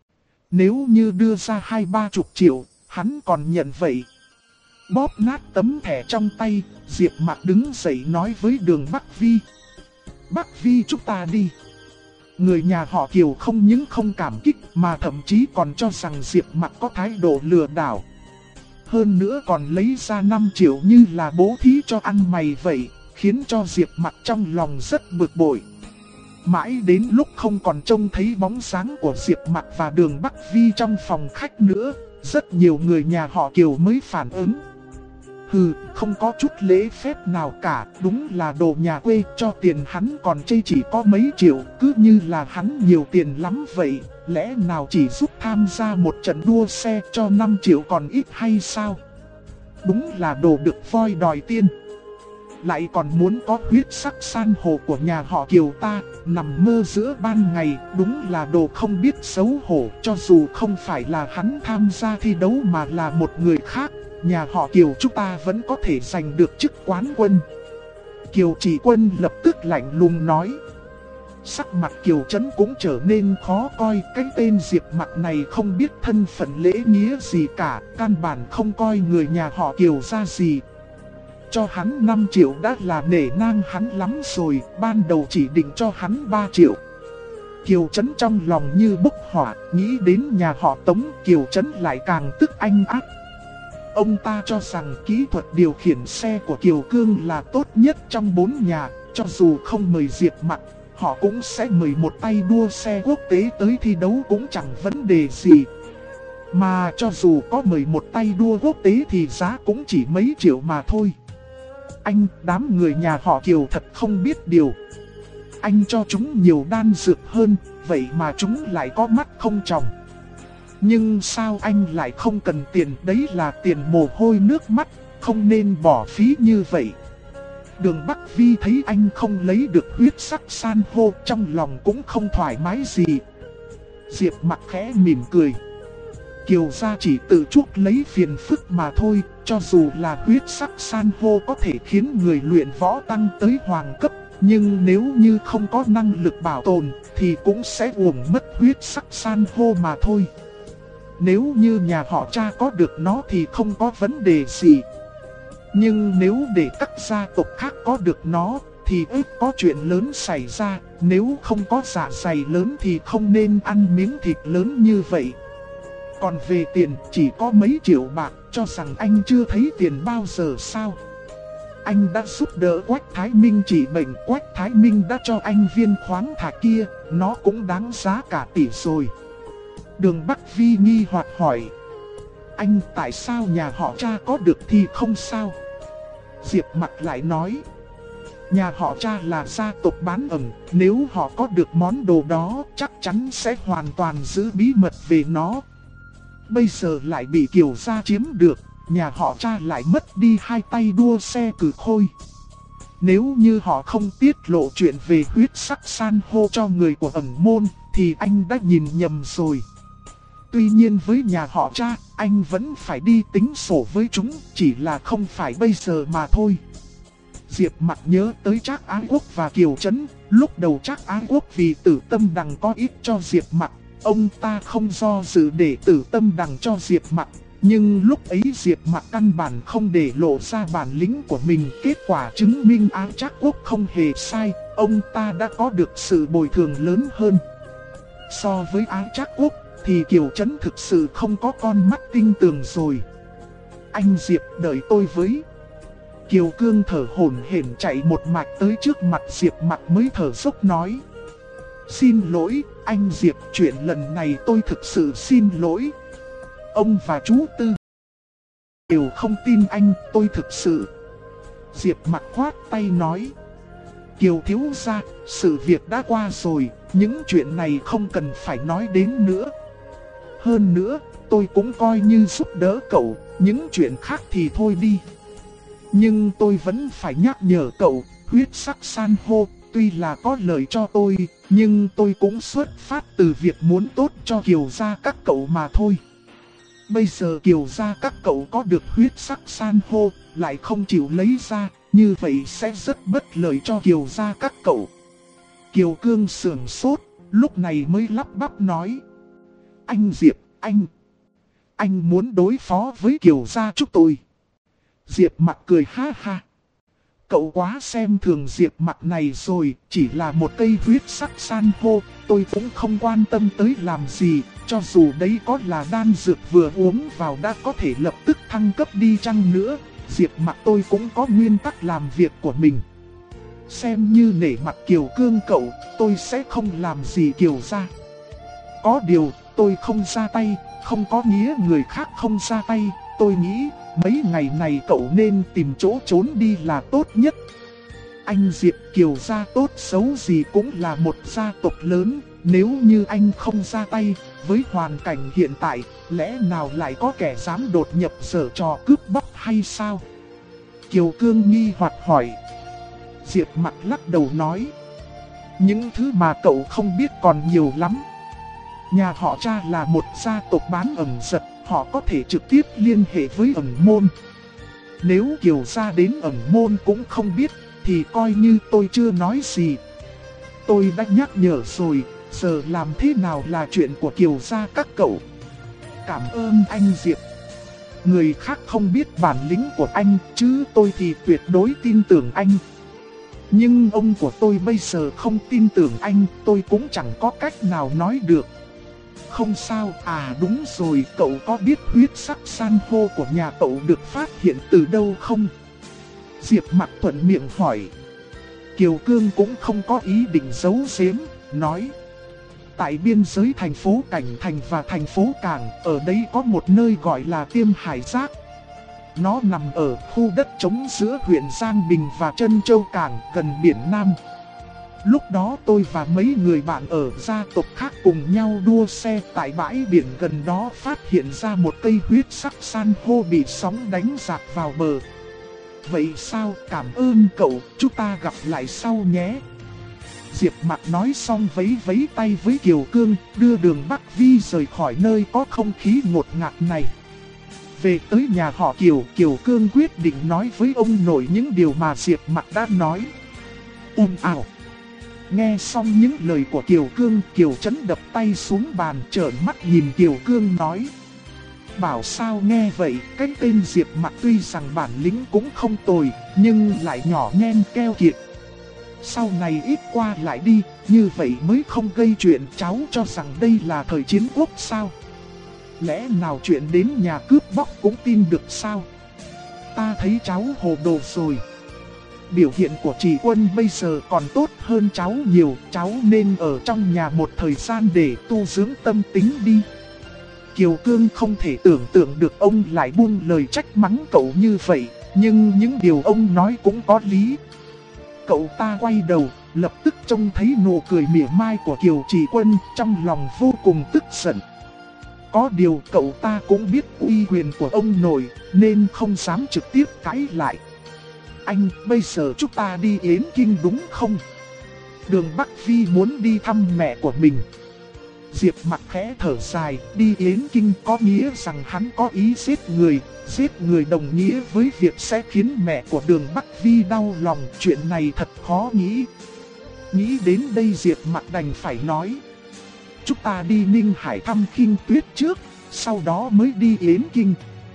Nếu như đưa ra 20-30 triệu, hắn còn nhận vậy. Bóp nát tấm thẻ trong tay, Diệp Mặc đứng dậy nói với Đường Bắc Vi. Bắc Vi, chúng ta đi. Người nhà họ Kiều không những không cảm kích mà thậm chí còn cho rằng Diệp Mặc có thái độ lừa đảo. Hơn nữa còn lấy ra 5 triệu như là bố thí cho ăn mày vậy, khiến cho Diệp Mặc trong lòng rất bực bội. Mãi đến lúc không còn trông thấy bóng dáng của Diệp Mặc và Đường Bắc Vi trong phòng khách nữa, rất nhiều người nhà họ Kiều mới phản ứng. Hừ, không có chút lễ phép nào cả, đúng là đồ nhà quê, cho tiền hắn còn chê chỉ có mấy triệu, cứ như là hắn nhiều tiền lắm vậy, lẽ nào chỉ giúp tham gia một trận đua xe cho 5 triệu còn ít hay sao? Đúng là đồ được voi đòi tiên. Lại còn muốn có huyết sắc san hô của nhà họ Kiều ta, nằm mơ giữa ban ngày, đúng là đồ không biết xấu hổ. Cho dù không phải là hắn tham gia thi đấu mà là một người khác, nhà họ Kiều chúng ta vẫn có thể giành được chức quán quân. Kiều Chỉ Quân lập tức lạnh lùng nói. Sắc mặt Kiều Trấn cũng trở nên khó coi, cái tên Diệp Mặc này không biết thân phận lễ nghĩa gì cả, căn bản không coi người nhà họ Kiều ra gì. Cho hắn 5 triệu đã là nể nang hắn lắm rồi, ban đầu chỉ định cho hắn 3 triệu. Kiều Trấn trong lòng như bốc hỏa, nghĩ đến nhà họ Tống, Kiều Trấn lại càng tức anh ác. Ông ta cho rằng kỹ thuật điều khiển xe của Kiều Cương là tốt nhất trong 4 nhà, cho dù không mời Diệp Mặc, họ cũng sẽ mời một tay đua xe quốc tế tới thi đấu cũng chẳng vấn đề gì. Mà cho dù có mời một tay đua quốc tế thì giá cũng chỉ mấy triệu mà thôi. Anh, đám người nhà họ Kiều thật không biết điều. Anh cho chúng nhiều đan dược hơn, vậy mà chúng lại có mắt không tròng. Nhưng sao anh lại không cần tiền, đấy là tiền mồ hôi nước mắt, không nên bỏ phí như vậy. Đường Bắc Vi thấy anh không lấy được huyết sắc san hô, trong lòng cũng không thoải mái gì. Diệp Mặc khẽ mỉm cười. Kiều gia chỉ tự chuốc lấy phiền phức mà thôi, cho dù là huyết sắc san hô có thể khiến người luyện võ tăng tới hoàng cấp, nhưng nếu như không có năng lực bảo tồn thì cũng sẽ uổng mất huyết sắc san hô mà thôi. Nếu như nhà họ cha có được nó thì không có vấn đề gì. Nhưng nếu để các gia tộc khác có được nó thì ít có chuyện lớn xảy ra, nếu không có dạ dày lớn thì không nên ăn miếng thịt lớn như vậy. Còn về tiền chỉ có mấy triệu bạc, cho rằng anh chưa thấy tiền bao giờ sao? Anh đã giúp đỡ Quách Thái Minh trị bệnh, Quách Thái Minh đã cho anh viên khoáng thạch kia, nó cũng đáng giá cả tỷ rồi. Đường Bắc Vi nghi hoặc hỏi. Anh, tại sao nhà họ cha có được thì không sao? Diệp Mặc lại nói. Nhà họ cha là gia tộc bán ẩn, nếu họ có được món đồ đó chắc chắn sẽ hoàn toàn giữ bí mật về nó. Bây giờ lại bị Kiều gia chiếm được, nhà họ cha lại mất đi 2 tay đua xe cử khôi. Nếu như họ không tiết lộ chuyện về huyết sắc san hô cho người của ẩn môn thì anh đã nhìn nhầm rồi. Tuy nhiên với nhà họ cha, anh vẫn phải đi tính sổ với chúng, chỉ là không phải bây giờ mà thôi. Diệp Mặc nhớ tới Trác Ái Quốc và Kiều Trấn, Lúc đầu chắc Á Quốc vì Tử Tâm Đằng có ít cho Diệp Mặc, ông ta không do dự để Tử Tâm Đằng cho Diệp Mặc. Nhưng lúc ấy Diệp Mặc căn bản không để lộ ra bản lĩnh của mình. Kết quả chứng minh Á Trác Quốc không hề sai, ông ta đã có được sự bồi thường lớn hơn. So với Á Trác Quốc thì Kiều Trấn thực sự không có con mắt tinh tường rồi. Anh Diệp đợi tôi với. Kiều Cương thở hổn hển chạy một mạch tới trước mặt Diệp Mặc mới thở dốc nói. Xin lỗi, anh Diệp, chuyện lần này tôi thực sự xin lỗi. Ông và chú Tư đều không tin anh, tôi thực sự. Diệp Mặc khoát tay nói. Kiều thiếu gia, sự việc đã qua rồi, những chuyện này không cần phải nói đến nữa. Hơn nữa, tôi cũng coi như giúp đỡ cậu, những chuyện khác thì thôi đi. Nhưng tôi vẫn phải nhắc nhở cậu, huyết sắc san hô, tuy là có lợi cho tôi, nhưng tôi cũng xuất phát từ việc muốn tốt cho Kiều gia các cậu mà thôi. Bây giờ Kiều gia các cậu có được huyết sắc san hô, lại không chịu lấy ra, như vậy sẽ rất bất lợi cho Kiều gia các cậu. Kiều Cương sườn sốt, lúc này mới lắp bắp nói. Anh Diệp, anh muốn đối phó với Kiều gia chúng tôi. Diệp Mặc cười ha ha. Cậu quá xem thường Diệp Mặc này rồi, chỉ là một cây huyết sắc san hô, tôi cũng không quan tâm tới làm gì, cho dù đấy có là đan dược vừa uống vào đã có thể lập tức thăng cấp đi chăng nữa, Diệp Mặc tôi cũng có nguyên tắc làm việc của mình. Xem như nể mặt Kiều Cương cậu, tôi sẽ không làm gì Kiều gia. Có điều, tôi không ra tay, không có nghĩa người khác không ra tay, tôi nghĩ mấy ngày này cậu nên tìm chỗ trốn đi là tốt nhất. Anh Diệp, Kiều gia tốt xấu gì cũng là một gia tộc lớn, nếu như anh không ra tay, với hoàn cảnh hiện tại, lẽ nào lại có kẻ dám đột nhập giở trò cướp bóc hay sao? Kiều Cương nghi hoặc hỏi. Diệp Mặc lắc đầu nói. Những thứ mà cậu không biết còn nhiều lắm. Nhà họ Cha là một gia tộc bán ẩn giật, họ có thể trực tiếp liên hệ với ẩn môn. Nếu Kiều gia đến ẩn môn cũng không biết, thì coi như tôi chưa nói gì. Tôi đã nhắc nhở rồi, giờ làm thế nào là chuyện của Kiều gia các cậu. Cảm ơn anh Diệp. Người khác không biết bản lĩnh của anh, chứ tôi thì tuyệt đối tin tưởng anh. Nhưng ông của tôi bây giờ không tin tưởng anh, tôi cũng chẳng có cách nào nói được. Không sao, à đúng rồi, cậu có biết huyết sắc san hô của nhà cậu được phát hiện từ đâu không? Diệp Mặc thuận miệng hỏi. Kiều Cương cũng không có ý định giấu giếm, nói. Tại biên giới thành phố Cảnh Thành và thành phố Cảng, ở đây có một nơi gọi là Tiêm Hải Giác. Nó nằm ở khu đất trống giữa huyện Giang Bình và Trân Châu Cảng, gần biển Nam. Lúc đó tôi và mấy người bạn ở gia tộc khác cùng nhau đua xe tại bãi biển gần đó, phát hiện ra một cây huyết sắc san hô bị sóng đánh dạt vào bờ. Vậy sao, cảm ơn cậu, chúng ta gặp lại sau nhé. Diệp Mặc nói xong vẫy vẫy tay với Kiều Cương, đưa đường Bắc Vi rời khỏi nơi có không khí ngột ngạt này. Về tới nhà họ Kiều, Kiều Cương quyết định nói với ông nội những điều mà Diệp Mặc đã nói. Ào. Nghe xong những lời của Kiều Cương, Kiều Trấn đập tay xuống bàn, trợn mắt nhìn Kiều Cương nói. Bảo sao nghe vậy, cái tên Diệp Mặc tuy rằng bản lĩnh cũng không tồi, nhưng lại nhỏ nhen keo kiệt. Sau này ít qua lại đi, như vậy mới không gây chuyện. Cháu cho rằng đây là thời chiến quốc sao? Lẽ nào chuyện đến nhà cướp bóc cũng tin được sao? Ta thấy cháu hồ đồ rồi. Biểu hiện của chị Quân bây giờ còn tốt hơn cháu nhiều, cháu nên ở trong nhà một thời gian để tu dưỡng tâm tính đi. Kiều Cương không thể tưởng tượng được ông lại buông lời trách mắng cậu như vậy, nhưng những điều ông nói cũng có lý. Cậu ta quay đầu, lập tức trông thấy nụ cười mỉa mai của Kiều Trì Quân, trong lòng vô cùng tức giận. Có điều cậu ta cũng biết uy quyền của ông nội, nên không dám trực tiếp cãi lại. Anh, bây giờ chúng ta đi Yến Kinh đúng không? Đường Bắc Vi muốn đi thăm mẹ của mình. Diệp Mặc khẽ thở dài, đi Yến Kinh có nghĩa rằng hắn có ý giết người đồng nghĩa với việc sẽ khiến mẹ của Đường Bắc Vi đau lòng, chuyện này thật khó nghĩ. Nghĩ đến đây Diệp Mặc đành phải nói. Chúng ta đi Ninh Hải thăm Khinh Tuyết trước, sau đó mới đi Yến Kinh.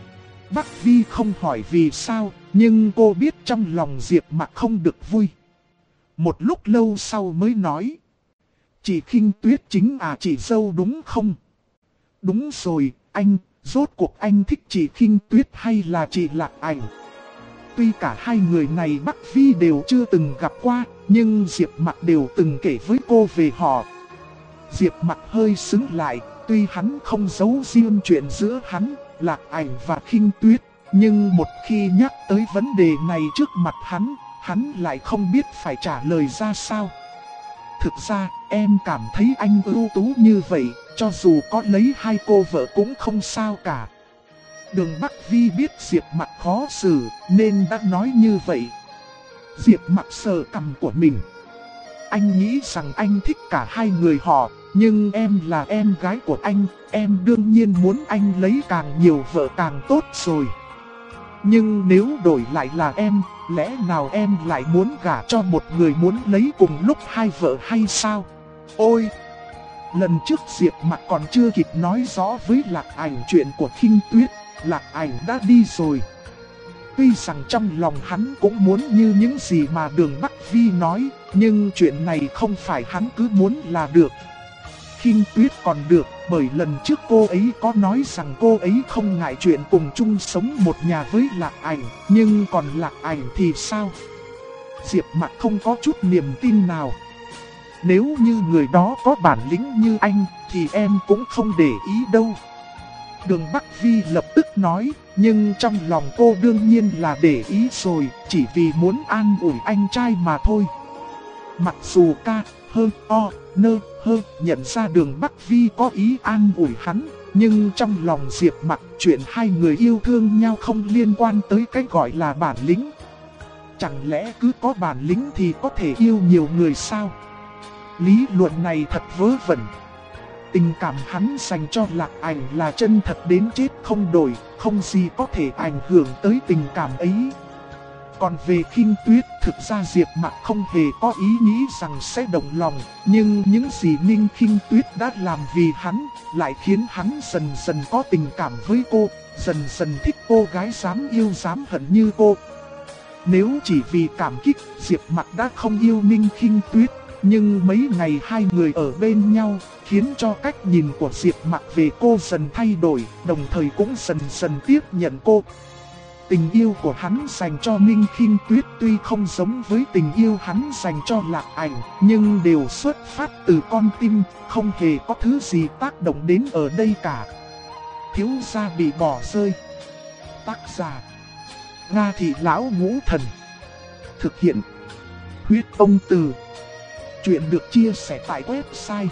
Bắc Vi không hỏi vì sao, nhưng cô biết trong lòng Diệp Mặc không được vui. Một lúc lâu sau mới nói. Chị Khinh Tuyết chính chị dâu đúng không? Đúng rồi, anh, rốt cuộc anh thích chị Khinh Tuyết hay là chị Lạc Ảnh? Tuy cả hai người này Bắc Vi đều chưa từng gặp qua, nhưng Diệp Mặc đều từng kể với cô về họ. Diệp Mặc hơi sững lại, tuy hắn không giấu riêng chuyện giữa hắn, Lạc Ảnh và Khinh Tuyết, nhưng một khi nhắc tới vấn đề này trước mặt hắn lại không biết phải trả lời ra sao. Thực ra, em cảm thấy anh ưu tú như vậy, cho dù có lấy hai cô vợ cũng không sao cả. Đường Bắc Vi biết Diệp Mặc khó xử, nên đã nói như vậy. Diệp Mặc sờ cằm của mình. Anh nghĩ rằng anh thích cả hai người họ, nhưng em là em gái của anh, em đương nhiên muốn anh lấy càng nhiều vợ càng tốt rồi. Nhưng nếu đổi lại là em, lẽ nào em lại muốn gả cho một người muốn lấy cùng lúc hai vợ hay sao? Ôi! Lần trước Diệp Mặc còn chưa kịp nói rõ với Lạc Ảnh chuyện của Khinh Tuyết, Lạc Ảnh đã đi rồi. Tuy rằng trong lòng hắn cũng muốn như những gì mà Đường Bắc Vi nói, nhưng chuyện này không phải hắn cứ muốn là được. Khinh Tuyết còn được, bởi lần trước cô ấy có nói rằng cô ấy không ngại chuyện cùng chung sống một nhà với Lạc Ảnh, nhưng còn Lạc Ảnh thì sao? Diệp Mặc không có chút niềm tin nào. Nếu như người đó có bản lĩnh như anh, thì em cũng không để ý đâu. Đường Bắc Vi lập tức nói, nhưng trong lòng cô đương nhiên là để ý rồi, chỉ vì muốn an ủi anh trai mà thôi. Mặc dù nhận ra Đường Bắc Vi có ý an ủi hắn, nhưng trong lòng Diệp Mặc chuyện hai người yêu thương nhau không liên quan tới cái gọi là bản lĩnh. Chẳng lẽ cứ có bản lĩnh thì có thể yêu nhiều người sao? Lý luận này thật vớ vẩn. Tình cảm hắn dành cho Lạc Ảnh là chân thật đến chết không đổi, không gì có thể ảnh hưởng tới tình cảm ấy. Còn về Khinh Tuyết, thực ra Diệp Mặc không hề có ý nghĩ rằng sẽ động lòng, nhưng những gì Ninh Khinh Tuyết đã làm vì hắn, lại khiến hắn dần dần có tình cảm với cô, dần dần thích cô gái dám yêu dám hận như cô. Nếu chỉ vì cảm kích, Diệp Mặc đã không yêu Ninh Khinh Tuyết, nhưng mấy ngày hai người ở bên nhau, khiến cho cách nhìn của Diệp Mặc về cô dần thay đổi, đồng thời cũng dần dần tiếp nhận cô. Tình yêu của hắn dành cho Ninh Khinh Tuyết tuy không giống với tình yêu hắn dành cho Lạc Ảnh, nhưng đều xuất phát từ con tim, không hề có thứ gì tác động đến ở đây cả. Thiếu gia bị bỏ rơi. Tác giả: Nga Thị Lão Ngũ Thần. Thực hiện: Huyết Ông Từ. Chuyện được chia sẻ tại website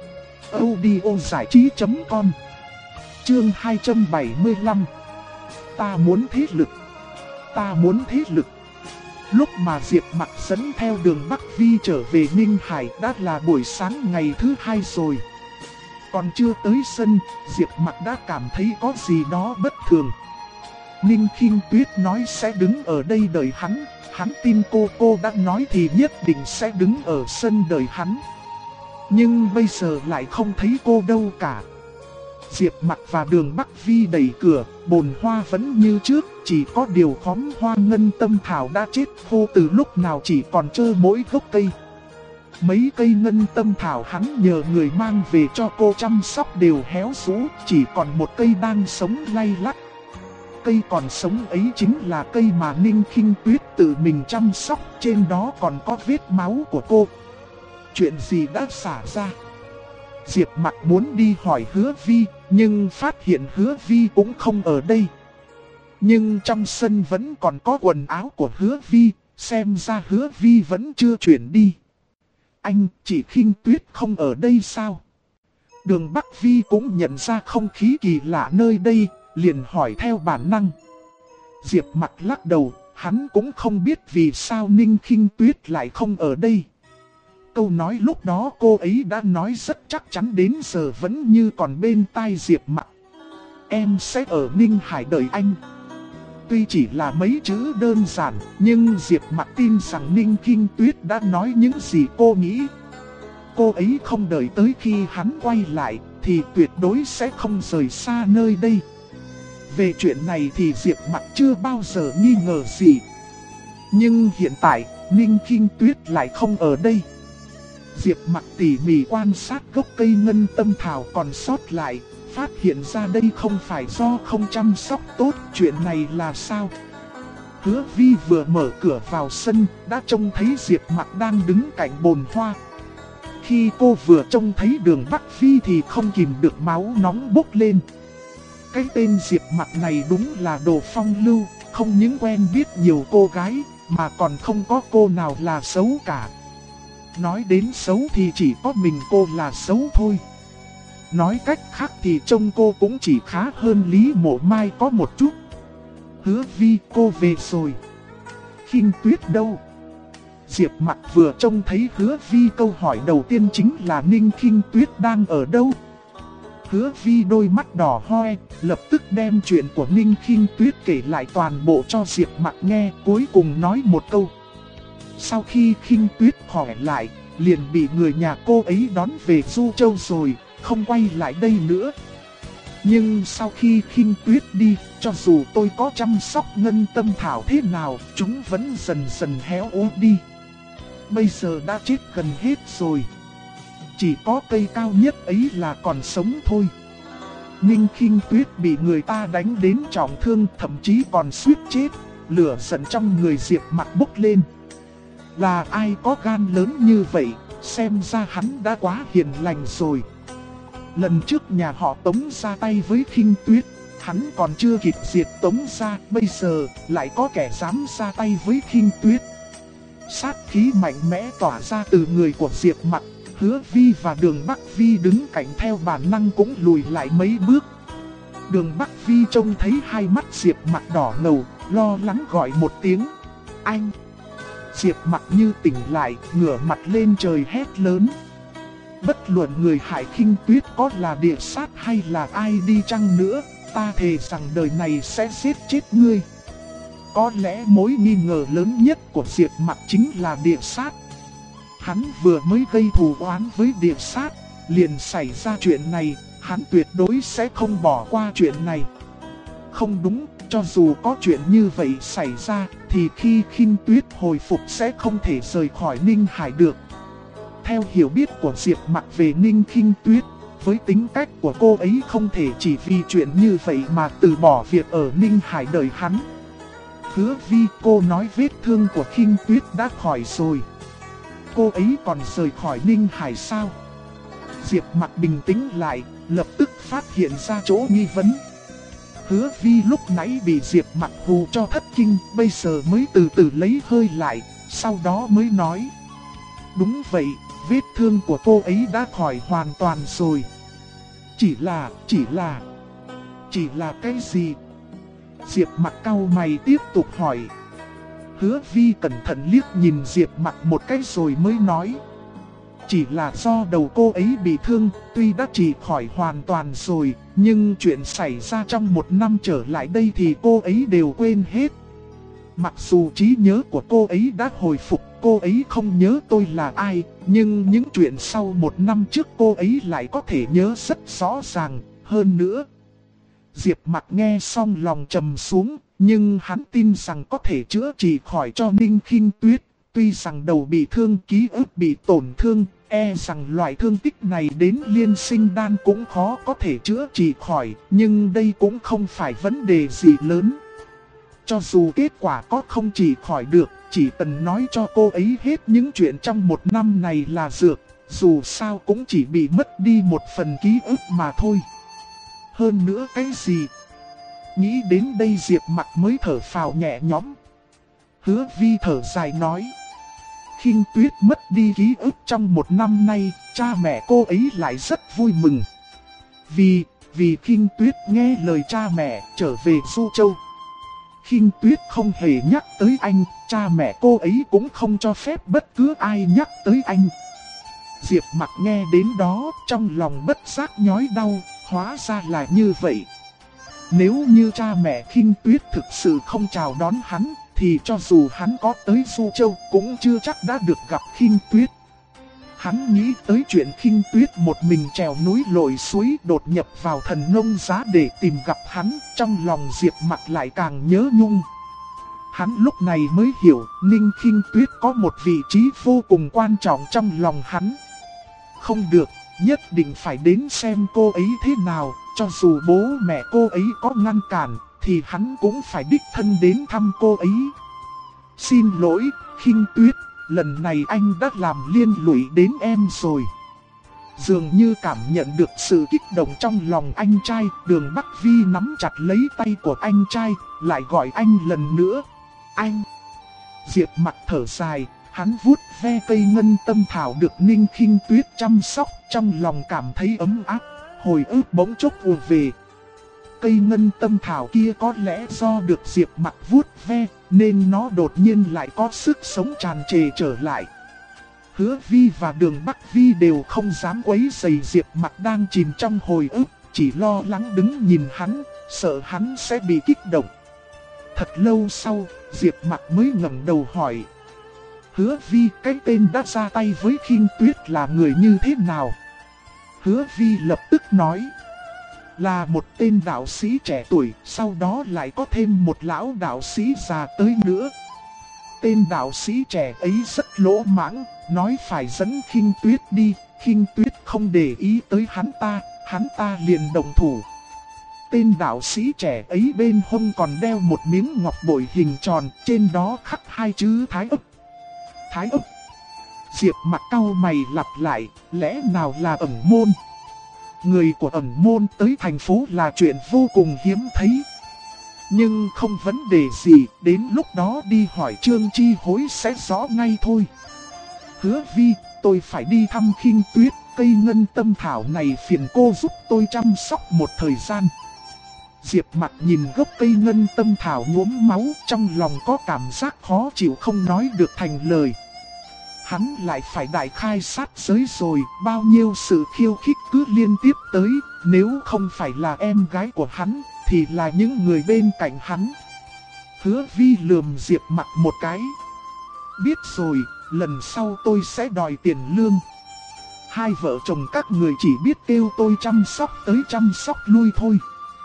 audiozảichí.com. Chương 275. Ta muốn thế lực. Ta muốn thế lực. Lúc mà Diệp Mặc dẫn theo Đường Bắc Vi trở về Ninh Hải đã là buổi sáng ngày thứ hai rồi. Còn chưa tới sân, Diệp Mặc đã cảm thấy có gì đó bất thường. Ninh Khinh Tuyết nói sẽ đứng ở đây đợi hắn, hắn tin cô đã nói thì nhất định sẽ đứng ở sân đợi hắn. Nhưng bây giờ lại không thấy cô đâu cả. Diệp Mặc và Đường Bắc Vi đẩy cửa, bồn hoa vẫn như trước, chỉ có điều khóm hoa ngân tâm thảo đã chết khô từ lúc nào chỉ còn trơ mỗi gốc cây. Mấy cây ngân tâm thảo hắn nhờ người mang về cho cô chăm sóc đều héo rũ, chỉ còn một cây đang sống lay lắt. Cây còn sống ấy chính là cây mà Ninh Khinh Tuyết tự mình chăm sóc, trên đó còn có vết máu của cô. Chuyện gì đã xảy ra? Diệp Mặc muốn đi hỏi Hứa Vi, nhưng phát hiện Hứa Vi cũng không ở đây. Nhưng trong sân vẫn còn có quần áo của Hứa Vi, xem ra Hứa Vi vẫn chưa chuyển đi. Anh, chị Khinh Tuyết không ở đây sao? Đường Bắc Vi cũng nhận ra không khí kỳ lạ nơi đây, liền hỏi theo bản năng. Diệp Mặc lắc đầu, hắn cũng không biết vì sao Ninh Khinh Tuyết lại không ở đây. Câu nói lúc đó cô ấy đã nói rất chắc chắn, đến giờ vẫn như còn bên tai Diệp Mặc. Em sẽ ở Ninh Hải đợi anh. Tuy chỉ là mấy chữ đơn giản, nhưng Diệp Mặc tin rằng Ninh Kinh Tuyết đã nói những gì cô nghĩ. Cô ấy không đợi tới khi hắn quay lại, thì tuyệt đối sẽ không rời xa nơi đây. Về chuyện này thì Diệp Mặc chưa bao giờ nghi ngờ gì. Nhưng hiện tại, Ninh Kinh Tuyết lại không ở đây. Diệp Mặc tỉ mỉ quan sát gốc cây ngân tâm thảo còn sót lại, phát hiện ra đây không phải do không chăm sóc tốt. Chuyện này là sao? Hứa Vi vừa mở cửa vào sân, đã trông thấy Diệp Mặc đang đứng cạnh bồn hoa. Khi cô vừa trông thấy Đường Bắc Phi thì không kìm được máu nóng bốc lên. Cái tên Diệp Mặc này đúng là đồ phong lưu, không những quen biết nhiều cô gái, mà còn không có cô nào là xấu cả. Nói đến xấu thì chỉ có mình cô là xấu thôi. Nói cách khác thì trông cô cũng chỉ khá hơn Lý Mộ Mai có một chút. Hứa Vi, cô về rồi. Kinh Tuyết đâu? Diệp Mặc vừa trông thấy Hứa Vi, câu hỏi đầu tiên chính là Ninh Kinh Tuyết đang ở đâu? Hứa Vi đôi mắt đỏ hoe, lập tức đem chuyện của Ninh Kinh Tuyết kể lại toàn bộ cho Diệp Mặc nghe, cuối cùng nói một câu. Sau khi Kinh Tuyết khỏi lại, liền bị người nhà cô ấy đón về Du Châu rồi, không quay lại đây nữa. Nhưng sau khi Kinh Tuyết đi, cho dù tôi có chăm sóc ngân tâm thảo thế nào, chúng vẫn dần dần héo úa đi. Bây giờ đã chết gần hết rồi. Chỉ có cây cao nhất ấy là còn sống thôi. Ninh Kinh Tuyết bị người ta đánh đến trọng thương, thậm chí còn suýt chết. Lửa giận trong người Diệp Mặc bốc lên. Là ai có gan lớn như vậy? Xem ra hắn đã quá hiền lành rồi. Lần trước nhà họ Tống ra tay với Kinh Tuyết, hắn còn chưa kịp diệt Tống ra, bây giờ lại có kẻ dám ra tay với Kinh Tuyết. Sát khí mạnh mẽ tỏa ra từ người của Diệp Mặc. Hứa Vi và Đường Bắc Vi đứng cạnh theo bản năng cũng lùi lại mấy bước. Đường Bắc Vi trông thấy hai mắt Diệp Mặc đỏ ngầu, lo lắng gọi một tiếng. Anh! Diệp Mặc như tỉnh lại, ngửa mặt lên trời hét lớn. Bất luận người hại Kinh Tuyết có là địa sát hay là ai đi chăng nữa, ta thề rằng đời này sẽ giết chết ngươi. Có lẽ mối nghi ngờ lớn nhất của Diệp Mặc chính là địa sát. Hắn vừa mới gây thù oán với địa sát, liền xảy ra chuyện này, hắn tuyệt đối sẽ không bỏ qua chuyện này. Không đúng, cho dù có chuyện như vậy xảy ra, thì khi Kinh Tuyết hồi phục sẽ không thể rời khỏi Ninh Hải được. Theo hiểu biết của Diệp Mặc về Ninh Kinh Tuyết, với tính cách của cô ấy không thể chỉ vì chuyện như vậy mà từ bỏ việc ở Ninh Hải đợi hắn. Hứa Vi, cô nói vết thương của Kinh Tuyết đã khỏi rồi. Cô ấy còn rời khỏi Ninh Hải sao? Diệp Mặc bình tĩnh lại, lập tức phát hiện ra chỗ nghi vấn. Hứa Vi lúc nãy bị Diệp Mặc hù cho thất kinh, bây giờ mới từ từ lấy hơi lại, sau đó mới nói. Đúng vậy, vết thương của cô ấy đã khỏi hoàn toàn rồi. Chỉ là cái gì? Diệp Mặc cau mày tiếp tục hỏi. Hứa Vi cẩn thận liếc nhìn Diệp Mặc một cái rồi mới nói. Chỉ là do đầu cô ấy bị thương, tuy đã trị khỏi hoàn toàn rồi, nhưng chuyện xảy ra trong một năm trở lại đây thì cô ấy đều quên hết. Mặc dù trí nhớ của cô ấy đã hồi phục, cô ấy không nhớ tôi là ai, nhưng những chuyện sau một năm trước cô ấy lại có thể nhớ rất rõ ràng, hơn nữa. Diệp Mặc nghe xong lòng trầm xuống, nhưng hắn tin rằng có thể chữa trị khỏi cho Ninh Kinh Tuyết. Tuy rằng đầu bị thương, ký ức bị tổn thương, e rằng loại thương tích này đến liên sinh đan cũng khó có thể chữa trị khỏi, nhưng đây cũng không phải vấn đề gì lớn. Cho dù kết quả có không trị khỏi được, chỉ cần nói cho cô ấy hết những chuyện trong một năm này là dược, dù sao cũng chỉ bị mất đi một phần ký ức mà thôi. Hơn nữa cái gì? Nghĩ đến đây Diệp Mặc mới thở phào nhẹ nhõm. Hứa Vi thở dài nói. Kinh Tuyết mất đi ký ức trong một năm nay, cha mẹ cô ấy lại rất vui mừng. Vì Kinh Tuyết nghe lời cha mẹ trở về Du Châu. Kinh Tuyết không hề nhắc tới anh, cha mẹ cô ấy cũng không cho phép bất cứ ai nhắc tới anh. Diệp Mặc nghe đến đó, trong lòng bất giác nhói đau, hóa ra là như vậy. Nếu như cha mẹ Khinh Tuyết thực sự không chào đón hắn, thì cho dù hắn có tới Du Châu cũng chưa chắc đã được gặp Khinh Tuyết. Hắn nghĩ tới chuyện Khinh Tuyết một mình trèo núi lội suối đột nhập vào Thần Nông Giá để tìm gặp hắn, trong lòng Diệp Mặc lại càng nhớ nhung. Hắn lúc này mới hiểu Ninh Khinh Tuyết có một vị trí vô cùng quan trọng trong lòng hắn. Không được, nhất định phải đến xem cô ấy thế nào, cho dù bố mẹ cô ấy có ngăn cản, thì hắn cũng phải đích thân đến thăm cô ấy. Xin lỗi, Khinh Tuyết, lần này anh đã làm liên lụy đến em rồi. Dường như cảm nhận được sự kích động trong lòng anh trai, Đường Bắc Vi nắm chặt lấy tay của anh trai, lại gọi anh lần nữa. Anh! Diệp Mặc thở dài, hắn vuốt ve cây ngân tâm thảo được Ninh Khinh Tuyết chăm sóc, trong lòng cảm thấy ấm áp, hồi ức bỗng chốc ùa về. Cây ngân tâm thảo kia có lẽ do được Diệp Mặc vuốt ve, nên nó đột nhiên lại có sức sống tràn trề trở lại. Hứa Vi và Đường Bắc Vi đều không dám quấy rầy Diệp Mặc đang chìm trong hồi ức, chỉ lo lắng đứng nhìn hắn, sợ hắn sẽ bị kích động. Thật lâu sau, Diệp Mặc mới ngẩng đầu hỏi. Hứa Vi, cái tên đã ra tay với Khinh Tuyết là người như thế nào? Hứa Vi lập tức nói. Là một tên đạo sĩ trẻ tuổi, sau đó lại có thêm một lão đạo sĩ già tới nữa. Tên đạo sĩ trẻ ấy rất lỗ mãng, nói phải dẫn Khinh Tuyết đi, Khinh Tuyết không để ý tới hắn ta liền động thủ. Tên đạo sĩ trẻ ấy bên hông còn đeo một miếng ngọc bội hình tròn, trên đó khắc hai chữ Thái Ức. Thái Ức. Diệp Mặc cau mày lặp lại, lẽ nào là ẩn môn? Người của ẩn môn tới thành phố là chuyện vô cùng hiếm thấy. Nhưng không vấn đề gì, đến lúc đó đi hỏi Trương Chi Hối sẽ rõ ngay thôi. Hứa Vi, tôi phải đi thăm Khinh Tuyết, cây ngân tâm thảo này phiền cô giúp tôi chăm sóc một thời gian. Diệp Mặc nhìn gốc cây ngân tâm thảo nhuốm máu, trong lòng có cảm giác khó chịu không nói được thành lời. Hắn lại phải đại khai sát giới rồi, bao nhiêu sự khiêu khích cứ liên tiếp tới, nếu không phải là em gái của hắn, thì là những người bên cạnh hắn. Hứa Vi lườm Diệp Mặc một cái. Biết rồi, lần sau tôi sẽ đòi tiền lương. Hai vợ chồng các người chỉ biết kêu tôi chăm sóc tới chăm sóc lui thôi.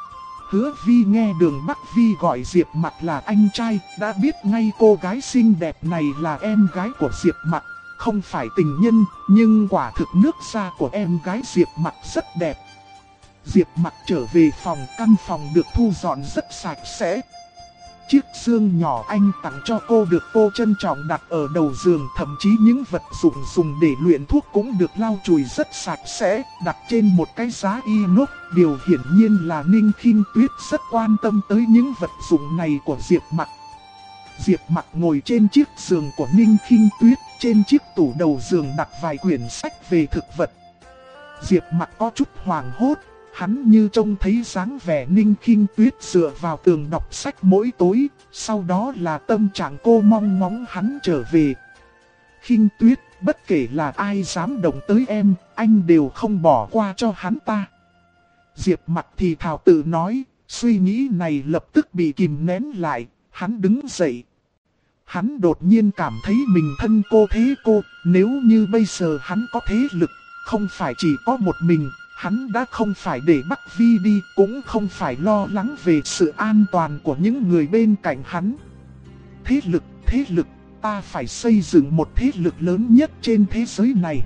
Hứa Vi nghe Đường Bắc Vi gọi Diệp Mặc là anh trai, đã biết ngay cô gái xinh đẹp này là em gái của Diệp Mặc, không phải tình nhân, nhưng quả thực nước da của em gái Diệp Mặc rất đẹp. Diệp Mặc trở về phòng, căn phòng được thu dọn rất sạch sẽ. Chiếc giường nhỏ anh tặng cho cô được cô trân trọng đặt ở đầu giường, thậm chí những vật dụng dùng để luyện thuốc cũng được lau chùi rất sạch sẽ, đặt trên một cái giá inox. Điều hiển nhiên là Ninh Khinh Tuyết rất quan tâm tới những vật dụng này của Diệp Mặc. Diệp Mặc ngồi trên chiếc giường của Ninh Khinh Tuyết, trên chiếc tủ đầu giường đặt vài quyển sách về thực vật. Diệp Mặc có chút hoảng hốt. Hắn như trông thấy dáng vẻ Ninh Khinh Tuyết dựa vào tường đọc sách mỗi tối, sau đó là tâm trạng cô mong ngóng hắn trở về. Khinh Tuyết, bất kể là ai dám động tới em, anh đều không bỏ qua cho hắn ta. Diệp Mặc thì thào tự nói, suy nghĩ này lập tức bị kìm nén lại, hắn đứng dậy. Hắn đột nhiên cảm thấy mình thân cô thế cô, nếu như bây giờ hắn có thế lực, không phải chỉ có một mình. Hắn đã không phải để Bắc Vi đi, cũng không phải lo lắng về sự an toàn của những người bên cạnh hắn. Thế lực, ta phải xây dựng một thế lực lớn nhất trên thế giới này.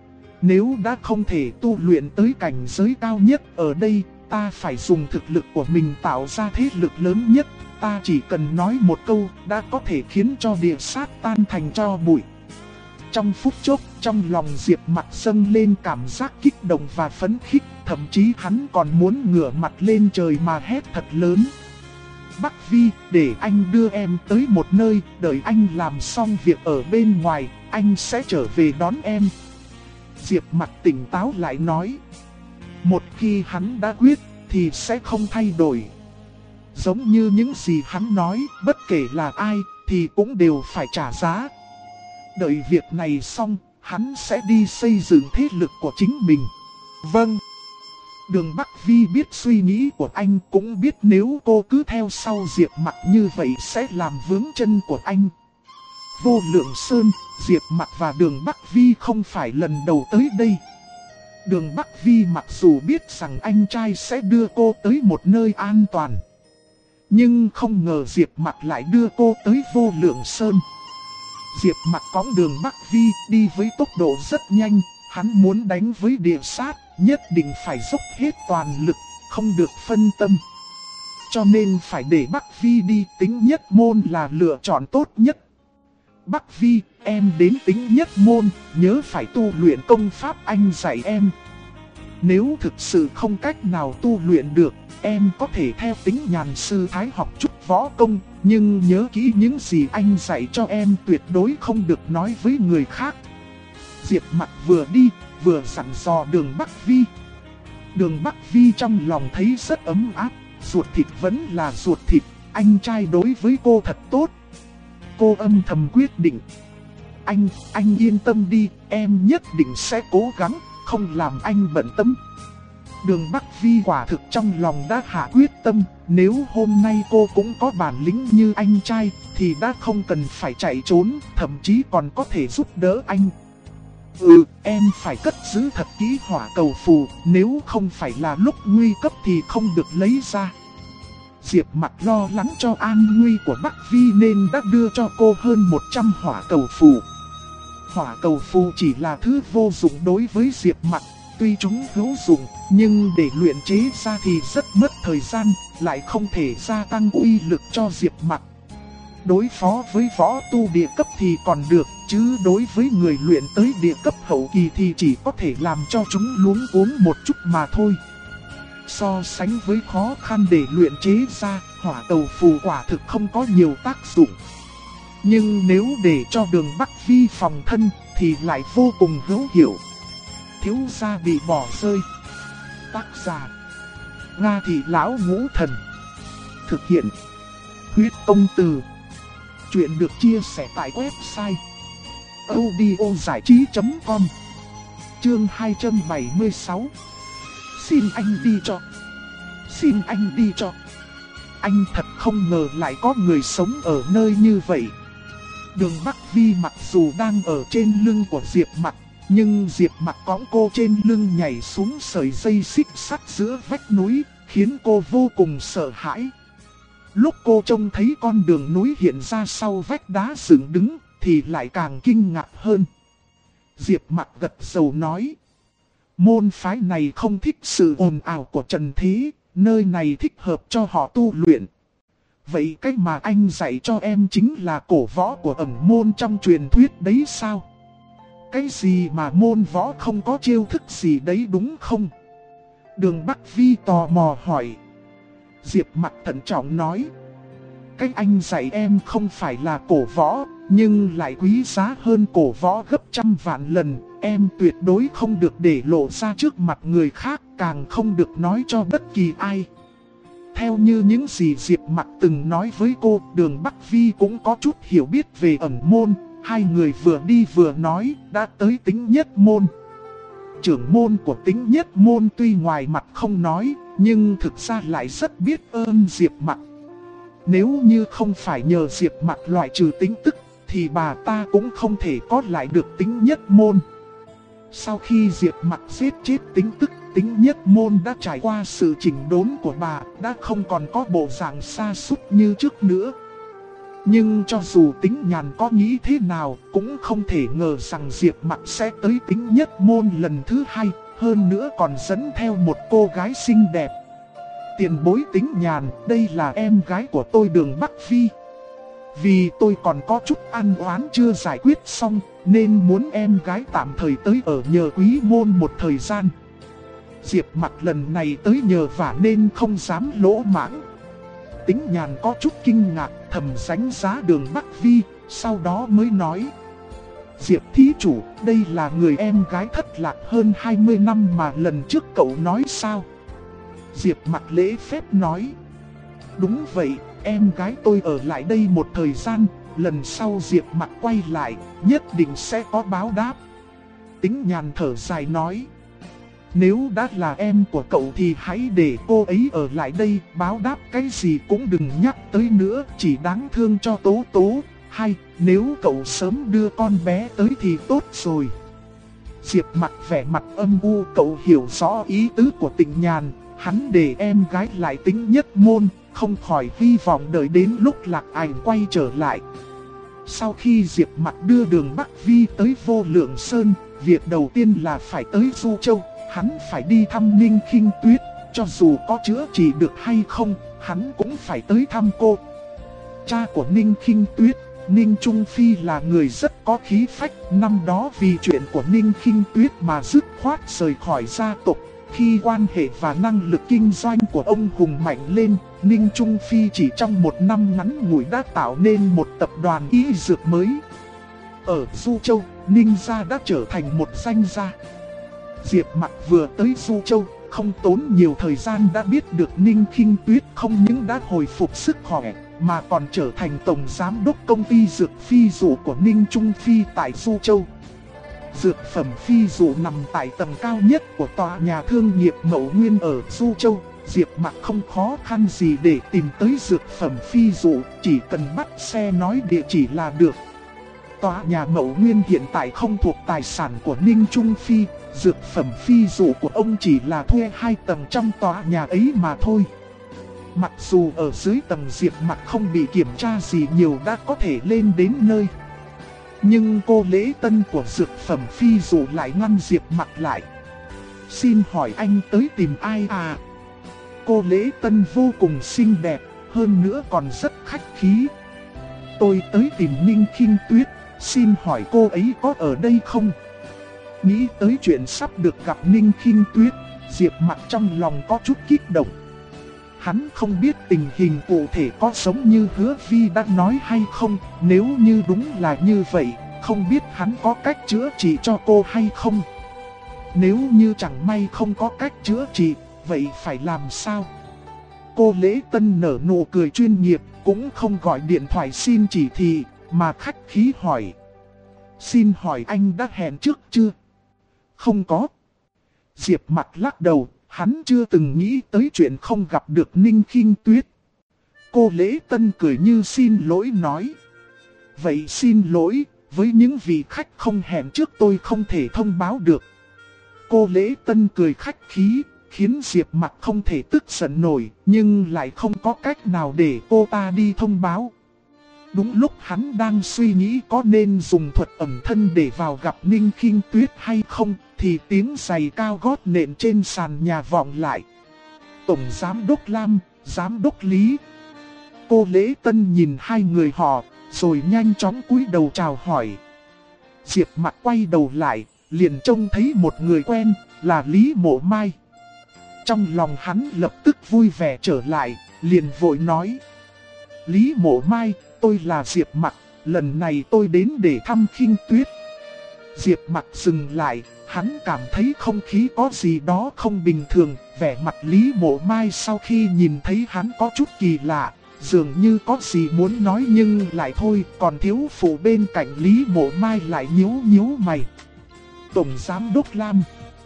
Nếu đã không thể tu luyện tới cảnh giới cao nhất ở đây, ta phải dùng thực lực của mình tạo ra thế lực lớn nhất. Ta chỉ cần nói một câu, đã có thể khiến cho địa sát tan thành tro bụi. Trong phút chốc, trong lòng Diệp Mặc dâng lên cảm giác kích động và phấn khích, thậm chí hắn còn muốn ngửa mặt lên trời mà hét thật lớn. Bắc Vi, để anh đưa em tới một nơi, đợi anh làm xong việc ở bên ngoài, anh sẽ trở về đón em. Diệp Mặc tỉnh táo lại nói. Một khi hắn đã quyết, thì sẽ không thay đổi. Giống như những gì hắn nói, bất kể là ai, thì cũng đều phải trả giá. Đợi việc này xong, hắn sẽ đi xây dựng thế lực của chính mình. Vâng. Đường Bắc Vi biết suy nghĩ của anh, cũng biết nếu cô cứ theo sau Diệp Mặc như vậy sẽ làm vướng chân của anh. Vô Lượng Sơn, Diệp Mặc và Đường Bắc Vi không phải lần đầu tới đây. Đường Bắc Vi mặc dù biết rằng anh trai sẽ đưa cô tới một nơi an toàn, nhưng không ngờ Diệp Mặc lại đưa cô tới Vô Lượng Sơn. Diệp Mặc cõng Đường Bắc Vi đi với tốc độ rất nhanh, hắn muốn đánh với địa sát, nhất định phải dốc hết toàn lực, không được phân tâm. Cho nên phải để Bắc Vi đi, Tính Nhất Môn là lựa chọn tốt nhất. Bắc Vi, em đến Tính Nhất Môn, nhớ phải tu luyện công pháp anh dạy em. Nếu thực sự không cách nào tu luyện được, em có thể theo Tính Nhàn sư thái học chút võ công, nhưng nhớ kỹ những gì anh dạy cho em tuyệt đối không được nói với người khác. Diệp Mặc vừa đi, vừa dặn dò Đường Bắc Vi. Đường Bắc Vi trong lòng thấy rất ấm áp, ruột thịt vẫn là ruột thịt, anh trai đối với cô thật tốt. Cô âm thầm quyết định. Anh yên tâm đi, em nhất định sẽ cố gắng, không làm anh bận tâm. Đường Bắc Vi quả thực trong lòng đã hạ quyết tâm, nếu hôm nay cô cũng có bản lĩnh như anh trai, thì đã không cần phải chạy trốn, thậm chí còn có thể giúp đỡ anh. Em phải cất giữ thật kỹ hỏa cầu phù, nếu không phải là lúc nguy cấp thì không được lấy ra. Diệp Mặc lo lắng cho an nguy của Bắc Vi nên đã đưa cho cô hơn 100 hỏa cầu phù. Hỏa cầu phù chỉ là thứ vô dụng đối với Diệp Mặc, tuy chúng hữu dụng, nhưng để luyện chế ra thì rất mất thời gian, lại không thể gia tăng uy lực cho Diệp Mặc. Đối phó với võ tu địa cấp thì còn được, chứ đối với người luyện tới địa cấp hậu kỳ thì chỉ có thể làm cho chúng luống cuống một chút mà thôi. So sánh với khó khăn để luyện chế ra, hỏa cầu phù quả thực không có nhiều tác dụng. Nhưng nếu để cho Đường Bắc Vi phòng thân thì lại vô cùng hữu hiệu. Thiếu gia bị bỏ rơi. Tác giả: Nga Thị Lão Ngũ Thần. Thực hiện: Huyết Công Từ. Chuyện được chia sẻ tại website audiozảichí.com. Chương 276. Xin anh đi cho. Xin anh đi cho. Anh thật không ngờ lại có người sống ở nơi như vậy. Đường Bắc Vi mặc dù đang ở trên lưng của Diệp Mặc, nhưng Diệp Mặc cõng cô trên lưng nhảy xuống sợi dây xích sắt giữa vách núi, khiến cô vô cùng sợ hãi. Lúc cô trông thấy con đường núi hiện ra sau vách đá dựng đứng, thì lại càng kinh ngạc hơn. Diệp Mặc gật đầu nói: môn phái này không thích sự ồn ào của trần thế, nơi này thích hợp cho họ tu luyện. Vậy cách mà anh dạy cho em chính là cổ võ của ẩn môn trong truyền thuyết đấy sao? Cái gì mà môn võ không có chiêu thức gì đấy đúng không? Đường Bắc Vi tò mò hỏi. Diệp Mặc thận trọng nói: cách anh dạy em không phải là cổ võ, nhưng lại quý giá hơn cổ võ gấp trăm vạn lần. Em tuyệt đối không được để lộ ra trước mặt người khác, càng không được nói cho bất kỳ ai. Theo như những gì Diệp Mặc từng nói với cô, Đường Bắc Vi cũng có chút hiểu biết về ẩn môn. Hai người vừa đi vừa nói, đã tới Tính Nhất Môn. Trưởng môn của Tính Nhất Môn tuy ngoài mặt không nói, nhưng thực ra lại rất biết ơn Diệp Mặc. Nếu như không phải nhờ Diệp Mặc loại trừ Tính Tức, thì bà ta cũng không thể có lại được Tính Nhất Môn. Sau khi Diệp Mặc giết chết Tính Tức, Tính Nhất Môn đã trải qua sự chỉnh đốn của bà, đã không còn có bộ dạng sa sút như trước nữa. Nhưng cho dù Tính Nhàn có nghĩ thế nào, cũng không thể ngờ rằng Diệp Mặc sẽ tới Tính Nhất Môn lần thứ hai, hơn nữa còn dẫn theo một cô gái xinh đẹp. Tiền bối Tính Nhàn, đây là em gái của tôi Đường Bắc Vi. Vì tôi còn có chút ăn oán chưa giải quyết xong, nên muốn em gái tạm thời tới ở nhờ quý môn một thời gian. Diệp Mặc lần này tới nhờ vả nên không dám lỗ mãng. Tính Nhàn có chút kinh ngạc, thầm đánh giá Đường Bắc Vi, sau đó mới nói: Diệp thí chủ, đây là người em gái thất lạc hơn 20 năm mà lần trước cậu nói sao? Diệp Mặc lễ phép nói: đúng vậy, em gái tôi ở lại đây một thời gian, lần sau Diệp Mặc quay lại, nhất định sẽ có báo đáp. Tính Nhàn thở dài nói: Nếu đã là em của cậu thì hãy để cô ấy ở lại đây, báo đáp cái gì cũng đừng nhắc tới nữa, chỉ đáng thương cho Tố Tố. Hay, nếu cậu sớm đưa con bé tới thì tốt rồi. Diệp Mặc vẻ mặt âm u, cậu hiểu rõ ý tứ của Tịnh Nhàn, hắn để em gái lại tính nhất môn, không khỏi hy vọng đợi đến lúc Lạc Ảnh quay trở lại. Sau khi Diệp Mặc đưa Đường Bắc Vi tới Vô Lượng Sơn, việc đầu tiên là phải tới Du Châu, hắn phải đi thăm Ninh Khinh Tuyết, cho dù có chữa trị được hay không, hắn cũng phải tới thăm cô. Cha của Ninh Khinh Tuyết, Ninh Trung Phi là người rất có khí phách, năm đó vì chuyện của Ninh Khinh Tuyết mà dứt khoát rời khỏi gia tộc. Khi quan hệ và năng lực kinh doanh của ông hùng mạnh lên, Ninh Trung Phi chỉ trong một năm ngắn ngủi đã tạo nên một tập đoàn y dược mới. Ở Du Châu, Ninh gia đã trở thành một danh gia. Diệp Mặc vừa tới Du Châu, không tốn nhiều thời gian đã biết được Ninh Khinh Tuyết không những đã hồi phục sức khỏe, mà còn trở thành tổng giám đốc công ty dược phi dụ của Ninh Trung Phi tại Du Châu. Dược phẩm phi dụ nằm tại tầng cao nhất của tòa nhà thương nghiệp Mậu Nguyên ở Du Châu. Diệp Mặc không khó khăn gì để tìm tới dược phẩm phi dụ, chỉ cần bắt xe nói địa chỉ là được. Tòa nhà Mậu Nguyên hiện tại không thuộc tài sản của Ninh Trung Phi, dược phẩm phi dụ của ông chỉ là thuê 2 tầng trong tòa nhà ấy mà thôi. Mặc dù ở dưới tầng Diệp Mặc không bị kiểm tra gì nhiều đã có thể lên đến nơi, nhưng cô lễ tân của dược phẩm phi dụ lại ngăn Diệp Mặc lại. Xin hỏi anh tới tìm ai à? Cô lễ tân vô cùng xinh đẹp, hơn nữa còn rất khách khí. Tôi tới tìm Ninh Khinh Tuyết, xin hỏi cô ấy có ở đây không? Nghĩ tới chuyện sắp được gặp Ninh Khinh Tuyết, Diệp Mặc trong lòng có chút kích động. Hắn không biết tình hình cụ thể có giống như Hứa Vi đã nói hay không, nếu như đúng là như vậy, không biết hắn có cách chữa trị cho cô hay không. Nếu như chẳng may không có cách chữa trị, vậy phải làm sao? Cô lễ tân nở nụ cười chuyên nghiệp, cũng không gọi điện thoại xin chỉ thị, mà khách khí hỏi. Xin hỏi anh đã hẹn trước chưa? Không có. Diệp Mặc lắc đầu, hắn chưa từng nghĩ tới chuyện không gặp được Ninh Khinh Tuyết. Cô lễ tân cười như xin lỗi nói. Vậy xin lỗi, với những vị khách không hẹn trước tôi không thể thông báo được. Cô lễ tân cười khách khí, khiến Diệp Mặc không thể tức giận nổi, nhưng lại không có cách nào để cô ta đi thông báo. Đúng lúc hắn đang suy nghĩ có nên dùng thuật ẩn thân để vào gặp Ninh Khinh Tuyết hay không, thì tiếng giày cao gót nện trên sàn nhà vọng lại. Tổng giám đốc Lam, giám đốc Lý. Cô lễ tân nhìn hai người họ, rồi nhanh chóng cúi đầu chào hỏi. Diệp Mặc quay đầu lại, liền trông thấy một người quen, là Lý Mộ Mai. Trong lòng hắn lập tức vui vẻ trở lại, liền vội nói. Lý Mộ Mai, tôi là Diệp Mặc, lần này tôi đến để thăm Khinh Tuyết. Diệp Mặc dừng lại, hắn cảm thấy không khí có gì đó không bình thường, vẻ mặt Lý Mộ Mai sau khi nhìn thấy hắn có chút kỳ lạ, dường như có gì muốn nói nhưng lại thôi, còn thiếu phụ bên cạnh Lý Mộ Mai lại nhíu mày. Tổng giám đốc Lam,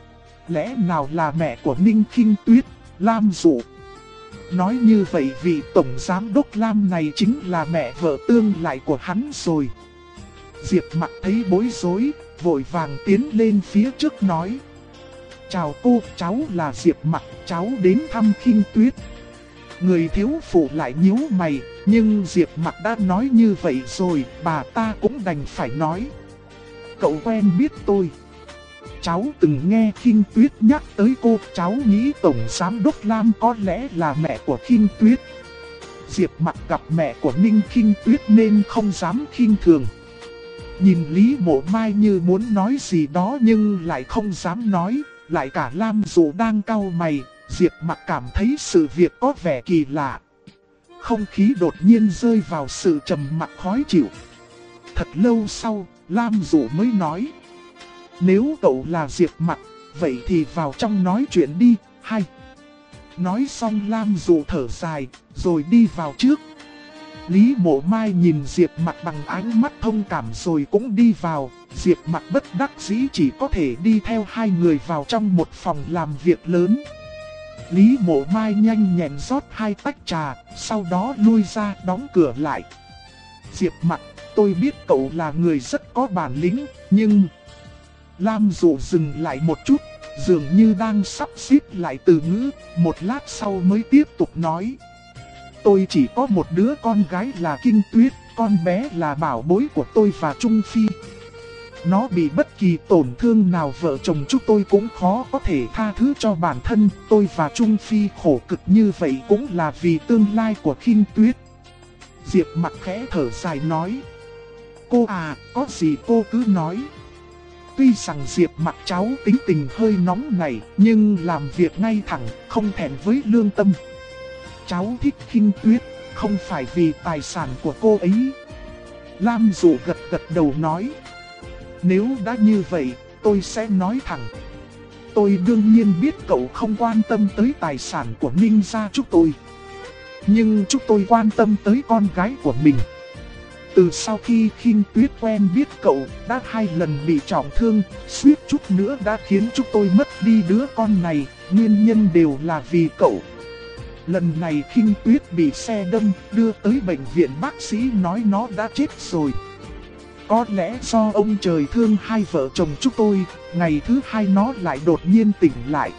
lẽ nào là mẹ của Ninh Khinh Tuyết, Lam Dụ? Nói như vậy vị tổng giám đốc Lam này chính là mẹ vợ tương lai của hắn rồi. Diệp Mặc thấy bối rối, vội vàng tiến lên phía trước nói. Chào cô, cháu là Diệp Mặc, cháu đến thăm Khinh Tuyết. Người thiếu phụ lại nhíu mày, nhưng Diệp Mặc đã nói như vậy rồi, bà ta cũng đành phải nói. Cậu quen biết tôi. Cháu từng nghe Khinh Tuyết nhắc tới cô, cháu nghĩ tổng giám đốc Lam có lẽ là mẹ của Khinh Tuyết. Diệp Mặc gặp mẹ của Ninh Khinh Tuyết nên không dám khinh thường. Nhìn Lý Mộ Mai như muốn nói gì đó nhưng lại không dám nói, lại cả Lam Dụ đang cau mày, Diệp Mặc cảm thấy sự việc có vẻ kỳ lạ. Không khí đột nhiên rơi vào sự trầm mặc khó chịu. Thật lâu sau, Lam Dụ mới nói. Nếu cậu là Diệp Mặc, vậy thì vào trong nói chuyện đi, hay. Nói xong Lam Dụ thở dài, rồi đi vào trước. Lý Mộ Mai nhìn Diệp Mặc bằng ánh mắt thông cảm rồi cũng đi vào. Diệp Mặc bất đắc dĩ chỉ có thể đi theo hai người vào trong một phòng làm việc lớn. Lý Mộ Mai nhanh nhẹn rót 2 tách trà, sau đó lui ra đóng cửa lại. Diệp Mặc, tôi biết cậu là người rất có bản lĩnh, nhưng... Lam Dụ dừng lại một chút, dường như đang sắp xếp lại từ ngữ, một lát sau mới tiếp tục nói. Tôi chỉ có một đứa con gái là Kinh Tuyết, con bé là bảo bối của tôi và Trung Phi. Nó bị bất kỳ tổn thương nào vợ chồng chúng tôi cũng khó có thể tha thứ cho bản thân. Tôi và Trung Phi khổ cực như vậy cũng là vì tương lai của Kinh Tuyết. Diệp Mặc khẽ thở dài nói. Cô à, có gì cô cứ nói. Tuy rằng Diệp Mặc cháu tính tình hơi nóng này, nhưng làm việc ngay thẳng, không thẹn với lương tâm. Cháu thích Kinh Tuyết, không phải vì tài sản của cô ấy. Lam Dụ gật gật đầu nói. Nếu đã như vậy, tôi sẽ nói thẳng. Tôi đương nhiên biết cậu không quan tâm tới tài sản của Ninh gia chúng tôi. Nhưng chúng tôi quan tâm tới con gái của mình. Từ sau khi Kinh Tuyết quen biết cậu, đã 2 lần bị trọng thương, suýt chút nữa đã khiến chúng tôi mất đi đứa con này, nguyên nhân đều là vì cậu. Lần này Kinh Tuyết bị xe đâm, đưa tới bệnh viện, bác sĩ nói nó đã chết rồi. Có lẽ do ông trời thương hai vợ chồng chúng tôi, ngày thứ 2 nó lại đột nhiên tỉnh lại.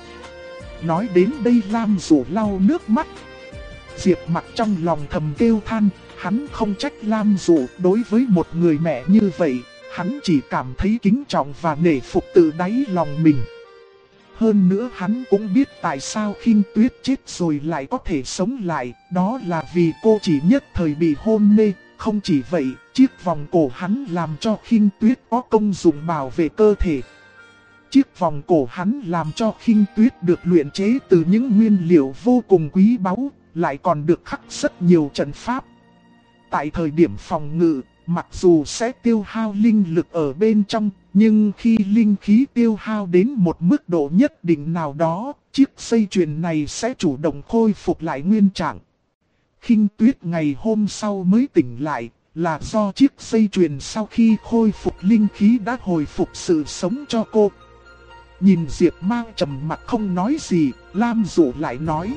Nói đến đây Lam Dụ lau nước mắt. Diệp Mặc trong lòng thầm kêu than, hắn không trách Lam Dụ, đối với một người mẹ như vậy, hắn chỉ cảm thấy kính trọng và nể phục từ đáy lòng mình. Hơn nữa hắn cũng biết tại sao Kinh Tuyết chết rồi lại có thể sống lại, đó là vì cô chỉ nhất thời bị hôn mê. Không chỉ vậy, chiếc vòng cổ hắn làm cho Kinh Tuyết có công dụng bảo vệ cơ thể. Chiếc vòng cổ hắn làm cho Kinh Tuyết được luyện chế từ những nguyên liệu vô cùng quý báu, lại còn được khắc rất nhiều trận pháp. Tại thời điểm phòng ngự, mặc dù sẽ tiêu hao linh lực ở bên trong, nhưng khi linh khí tiêu hao đến một mức độ nhất định nào đó, chiếc dây chuyền này sẽ chủ động khôi phục lại nguyên trạng. Kinh Tuyết ngày hôm sau mới tỉnh lại, là do chiếc dây chuyền sau khi khôi phục linh khí đã hồi phục sự sống cho cô. Nhìn Diệp Mang trầm mặt không nói gì, Lam Dụ lại nói.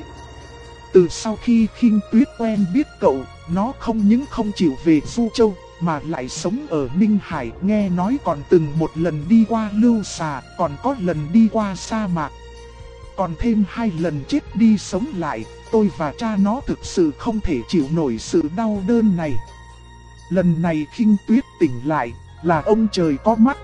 Từ sau khi Kinh Tuyết quen biết cậu, nó không những không chịu về Du Châu, mà lại sống ở Ninh Hải, nghe nói còn từng một lần đi qua Lưu Xà, còn có lần đi qua sa mạc. Còn thêm 2 lần chết đi sống lại, tôi và cha nó thực sự không thể chịu nổi sự đau đớn này. Lần này Kinh Tuyết tỉnh lại, là ông trời có mắt.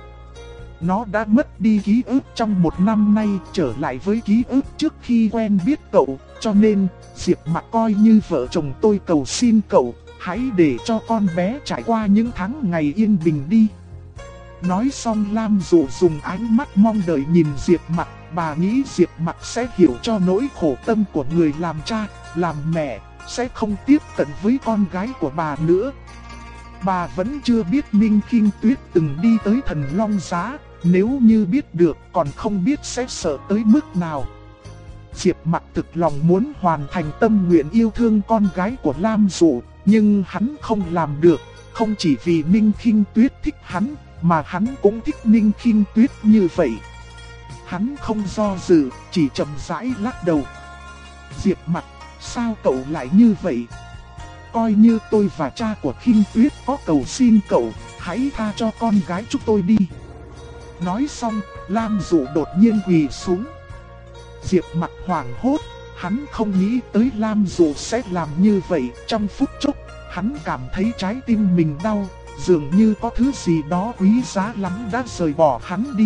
Nó đã mất đi ký ức trong 1 năm nay, trở lại với ký ức trước khi quen biết cậu, cho nên Diệp Mặc coi như vợ chồng tôi cầu xin cậu, hãy để cho con bé trải qua những tháng ngày yên bình đi. Nói xong Lam Dụ dùng ánh mắt mong đợi nhìn Diệp Mặc, bà nghĩ Diệp Mặc sẽ hiểu cho nỗi khổ tâm của người làm cha, làm mẹ, sẽ không tiếp cận với con gái của bà nữa. Bà vẫn chưa biết Ninh Kinh Tuyết từng đi tới Thần Long Giá, nếu như biết được còn không biết sẽ sợ tới mức nào. Diệp Mặc thực lòng muốn hoàn thành tâm nguyện yêu thương con gái của Lam Dụ, nhưng hắn không làm được, không chỉ vì Ninh Kinh Tuyết thích hắn, mà hắn cũng thích Ninh Kinh Tuyết như vậy. Hắn không do dự, chỉ chậm rãi lắc đầu. Diệp Mặc, sao cậu lại như vậy? Coi như tôi và cha của Kinh Tuyết có cầu xin cậu, hãy tha cho con gái chúng tôi đi. Nói xong, Lam Dụ đột nhiên quỳ xuống. Diệp Mặc hoảng hốt, hắn không nghĩ tới Lam Dụ sẽ làm như vậy. Trong phút chốc, hắn cảm thấy trái tim mình đau, dường như có thứ gì đó quý giá lắm đã rời bỏ hắn đi.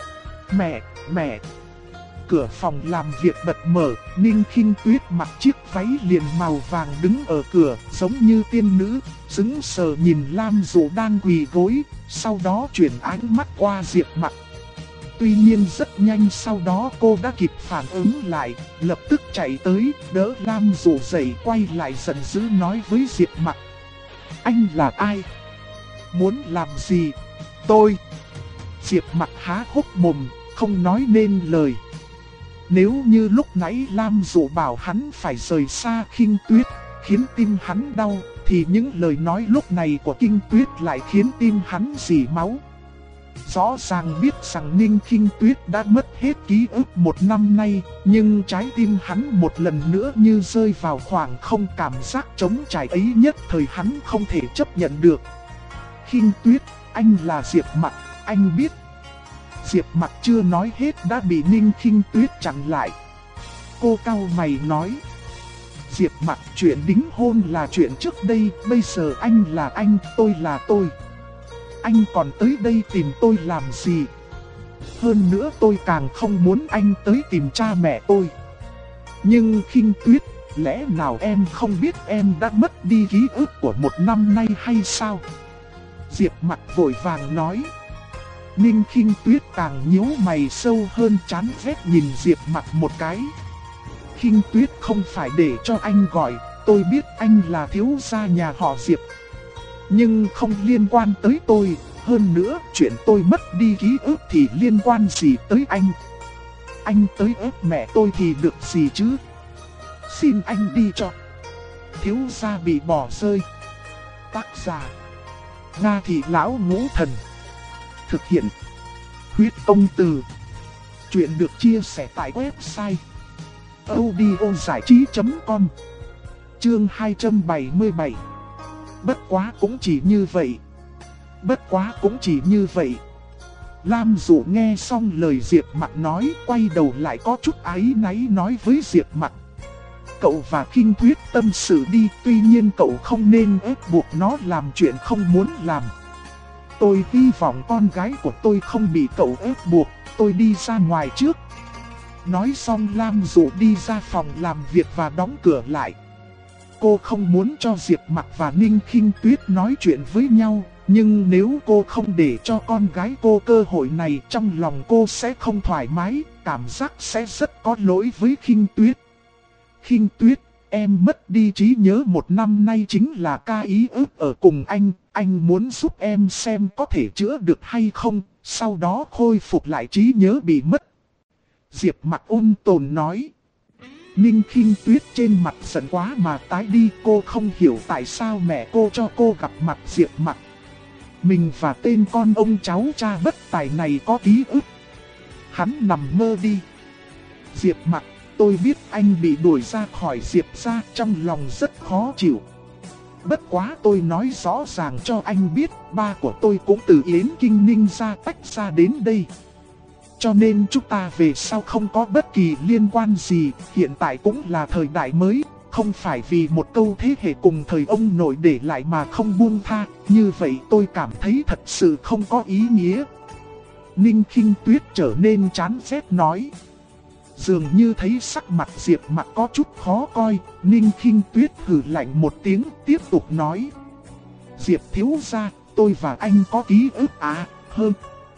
Mẹ! Cửa phòng làm việc bật mở, Ninh Kinh Tuyết mặc chiếc váy liền màu vàng đứng ở cửa, giống như tiên nữ, sững sờ nhìn Lam Dụ đang quỳ gối, sau đó chuyển ánh mắt qua Diệp Mặc. Tuy nhiên rất nhanh sau đó cô đã kịp phản ứng lại, lập tức chạy tới, đỡ Lam Dụ dậy, quay lại giận dữ nói với Diệp Mặc. Anh là ai? Muốn làm gì? Tôi! Diệp Mặc há hốc mồm, không nói nên lời. Nếu như lúc nãy Lam Dụ bảo hắn phải rời xa Kinh Tuyết, khiến tim hắn đau, thì những lời nói lúc này của Kinh Tuyết lại khiến tim hắn rỉ máu. Rõ ràng biết rằng Ninh Khinh Tuyết đã mất hết ký ức một năm nay, nhưng trái tim hắn một lần nữa như rơi vào khoảng không, cảm giác trống trải ấy nhất thời hắn không thể chấp nhận được. Khinh Tuyết, anh là Diệp Mặc, anh biết. Diệp Mặc chưa nói hết đã bị Ninh Khinh Tuyết chặn lại. Cô cau mày nói: Diệp Mặc, chuyện đính hôn là chuyện trước đây, bây giờ anh là anh, tôi là tôi. Anh còn tới đây tìm tôi làm gì? Hơn nữa tôi càng không muốn anh tới tìm cha mẹ tôi. Nhưng Khinh Tuyết, lẽ nào em không biết em đã mất đi ký ức của một năm nay hay sao? Diệp Mặc vội vàng nói. Ninh Khinh Tuyết càng nhíu mày sâu hơn, chán ghét nhìn Diệp Mặc một cái. Khinh Tuyết, không phải để cho anh gọi, tôi biết anh là thiếu gia nhà họ Diệp. Nhưng không liên quan tới tôi, hơn nữa chuyện tôi mất đi ký ức thì liên quan gì tới anh? Anh tới ép mẹ tôi thì được gì chứ? Xin anh đi cho. Thiếu gia bị bỏ rơi. Tác giả: Nga Thị Lão Ngũ Thần. Thực hiện: Huyết Công Từ. Chuyện được chia sẻ tại website audiozảichí.com. Chương 277. Bất quá cũng chỉ như vậy. Bất quá cũng chỉ như vậy. Lam Dụ nghe xong lời Diệp Mặc nói, quay đầu lại có chút áy náy nói với Diệp Mặc: Cậu và Khinh Tuyết tâm sự đi, tuy nhiên cậu không nên ép buộc nó làm chuyện không muốn làm. Tôi hy vọng con gái của tôi không bị cậu ép buộc, tôi đi ra ngoài trước. Nói xong Lam Dụ đi ra phòng làm việc và đóng cửa lại. Cô không muốn cho Diệp Mặc và Ninh Khinh Tuyết nói chuyện với nhau, nhưng nếu cô không để cho con gái cô cơ hội này, trong lòng cô sẽ không thoải mái, cảm giác sẽ rất có lỗi với Khinh Tuyết. Khinh Tuyết, em mất đi trí nhớ một năm nay chính là ca ý ức ở cùng anh muốn giúp em xem có thể chữa được hay không, sau đó khôi phục lại trí nhớ bị mất. Diệp Mặc ôn tồn nói. Ninh Khinh Tuyết trên mặt giận quá mà tái đi, cô không hiểu tại sao mẹ cô cho cô gặp mặt Diệp Mặc. Mình và tên con ông cháu cha bất tài này có ký ức. Hắn nằm mơ đi. Diệp Mặc, tôi biết anh bị đuổi ra khỏi Diệp gia, trong lòng rất khó chịu. Bất quá tôi nói rõ ràng cho anh biết, ba của tôi cũng từ Yến Kinh Ninh gia tách ra đến đây. Cho nên chúng ta về sau không có bất kỳ liên quan gì, hiện tại cũng là thời đại mới, không phải vì một câu thế hệ cùng thời ông nội để lại mà không buông tha, như vậy tôi cảm thấy thật sự không có ý nghĩa. Ninh Khinh Tuyết trở nên chán ghét nói. Dường như thấy sắc mặt Diệp Mặc có chút khó coi, Ninh Khinh Tuyết hừ lạnh một tiếng tiếp tục nói. Diệp thiếu gia, tôi và anh có ký ức hơn.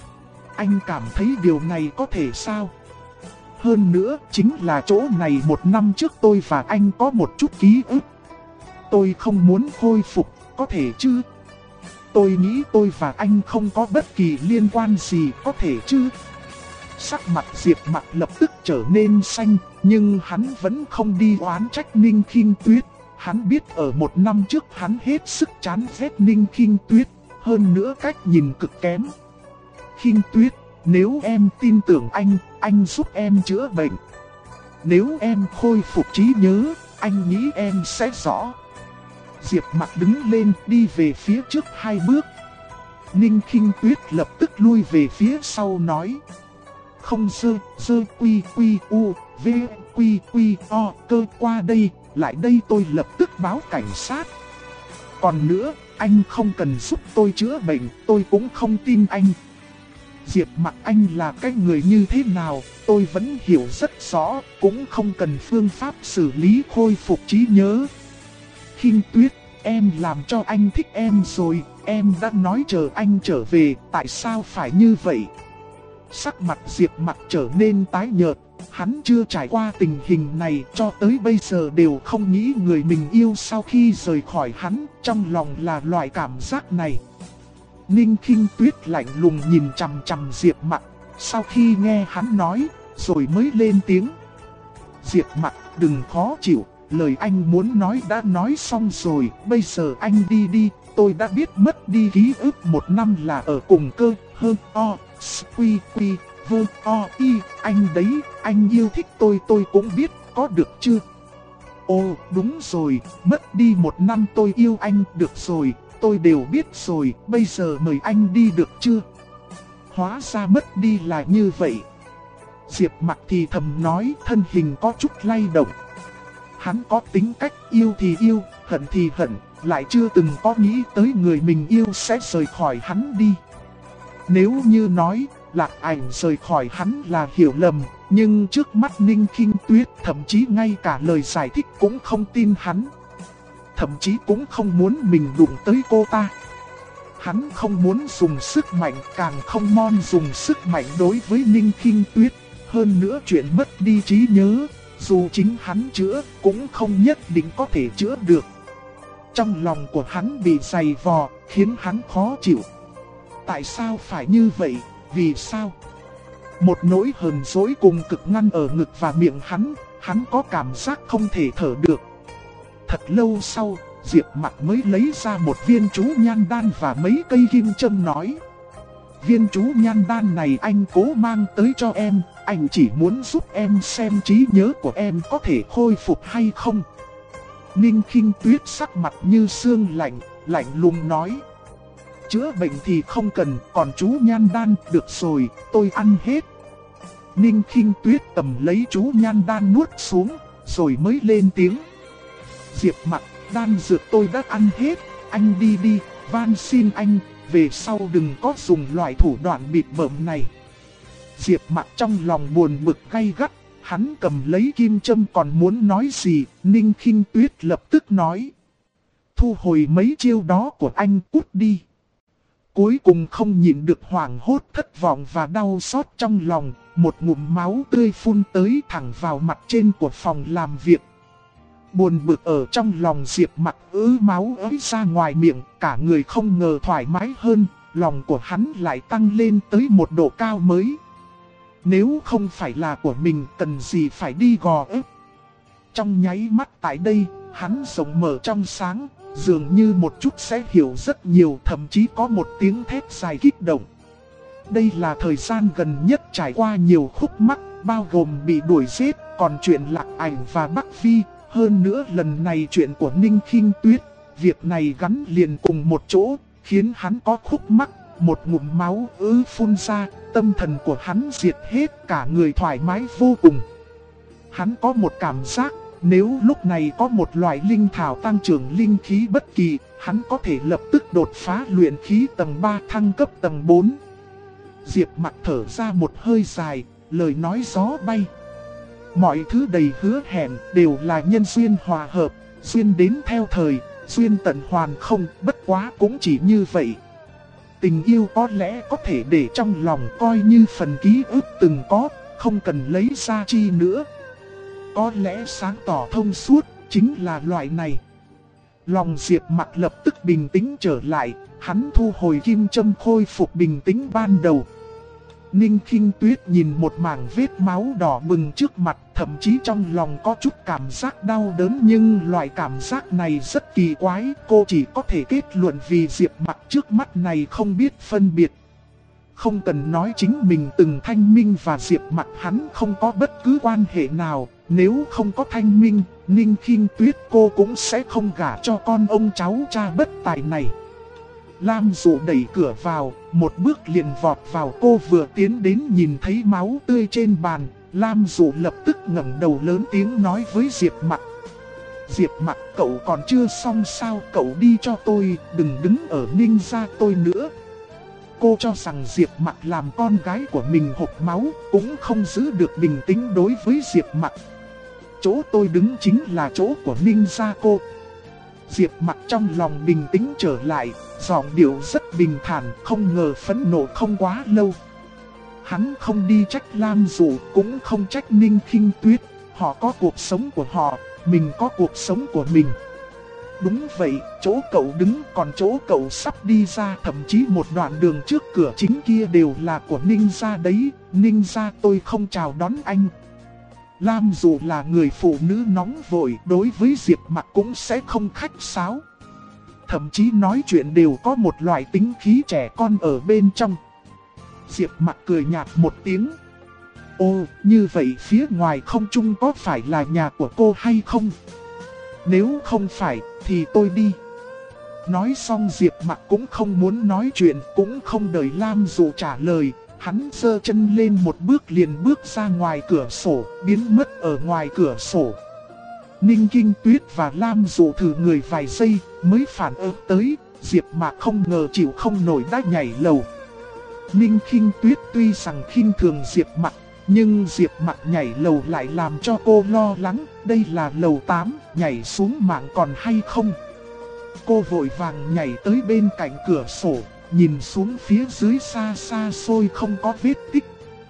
Anh cảm thấy điều này có thể sao? Hơn nữa, chính là chỗ này một năm trước tôi và anh có một chút ký ức. Tôi không muốn khôi phục, có thể chứ? Tôi nghĩ tôi và anh không có bất kỳ liên quan gì, có thể chứ? Sắc mặt Diệp Mặc lập tức trở nên xanh, nhưng hắn vẫn không đi oán trách Ninh Khinh Tuyết. Hắn biết ở một năm trước hắn hết sức chán ghét Ninh Khinh Tuyết, hơn nữa cách nhìn cực kém. Khinh Tuyết, nếu em tin tưởng anh giúp em chữa bệnh. Nếu em khôi phục trí nhớ, anh nghĩ em sẽ rõ. Diệp Mặc đứng lên đi về phía trước 2 bước. Ninh Khinh Tuyết lập tức lui về phía sau nói. Không dơ quy u v quy o cơ qua đây, lại đây tôi lập tức báo cảnh sát. Còn nữa, anh không cần giúp tôi chữa bệnh, tôi cũng không tin anh. Diệp Mặc, anh là cái người như thế nào, tôi vẫn hiểu rất rõ, cũng không cần phương pháp xử lý khôi phục trí nhớ. Khinh Tuyết, em làm cho anh thích em rồi, em đã nói chờ anh trở về, tại sao phải như vậy? Sắc mặt Diệp Mặc trở nên tái nhợt, hắn chưa trải qua tình hình này cho tới bây giờ đều không nghĩ người mình yêu sau khi rời khỏi hắn, trong lòng là loại cảm giác này. Ninh Khinh Tuyết lạnh lùng nhìn chằm chằm Diệp Mặc, sau khi nghe hắn nói, rồi mới lên tiếng. Diệp Mặc, đừng khó chịu, lời anh muốn nói đã nói xong rồi, bây giờ anh đi đi, tôi đã biết mất đi ký ức 1 năm là ở cùng cơ, hơn o, quy quy, vơ o y, anh đấy, anh yêu thích tôi cũng biết, có được chưa? Ồ, đúng rồi, mất đi 1 năm tôi yêu anh, được rồi, tôi đều biết rồi, bây giờ mời anh đi được chưa? Hóa ra mất đi là như vậy. Diệp Mặc thì thầm nói, thân hình có chút lay động. Hắn có tính cách yêu thì yêu, hận thì hận, lại chưa từng có nghĩ tới người mình yêu sẽ rời khỏi hắn đi. Nếu như nói, Lạc Ảnh rời khỏi hắn là hiểu lầm, nhưng trước mắt Ninh Khinh Tuyết thậm chí ngay cả lời giải thích cũng không tin hắn. Thậm chí cũng không muốn mình đụng tới cô ta. Hắn không muốn dùng sức mạnh, càng không mong dùng sức mạnh đối với Ninh Khinh Tuyết. Hơn nữa chuyện mất đi trí nhớ, dù chính hắn chữa cũng không nhất định có thể chữa được. Trong lòng của hắn bị dày vò, khiến hắn khó chịu. Tại sao phải như vậy? Vì sao? Một nỗi hờn dỗi cùng cực ngăn ở ngực và miệng hắn có cảm giác không thể thở được. Thật lâu sau, Diệp Mặc mới lấy ra một viên chú nhan đan và mấy cây kim châm nói. Viên chú nhan đan này anh cố mang tới cho em, anh chỉ muốn giúp em xem trí nhớ của em có thể khôi phục hay không. Ninh Khinh Tuyết sắc mặt như sương lạnh, lạnh lùng nói. Chữa bệnh thì không cần, còn chú nhan đan được rồi, tôi ăn hết. Ninh Khinh Tuyết cầm lấy chú nhan đan nuốt xuống, rồi mới lên tiếng. Diệp Mặc, đan dược tôi đã ăn hết, anh đi đi, van xin anh, về sau đừng có dùng loại thủ đoạn bịp bợm này. Diệp Mặc trong lòng buồn bực gay gắt, hắn cầm lấy kim châm còn muốn nói gì, Ninh Khinh Tuyết lập tức nói. Thu hồi mấy chiêu đó của anh, cút đi. Cuối cùng không nhịn được hoảng hốt, thất vọng và đau xót trong lòng, một ngụm máu tươi phun tới thẳng vào mặt trên của phòng làm việc. Buồn bực ở trong lòng Diệp Mặc máu ới ra ngoài miệng, cả người không ngờ thoải mái hơn, lòng của hắn lại tăng lên tới một độ cao mới. Nếu không phải là của mình, cần gì phải đi gò ép. Trong nháy mắt tại đây, hắn rộng mở trong sáng, dường như một chút sẽ hiểu rất nhiều, thậm chí có một tiếng thét dài kích động. Đây là thời gian gần nhất trải qua nhiều khúc mắc, bao gồm bị đuổi giết, còn chuyện Lạc Ảnh và Bắc Phi. Hơn nữa lần này chuyện của Ninh Khinh Tuyết, việc này gắn liền cùng một chỗ, khiến hắn có khúc mắc, một ngụm máu phun ra, tâm thần của hắn diệt hết, cả người thoải mái vô cùng. Hắn có một cảm giác, nếu lúc này có một loại linh thảo tăng trưởng linh khí bất kỳ, hắn có thể lập tức đột phá luyện khí tầng 3 thăng cấp tầng 4. Diệp Mặc thở ra một hơi dài, lời nói gió bay. Mọi thứ đầy hứa hẹn đều là nhân duyên hòa hợp, duyên đến theo thời, duyên tận hoàn không, bất quá cũng chỉ như vậy. Tình yêu có lẽ có thể để trong lòng coi như phần ký ức từng có, không cần lấy ra chi nữa. Có lẽ sáng tỏ thông suốt chính là loại này. Lòng Diệp Mặc lập tức bình tĩnh trở lại, hắn thu hồi kim châm khôi phục bình tĩnh ban đầu. Ninh Khinh Tuyết nhìn một mảng vết máu đỏ bừng trước mặt, thậm chí trong lòng có chút cảm giác đau đớn, nhưng loại cảm giác này rất kỳ quái, cô chỉ có thể kết luận vì Diệp Mặc trước mắt này không biết phân biệt. Không cần nói chính mình từng thanh minh và Diệp Mặc hắn không có bất cứ quan hệ nào, nếu không có thanh minh, Ninh Khinh Tuyết cô cũng sẽ không gả cho con ông cháu cha bất tài này. Lam Dụ đẩy cửa vào, một bước liền vọt vào, cô vừa tiến đến nhìn thấy máu tươi trên bàn, Lam Dụ lập tức ngẩng đầu lớn tiếng nói với Diệp Mặc. Diệp Mặc, cậu còn chưa xong sao, cậu đi cho tôi, đừng đứng ở Ninh gia tôi nữa. Cô cho rằng Diệp Mặc làm con gái của mình hộc máu, cũng không giữ được bình tĩnh đối với Diệp Mặc. Chỗ tôi đứng chính là chỗ của Ninh gia cô. Diệp Mặc trong lòng bình tĩnh trở lại, giọng điệu rất bình thản, không ngờ phẫn nộ không quá lâu. Hắn không đi trách Lam Dụ, cũng không trách Ninh Khinh Tuyết, họ có cuộc sống của họ, mình có cuộc sống của mình. Đúng vậy, chỗ cậu đứng, còn chỗ cậu sắp đi ra, thậm chí một đoạn đường trước cửa chính kia đều là của Ninh gia đấy, Ninh gia tôi không chào đón anh. Lam dù là người phụ nữ nóng vội, đối với Diệp Mặc cũng sẽ không khách sáo. Thậm chí nói chuyện đều có một loại tính khí trẻ con ở bên trong. Diệp Mặc cười nhạt một tiếng. Ồ, như vậy phía ngoài không trung có phải là nhà của cô hay không? Nếu không phải, thì tôi đi. Nói xong Diệp Mặc cũng không muốn nói chuyện, cũng không đợi Lam Dụ trả lời. Hắn giơ chân lên một bước liền bước ra ngoài cửa sổ, biến mất ở ngoài cửa sổ. Ninh Kinh Tuyết và Lam Dụ thử người vài giây mới phản ứng tới, Diệp Mặc không ngờ chịu không nổi đã nhảy lầu. Ninh Kinh Tuyết tuy rằng khinh thường Diệp Mặc, nhưng Diệp Mặc nhảy lầu lại làm cho cô lo lắng, đây là lầu 8, nhảy xuống mạng còn hay không? Cô vội vàng nhảy tới bên cạnh cửa sổ, nhìn xuống phía dưới xa xa xôi không có vết tích.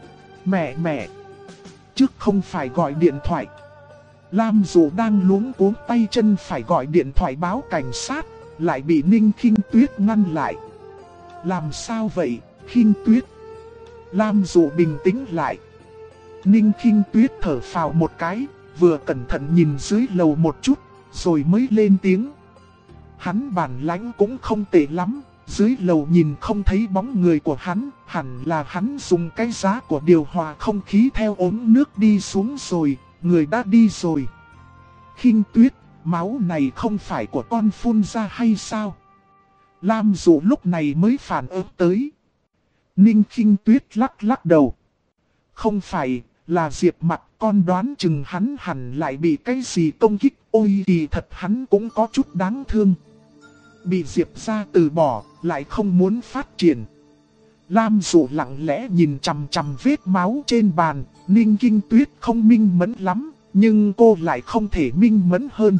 Mẹ, trước không phải gọi điện thoại. Lam Dụ đang luống cuống tay chân phải gọi điện thoại báo cảnh sát, lại bị Ninh Kinh Tuyết ngăn lại. Làm sao vậy, Kinh Tuyết? Lam Dụ bình tĩnh lại. Ninh Kinh Tuyết thở phào một cái, vừa cẩn thận nhìn dưới lầu một chút, rồi mới lên tiếng. Hắn bản lãnh cũng không tệ lắm, dưới lầu nhìn không thấy bóng người của hắn, hẳn là hắn dùng cái giá của điều hòa không khí theo ống nước đi xuống rồi, người đã đi rồi. Kinh Tuyết, máu này không phải của con phun ra hay sao? Lam Dụ lúc này mới phản ứng tới. Ninh Kinh Tuyết lắc đầu. Không phải, là Diệp Mặc, con đoán chừng hắn hẳn lại bị cái gì công kích, ôi thì thật hắn cũng có chút đáng thương. Bị Diệp gia từ bỏ, lại không muốn phát triển. Lam Dụ lặng lẽ nhìn chằm chằm vết máu trên bàn, Ninh Kinh Tuyết không minh mẫn lắm, nhưng cô lại không thể minh mẫn hơn.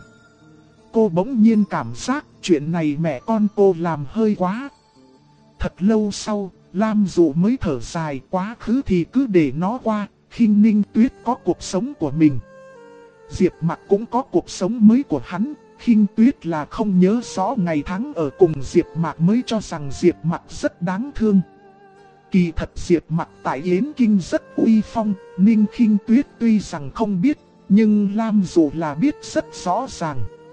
Cô bỗng nhiên cảm giác chuyện này mẹ con cô làm hơi quá. Thật lâu sau, Lam Dụ mới thở dài, quá khứ thì cứ để nó qua, Kinh Ninh Tuyết có cuộc sống của mình. Diệp Mặc cũng có cuộc sống mới của hắn. Kinh Tuyết là không nhớ rõ ngày tháng ở cùng Diệp Mặc mới cho rằng Diệp Mặc rất đáng thương. Kỳ thật Diệp Mặc tại Yến Kinh rất uy phong, Ninh Kinh Tuyết tuy rằng không biết, nhưng Lam Dụ là biết rất rõ ràng.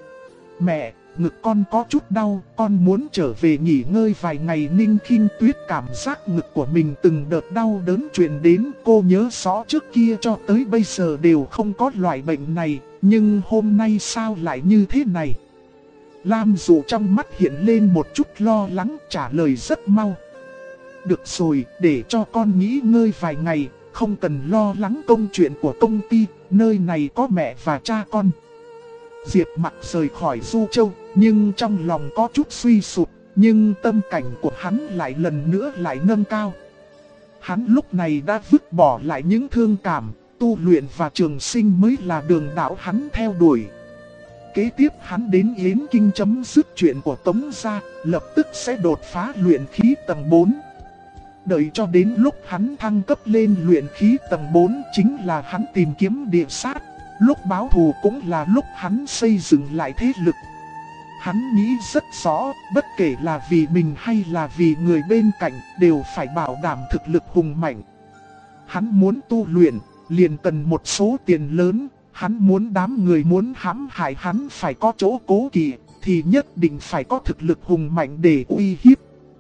Mẹ, ngực con có chút đau, con muốn trở về nghỉ ngơi vài ngày. Ninh Kinh Tuyết cảm giác ngực của mình từng đợt đau đớn truyền đến. Cô nhớ rõ trước kia cho tới bây giờ đều không có loại bệnh này, nhưng hôm nay sao lại như thế này? Lam Dụ trong mắt hiện lên một chút lo lắng, trả lời rất mau. Được rồi, để cho con nghỉ ngơi vài ngày, không cần lo lắng công chuyện của công ty, nơi này có mẹ và cha con. Diệp Mặc rời khỏi Du Châu, nhưng trong lòng có chút suy sụp, nhưng tâm cảnh của hắn lại lần nữa lại nâng cao. Hắn lúc này đã vứt bỏ lại những thương cảm, tu luyện và trường sinh mới là đường đạo hắn theo đuổi. Kế tiếp hắn đến Yến Kinh chấm dứt chuyện của Tống gia, lập tức sẽ đột phá luyện khí tầng 4. Đợi cho đến lúc hắn thăng cấp lên luyện khí tầng 4 chính là hắn tìm kiếm địa sát. Lúc báo thù cũng là lúc hắn xây dựng lại thế lực. Hắn nghĩ rất rõ, bất kể là vì mình hay là vì người bên cạnh, đều phải bảo đảm thực lực hùng mạnh. Hắn muốn tu luyện, liền cần một số tiền lớn. Hắn muốn đám người muốn hãm hại hắn phải có chỗ cố kỵ, thì nhất định phải có thực lực hùng mạnh để uy hiếp.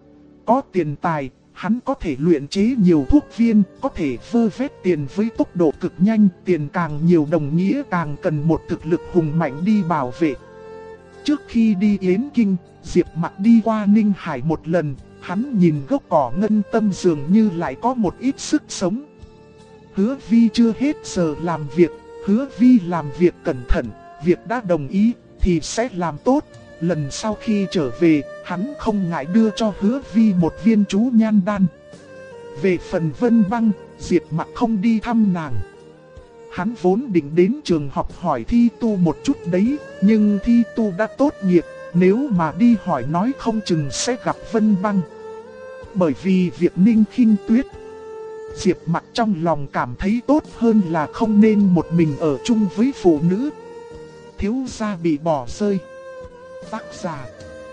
Có tiền tài, hắn có thể luyện chế nhiều thuốc viên, có thể vơ vét tiền với tốc độ cực nhanh. Tiền càng nhiều đồng nghĩa càng cần một thực lực hùng mạnh đi bảo vệ. Trước khi đi Yến Kinh, Diệp Mặc đi qua Ninh Hải một lần, hắn nhìn gốc cỏ ngân tâm dường như lại có một ít sức sống. Hứa Vi chưa hết giờ làm việc, Hứa Vi làm việc cẩn thận, việc đã đồng ý thì sẽ làm tốt. Lần sau khi trở về, hắn không ngại đưa cho Hứa Vi một viên chú nhan đan. Về phần Vân Băng, Diệp Mặc không đi thăm nàng. Hắn vốn định đến trường học hỏi Thi Tu một chút đấy, nhưng Thi Tu đã tốt nghiệp, nếu mà đi hỏi nói không chừng sẽ gặp Vân Băng. Bởi vì việc Ninh Kinh Tuyết, Diệp Mặc trong lòng cảm thấy tốt hơn là không nên một mình ở chung với phụ nữ. Thiếu gia bị bỏ rơi. Tác giả: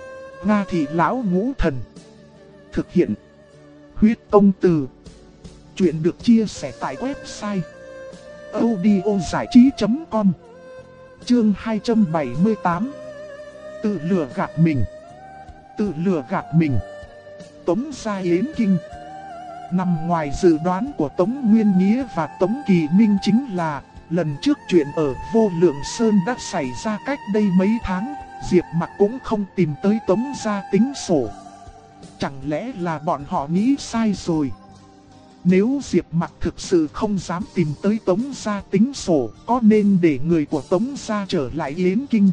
Nga Thị Lão Ngũ Thần. Thực hiện: Huyết Công Từ. Chuyện được chia sẻ tại website audiozảichí.com. Chương 278. Tự lừa gạt mình. Tự lừa gạt mình. Tống gia yến kinh. Nằm ngoài dự đoán của Tống Nguyên Nghĩa và Tống Kỳ Minh chính là lần trước chuyện ở Vô Lượng Sơn đã xảy ra cách đây mấy tháng, Diệp Mặc cũng không tìm tới Tống gia tính sổ. Chẳng lẽ là bọn họ nghĩ sai rồi? Nếu Diệp Mặc thực sự không dám tìm tới Tống gia tính sổ, có nên để người của Tống gia trở lại Yến Kinh?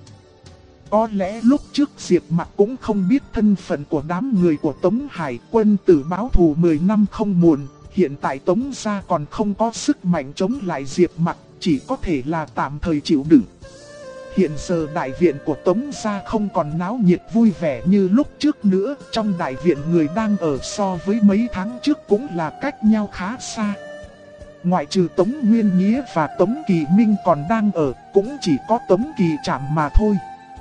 Có lẽ lúc trước Diệp Mặc cũng không biết thân phận của đám người của Tống Hải Quân tử báo thù 10 năm không muộn. Hiện tại Tống gia còn không có sức mạnh chống lại Diệp Mặc, chỉ có thể là tạm thời chịu đựng. Hiện giờ đại viện của Tống gia không còn náo nhiệt vui vẻ như lúc trước nữa. Trong đại viện người đang ở so với mấy tháng trước cũng là cách nhau khá xa. Ngoại trừ Tống Nguyên Nghĩa và Tống Kỳ Minh còn đang ở, cũng chỉ có Tống Kỳ Trạm mà thôi.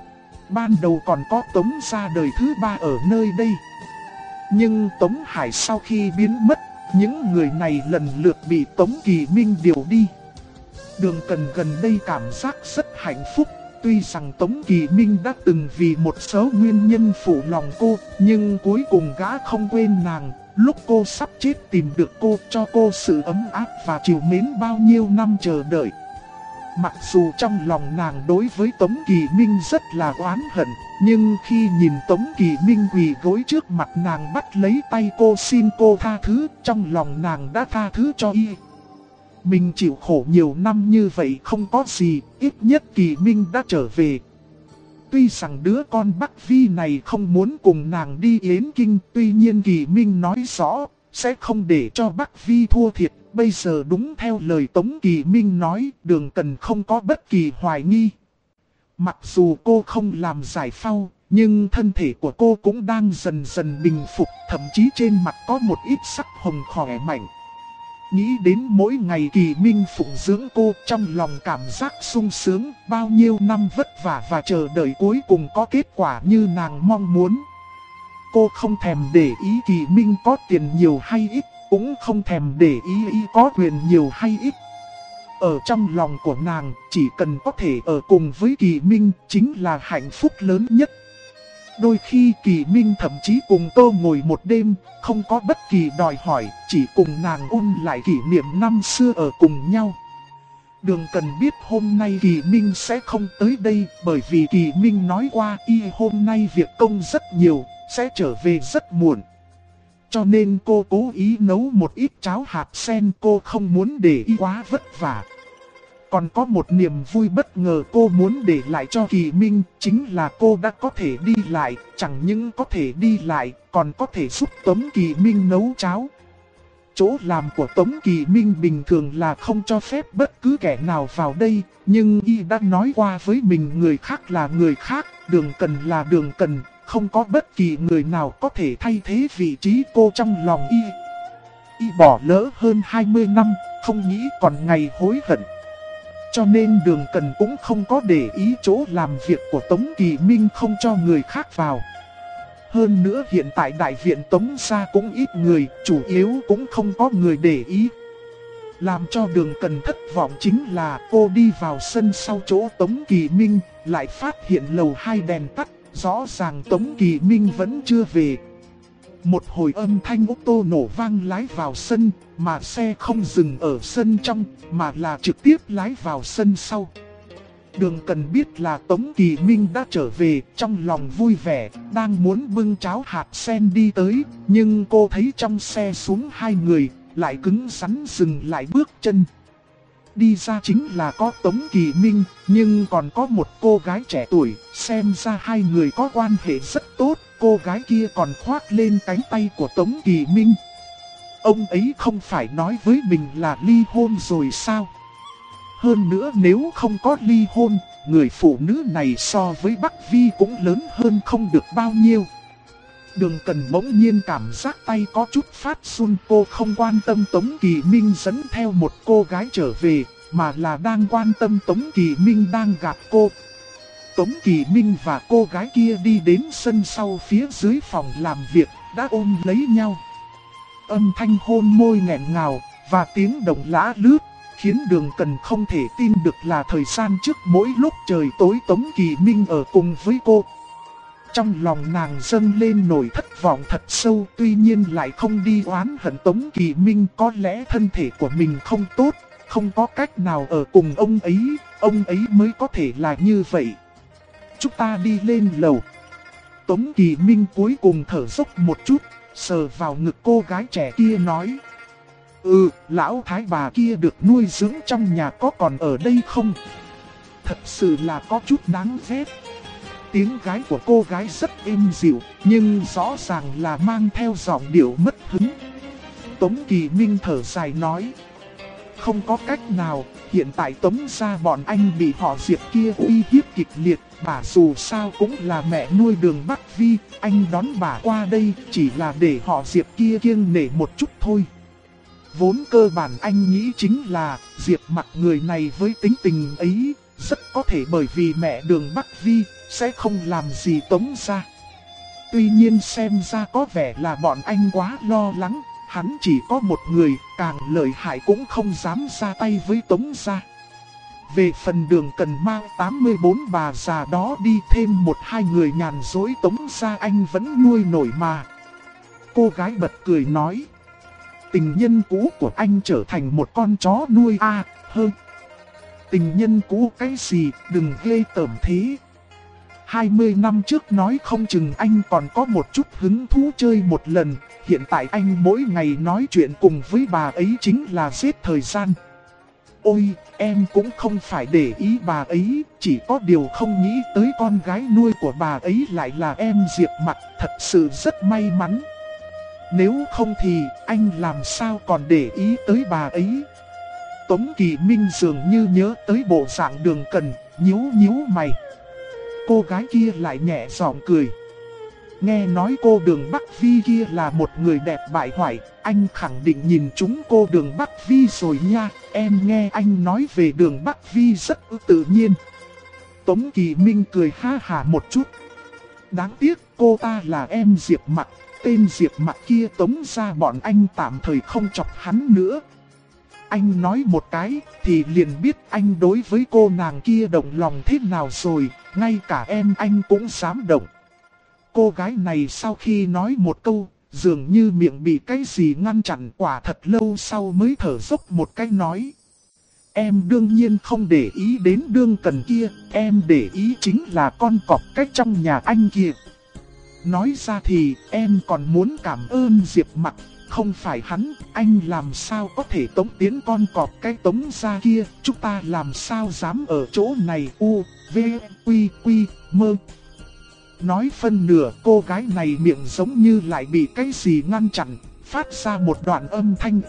Ban đầu còn có Tống gia đời thứ ba ở nơi đây. Nhưng Tống Hải sau khi biến mất, những người này lần lượt bị Tống Kỳ Minh điều đi. Đường Cần gần đây cảm giác rất hạnh phúc. Tuy rằng Tống Kỳ Minh đã từng vì một số nguyên nhân phụ lòng cô, nhưng cuối cùng gã không quên nàng. Lúc cô sắp chết tìm được cô, cho cô sự ấm áp và trìu mến bao nhiêu năm chờ đợi. Mặc dù trong lòng nàng đối với Tống Kỳ Minh rất là oán hận, nhưng khi nhìn Tống Kỳ Minh quỳ gối trước mặt nàng bắt lấy tay cô xin cô tha thứ, trong lòng nàng đã tha thứ cho y. Mình chịu khổ nhiều năm như vậy không có gì, ít nhất Kỳ Minh đã trở về. Tuy rằng đứa con Bắc Vi này không muốn cùng nàng đi Yến Kinh, tuy nhiên Kỳ Minh nói rõ sẽ không để cho Bắc Vi thua thiệt. Bây giờ đúng theo lời Tống Kỳ Minh nói, Đường Cần không có bất kỳ hoài nghi. Mặc dù cô không làm giải phẫu, nhưng thân thể của cô cũng đang dần dần bình phục, thậm chí trên mặt có một ít sắc hồng khỏe mạnh. Nghĩ đến mỗi ngày Kỳ Minh phụng dưỡng cô, trong lòng cảm giác sung sướng, bao nhiêu năm vất vả và chờ đợi cuối cùng có kết quả như nàng mong muốn. Cô không thèm để ý Kỳ Minh có tiền nhiều hay ít, cũng không thèm để ý có quyền nhiều hay ít. Ở trong lòng của nàng, chỉ cần có thể ở cùng với Kỳ Minh chính là hạnh phúc lớn nhất. Đôi khi Kỳ Minh thậm chí cùng cô ngồi một đêm, không có bất kỳ đòi hỏi, chỉ cùng nàng ôn lại kỷ niệm năm xưa ở cùng nhau. Đường Cần biết hôm nay Kỳ Minh sẽ không tới đây, bởi vì Kỳ Minh nói qua hôm nay việc công rất nhiều, sẽ trở về rất muộn. Cho nên cô cố ý nấu một ít cháo hạt sen, cô không muốn để y quá vất vả. Còn có một niềm vui bất ngờ cô muốn để lại cho Kỳ Minh, chính là cô đã có thể đi lại, chẳng những có thể đi lại, còn có thể giúp Tống Kỳ Minh nấu cháo. Chỗ làm của Tống Kỳ Minh bình thường là không cho phép bất cứ kẻ nào vào đây, nhưng y đã nói qua với mình người khác là người khác, Đường Cần là Đường Cần, không có bất kỳ người nào có thể thay thế vị trí cô trong lòng y. Y bỏ lỡ hơn 20 năm, không nghĩ còn ngày hối hận. Cho nên Đường Cần cũng không có để ý chỗ làm việc của Tống Kỳ Minh không cho người khác vào. Hơn nữa hiện tại đại viện Tống gia cũng ít người, chủ yếu cũng không có người để ý. Làm cho Đường Cần thất vọng chính là cô đi vào sân sau chỗ Tống Kỳ Minh, lại phát hiện lầu 2 đèn tắt, rõ ràng Tống Kỳ Minh vẫn chưa về. Một hồi âm thanh ô tô nổ vang lái vào sân, mà xe không dừng ở sân trong, mà là trực tiếp lái vào sân sau. Đường Cần biết là Tống Kỳ Minh đã trở về, trong lòng vui vẻ, đang muốn bưng cháo hạt sen đi tới, nhưng cô thấy trong xe xuống hai người, lại cứng rắn dừng lại bước chân. Đi ra chính là có Tống Kỳ Minh, nhưng còn có một cô gái trẻ tuổi, xem ra hai người có quan hệ rất tốt, cô gái kia còn khoác lên cánh tay của Tống Kỳ Minh. Ông ấy không phải nói với mình là ly hôn rồi sao? Hơn nữa nếu không có ly hôn, người phụ nữ này so với Bắc Vi cũng lớn hơn không được bao nhiêu. Đường Cần bỗng nhiên cảm giác tay có chút phát run, cô không quan tâm Tống Kỳ Minh dẫn theo một cô gái trở về, mà là đang quan tâm Tống Kỳ Minh đang gạt cô. Tống Kỳ Minh và cô gái kia đi đến sân sau phía dưới phòng làm việc, đã ôm lấy nhau. Âm thanh hôn môi nghẹn ngào, và tiếng động lã lướt, khiến Đường Cần không thể tin được là thời gian trước mỗi lúc trời tối Tống Kỳ Minh ở cùng với cô. Trong lòng nàng dâng lên nỗi thất vọng thật sâu, tuy nhiên lại không đi oán hận Tống Kỳ Minh, có lẽ thân thể của mình không tốt, không có cách nào ở cùng ông ấy mới có thể là như vậy. Chúng ta đi lên lầu. Tống Kỳ Minh cuối cùng thở dốc một chút, sờ vào ngực cô gái trẻ kia nói. Lão thái bà kia được nuôi dưỡng trong nhà có còn ở đây không? Thật sự là có chút đáng ghét. Tiếng gái của cô gái rất êm dịu, nhưng rõ ràng là mang theo giọng điệu mất hứng. Tống Kỳ Minh thở dài nói. Không có cách nào, hiện tại Tống gia bọn anh bị họ Diệp kia uy hiếp kịch liệt. Bà dù sao cũng là mẹ nuôi Đường Bắc Vi, anh đón bà qua đây chỉ là để họ Diệp kia kiêng nể một chút thôi. Vốn cơ bản anh nghĩ chính là Diệp Mặc người này với tính tình ấy, rất có thể bởi vì mẹ Đường Bắc Vi sẽ không làm gì Tống gia. Tuy nhiên xem ra có vẻ là bọn anh quá lo lắng, hắn chỉ có một người, càng lợi hại cũng không dám ra tay với Tống gia. Về phần Đường Cần mang 84 bà già đó đi, thêm một hai người nhàn dối Tống gia anh vẫn nuôi nổi mà. Cô gái bật cười nói. Tình nhân cũ của anh trở thành một con chó nuôi hơn. Tình nhân cũ cái gì, đừng ghê tởm thế. 20 năm trước nói không chừng anh còn có một chút hứng thú chơi một lần. Hiện tại anh mỗi ngày nói chuyện cùng với bà ấy chính là giết thời gian. Ôi, em cũng không phải để ý bà ấy, chỉ có điều không nghĩ tới con gái nuôi của bà ấy lại là em Diệp Mặc, thật sự rất may mắn. Nếu không thì anh làm sao còn để ý tới bà ấy. Tống Kỳ Minh dường như nhớ tới bộ dạng Đường Cần, nhíu mày. Cô gái kia lại nhẹ giọng cười. Nghe nói cô Đường Bắc Vi kia là một người đẹp bại hoại, anh khẳng định nhìn trúng cô Đường Bắc Vi rồi nha. Em nghe anh nói về Đường Bắc Vi rất tự nhiên. Tống Kỳ Minh cười ha hả một chút. Đáng tiếc cô ta là em Diệp Mặc. Tên Diệp Mặc kia Tống gia bọn anh tạm thời không chọc hắn nữa. Anh nói một cái thì liền biết anh đối với cô nàng kia động lòng thế nào rồi, ngay cả em anh cũng dám động. Cô gái này sau khi nói một câu, dường như miệng bị cái gì ngăn chặn, quả thật lâu sau mới thở dốc một cái nói. Em đương nhiên không để ý đến Đường Cần kia, em để ý chính là con cọp cách trong nhà anh kia. Nói ra thì em còn muốn cảm ơn Diệp Mặc, không phải hắn, anh làm sao có thể tống tiến con cọp cái Tống gia kia, chúng ta làm sao dám ở chỗ này. Quy mơ. Nói phân nửa, cô gái này miệng giống như lại bị cái gì ngăn chặn, phát ra một đoạn âm thanh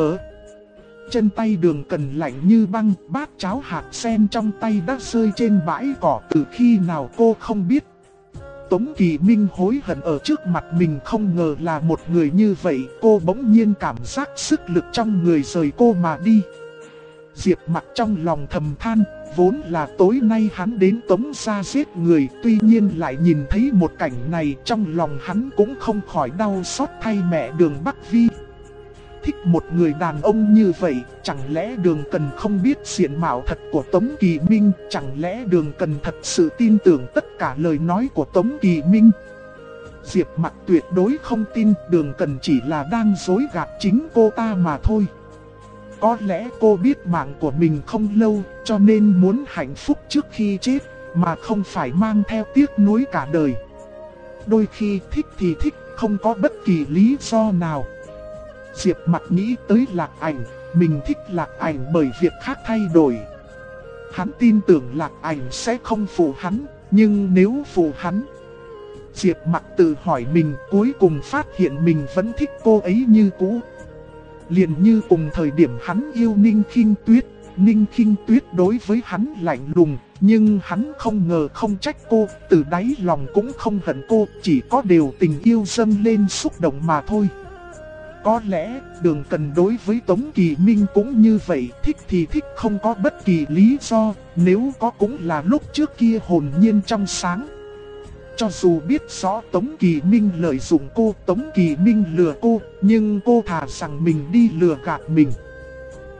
Chân tay Đường Cần lạnh như băng, bát cháo hạt sen trong tay đã rơi trên bãi cỏ từ khi nào cô không biết. Tống Kỳ Minh hối hận ở trước mặt mình, không ngờ là một người như vậy. Cô bỗng nhiên cảm giác sức lực trong người rời cô mà đi. Diệp Mặc trong lòng thầm than, vốn là tối nay hắn đến Tống gia giết người, tuy nhiên lại nhìn thấy một cảnh này, trong lòng hắn cũng không khỏi đau xót thay mẹ Đường Bắc Vi. Thích một người đàn ông như vậy, chẳng lẽ Đường Cần không biết diện mạo thật của Tống Kỳ Minh, chẳng lẽ Đường Cần thật sự tin tưởng tất cả lời nói của Tống Kỳ Minh. Diệp Mặc tuyệt đối không tin Đường Cần chỉ là đang dối gạt chính cô ta mà thôi. Có lẽ cô biết mạng của mình không lâu, cho nên muốn hạnh phúc trước khi chết, mà không phải mang theo tiếc nuối cả đời. Đôi khi thích thì thích, không có bất kỳ lý do nào. Diệp Mặc nghĩ tới Lạc Ảnh, mình thích Lạc Ảnh bởi việc khác thay đổi. Hắn tin tưởng Lạc Ảnh sẽ không phụ hắn, nhưng nếu phụ hắn... Diệp Mặc tự hỏi mình, cuối cùng phát hiện mình vẫn thích cô ấy như cũ. Liền như cùng thời điểm hắn yêu Ninh Khinh Tuyết, Ninh Khinh Tuyết đối với hắn lạnh lùng, nhưng hắn không ngờ không trách cô, từ đáy lòng cũng không hận cô, chỉ có điều tình yêu dâng lên xúc động mà thôi. Có lẽ Đường Cần đối với Tống Kỳ Minh cũng như vậy, thích thì thích không có bất kỳ lý do, nếu có cũng là lúc trước kia hồn nhiên trong sáng. Cho dù biết rõ Tống Kỳ Minh lợi dụng cô, Tống Kỳ Minh lừa cô, nhưng cô thà rằng mình đi lừa gạt mình.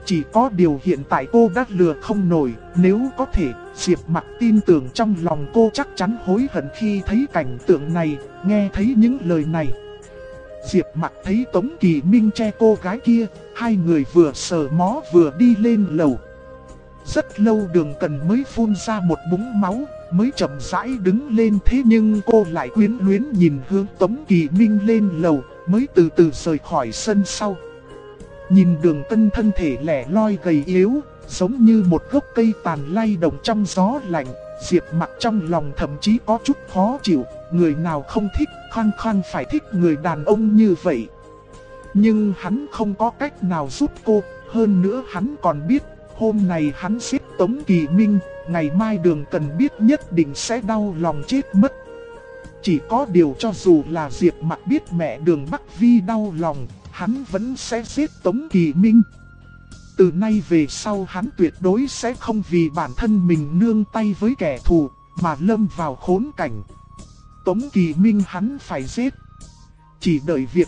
Chỉ có điều hiện tại cô đã lừa không nổi, nếu có thể, Diệp Mặc tin tưởng trong lòng cô chắc chắn hối hận khi thấy cảnh tượng này, nghe thấy những lời này. Diệp Mặc thấy Tống Kỳ Minh che cô gái kia, hai người vừa sờ mó vừa đi lên lầu. Rất lâu Đường Cần mới phun ra một búng máu, mới chậm rãi đứng lên, thế nhưng cô lại quyến luyến nhìn hướng Tống Kỳ Minh lên lầu, mới từ từ rời khỏi sân sau. Nhìn Đường Tân thân thể lẻ loi gầy yếu, giống như một gốc cây tàn lay động trong gió lạnh, Diệp Mặc trong lòng thậm chí có chút khó chịu, người nào không thích, khăng khăng phải thích người đàn ông như vậy. Nhưng hắn không có cách nào giúp cô, hơn nữa hắn còn biết, hôm nay hắn giết Tống Kỳ Minh, ngày mai Đường Cần biết nhất định sẽ đau lòng chết mất. Chỉ có điều cho dù là Diệp Mặc biết mẹ Đường Bắc Vi đau lòng, hắn vẫn sẽ giết Tống Kỳ Minh. Từ nay về sau hắn tuyệt đối sẽ không vì bản thân mình nương tay với kẻ thù, mà lâm vào khốn cảnh. Tống Kỳ Minh hắn phải giết. Chỉ đợi việc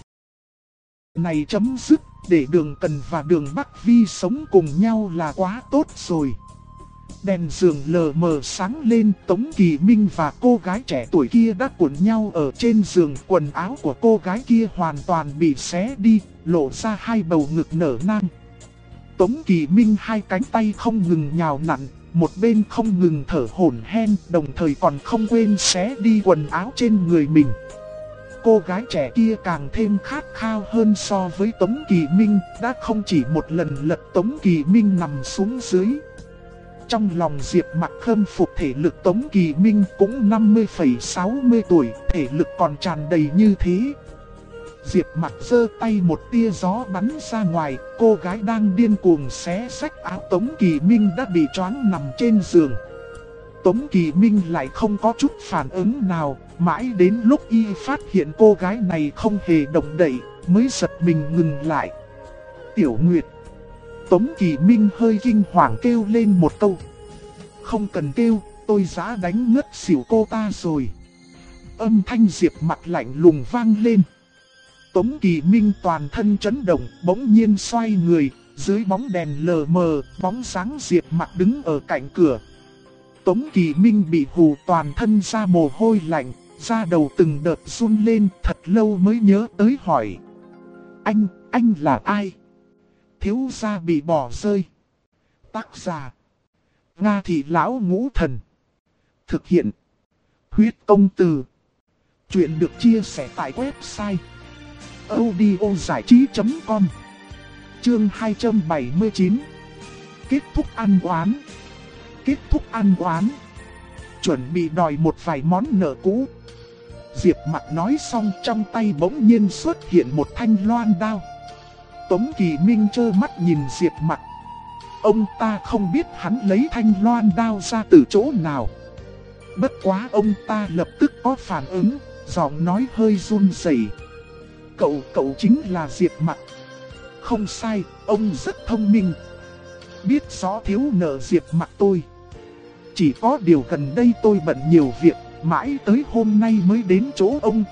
này chấm dứt, để Đường Cần và Đường Bắc Vi sống cùng nhau là quá tốt rồi. Đèn giường lờ mờ sáng lên, Tống Kỳ Minh và cô gái trẻ tuổi kia đã cuộn nhau ở trên giường. Quần áo của cô gái kia hoàn toàn bị xé đi, lộ ra hai bầu ngực nở nang. Tống Kỳ Minh hai cánh tay không ngừng nhào nặn, một bên không ngừng thở hổn hển, đồng thời còn không quên xé đi quần áo trên người mình. Cô gái trẻ kia càng thêm khát khao hơn so với Tống Kỳ Minh, đã không chỉ một lần lật Tống Kỳ Minh nằm xuống dưới. Trong lòng Diệp Mặc khâm phục thể lực Tống Kỳ Minh cũng 50,60 tuổi, thể lực còn tràn đầy như thế. Diệp Mặc giơ tay một tia gió bắn ra ngoài, cô gái đang điên cuồng xé xách áo Tống Kỳ Minh đã bị choáng nằm trên giường. Tống Kỳ Minh lại không có chút phản ứng nào, mãi đến lúc y phát hiện cô gái này không hề động đậy, mới giật mình ngừng lại. Tiểu Nguyệt. Tống Kỳ Minh hơi kinh hoàng kêu lên một câu. Không cần kêu, tôi đã đánh ngất xỉu cô ta rồi. Âm thanh Diệp Mặc lạnh lùng vang lên. Tống Kỳ Minh toàn thân chấn động, bỗng nhiên xoay người, dưới bóng đèn lờ mờ, bóng dáng Diệp Mặc đứng ở cạnh cửa. Tống Kỳ Minh bị hù toàn thân ra mồ hôi lạnh, da đầu từng đợt run lên, thật lâu mới nhớ tới hỏi. Anh là ai? Thiếu gia bị bỏ rơi. Tác giả Nga Thị Lão Ngũ Thần. Thực hiện Huyết Công Từ. Chuyện được chia sẻ tại website audiozảichí.com. Chương 279. Kết thúc ăn oán. Kết thúc ăn oán. Chuẩn bị đòi một vài món nợ cũ. Diệp Mặc nói xong, trong tay bỗng nhiên xuất hiện một thanh loan đao. Tống Kỳ Minh trơ mắt nhìn Diệp Mặc. Ông ta không biết hắn lấy thanh loan đao ra từ chỗ nào. Bất quá ông ta lập tức có phản ứng, giọng nói hơi run rẩy. Cậu chính là Diệp Mặc. Không sai, ông rất thông minh. Biết rõ thiếu nợ Diệp Mặc tôi. Chỉ có điều gần đây tôi bận nhiều việc, mãi tới hôm nay mới đến chỗ ông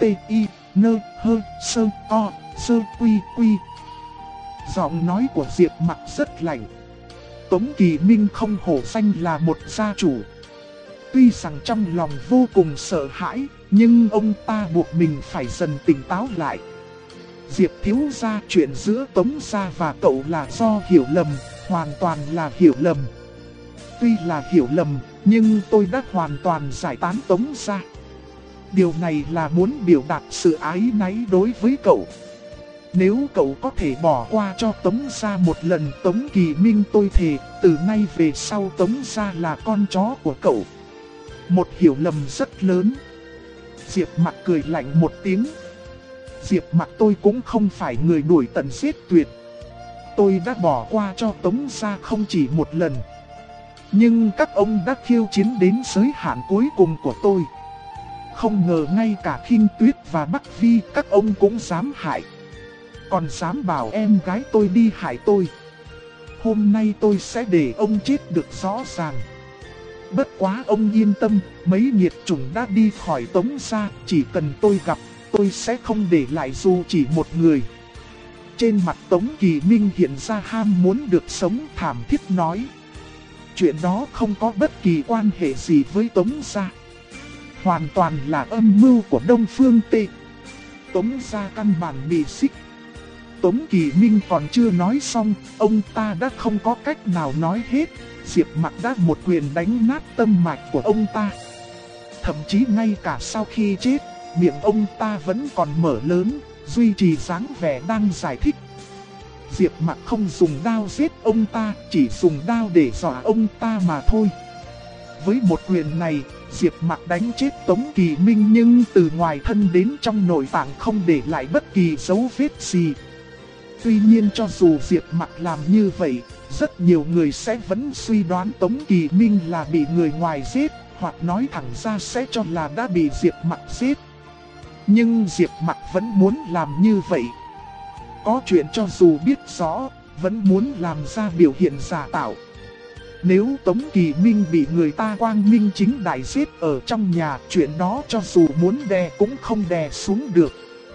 T.I.N.H.S.O.S.Q.Q. Giọng nói của Diệp Mặc rất lạnh. Tống Kỳ Minh không hổ danh là một gia chủ. Tuy rằng trong lòng vô cùng sợ hãi, nhưng ông ta buộc mình phải dần tỉnh táo lại. Diệp thiếu gia, chuyện giữa Tống gia và cậu là do hiểu lầm, hoàn toàn là hiểu lầm. Tuy là hiểu lầm, nhưng tôi đã hoàn toàn giải tán Tống gia. Điều này là muốn biểu đạt sự ái náy đối với cậu. Nếu cậu có thể bỏ qua cho Tống gia một lần, Tống Kỳ Minh tôi thề, từ nay về sau Tống gia là con chó của cậu. Một hiểu lầm rất lớn. Diệp Mặc cười lạnh một tiếng. Diệp Mặc tôi cũng không phải người đuổi tận giết tuyệt. Tôi đã bỏ qua cho Tống gia không chỉ một lần. Nhưng các ông đã khiêu chiến đến giới hạn cuối cùng của tôi. Không ngờ ngay cả Khinh Tuyết và Bắc Vi các ông cũng dám hại. Còn dám bảo em gái tôi đi hại tôi. Hôm nay tôi sẽ để ông chết được rõ ràng. Bất quá ông yên tâm, mấy nghiệt chủng đã đi khỏi Tống gia, chỉ cần tôi gặp, tôi sẽ không để lại dù chỉ một người. trên mặt Tống Kỳ Minh hiện ra ham muốn được sống, thảm thiết nói. Chuyện đó không có bất kỳ quan hệ gì với Tống gia. Hoàn toàn là âm mưu của Đông Phương Tê. Tống gia căn bản bị xích. Tống Kỳ Minh còn chưa nói xong, ông ta đã không có cách nào nói hết. Diệp Mặc đã một quyền đánh nát tâm mạch của ông ta. Thậm chí ngay cả sau khi chết, miệng ông ta vẫn còn mở lớn, duy trì dáng vẻ đang giải thích. Diệp Mặc không dùng đao giết ông ta, chỉ dùng đao để dọa ông ta mà thôi. Với một quyền này, Diệp Mặc đánh chết Tống Kỳ Minh, nhưng từ ngoài thân đến trong nội tạng không để lại bất kỳ dấu vết gì. Tuy nhiên cho dù Diệp Mặc làm như vậy, rất nhiều người sẽ vẫn suy đoán Tống Kỳ Minh là bị người ngoài giết, hoặc nói thẳng ra sẽ cho là đã bị Diệp Mặc giết. Nhưng Diệp Mặc vẫn muốn làm như vậy. Có chuyện cho dù biết rõ, vẫn muốn làm ra biểu hiện giả tạo. Nếu Tống Kỳ Minh bị người ta quang minh chính đại giết ở trong nhà, chuyện đó cho dù muốn đè cũng không đè xuống được.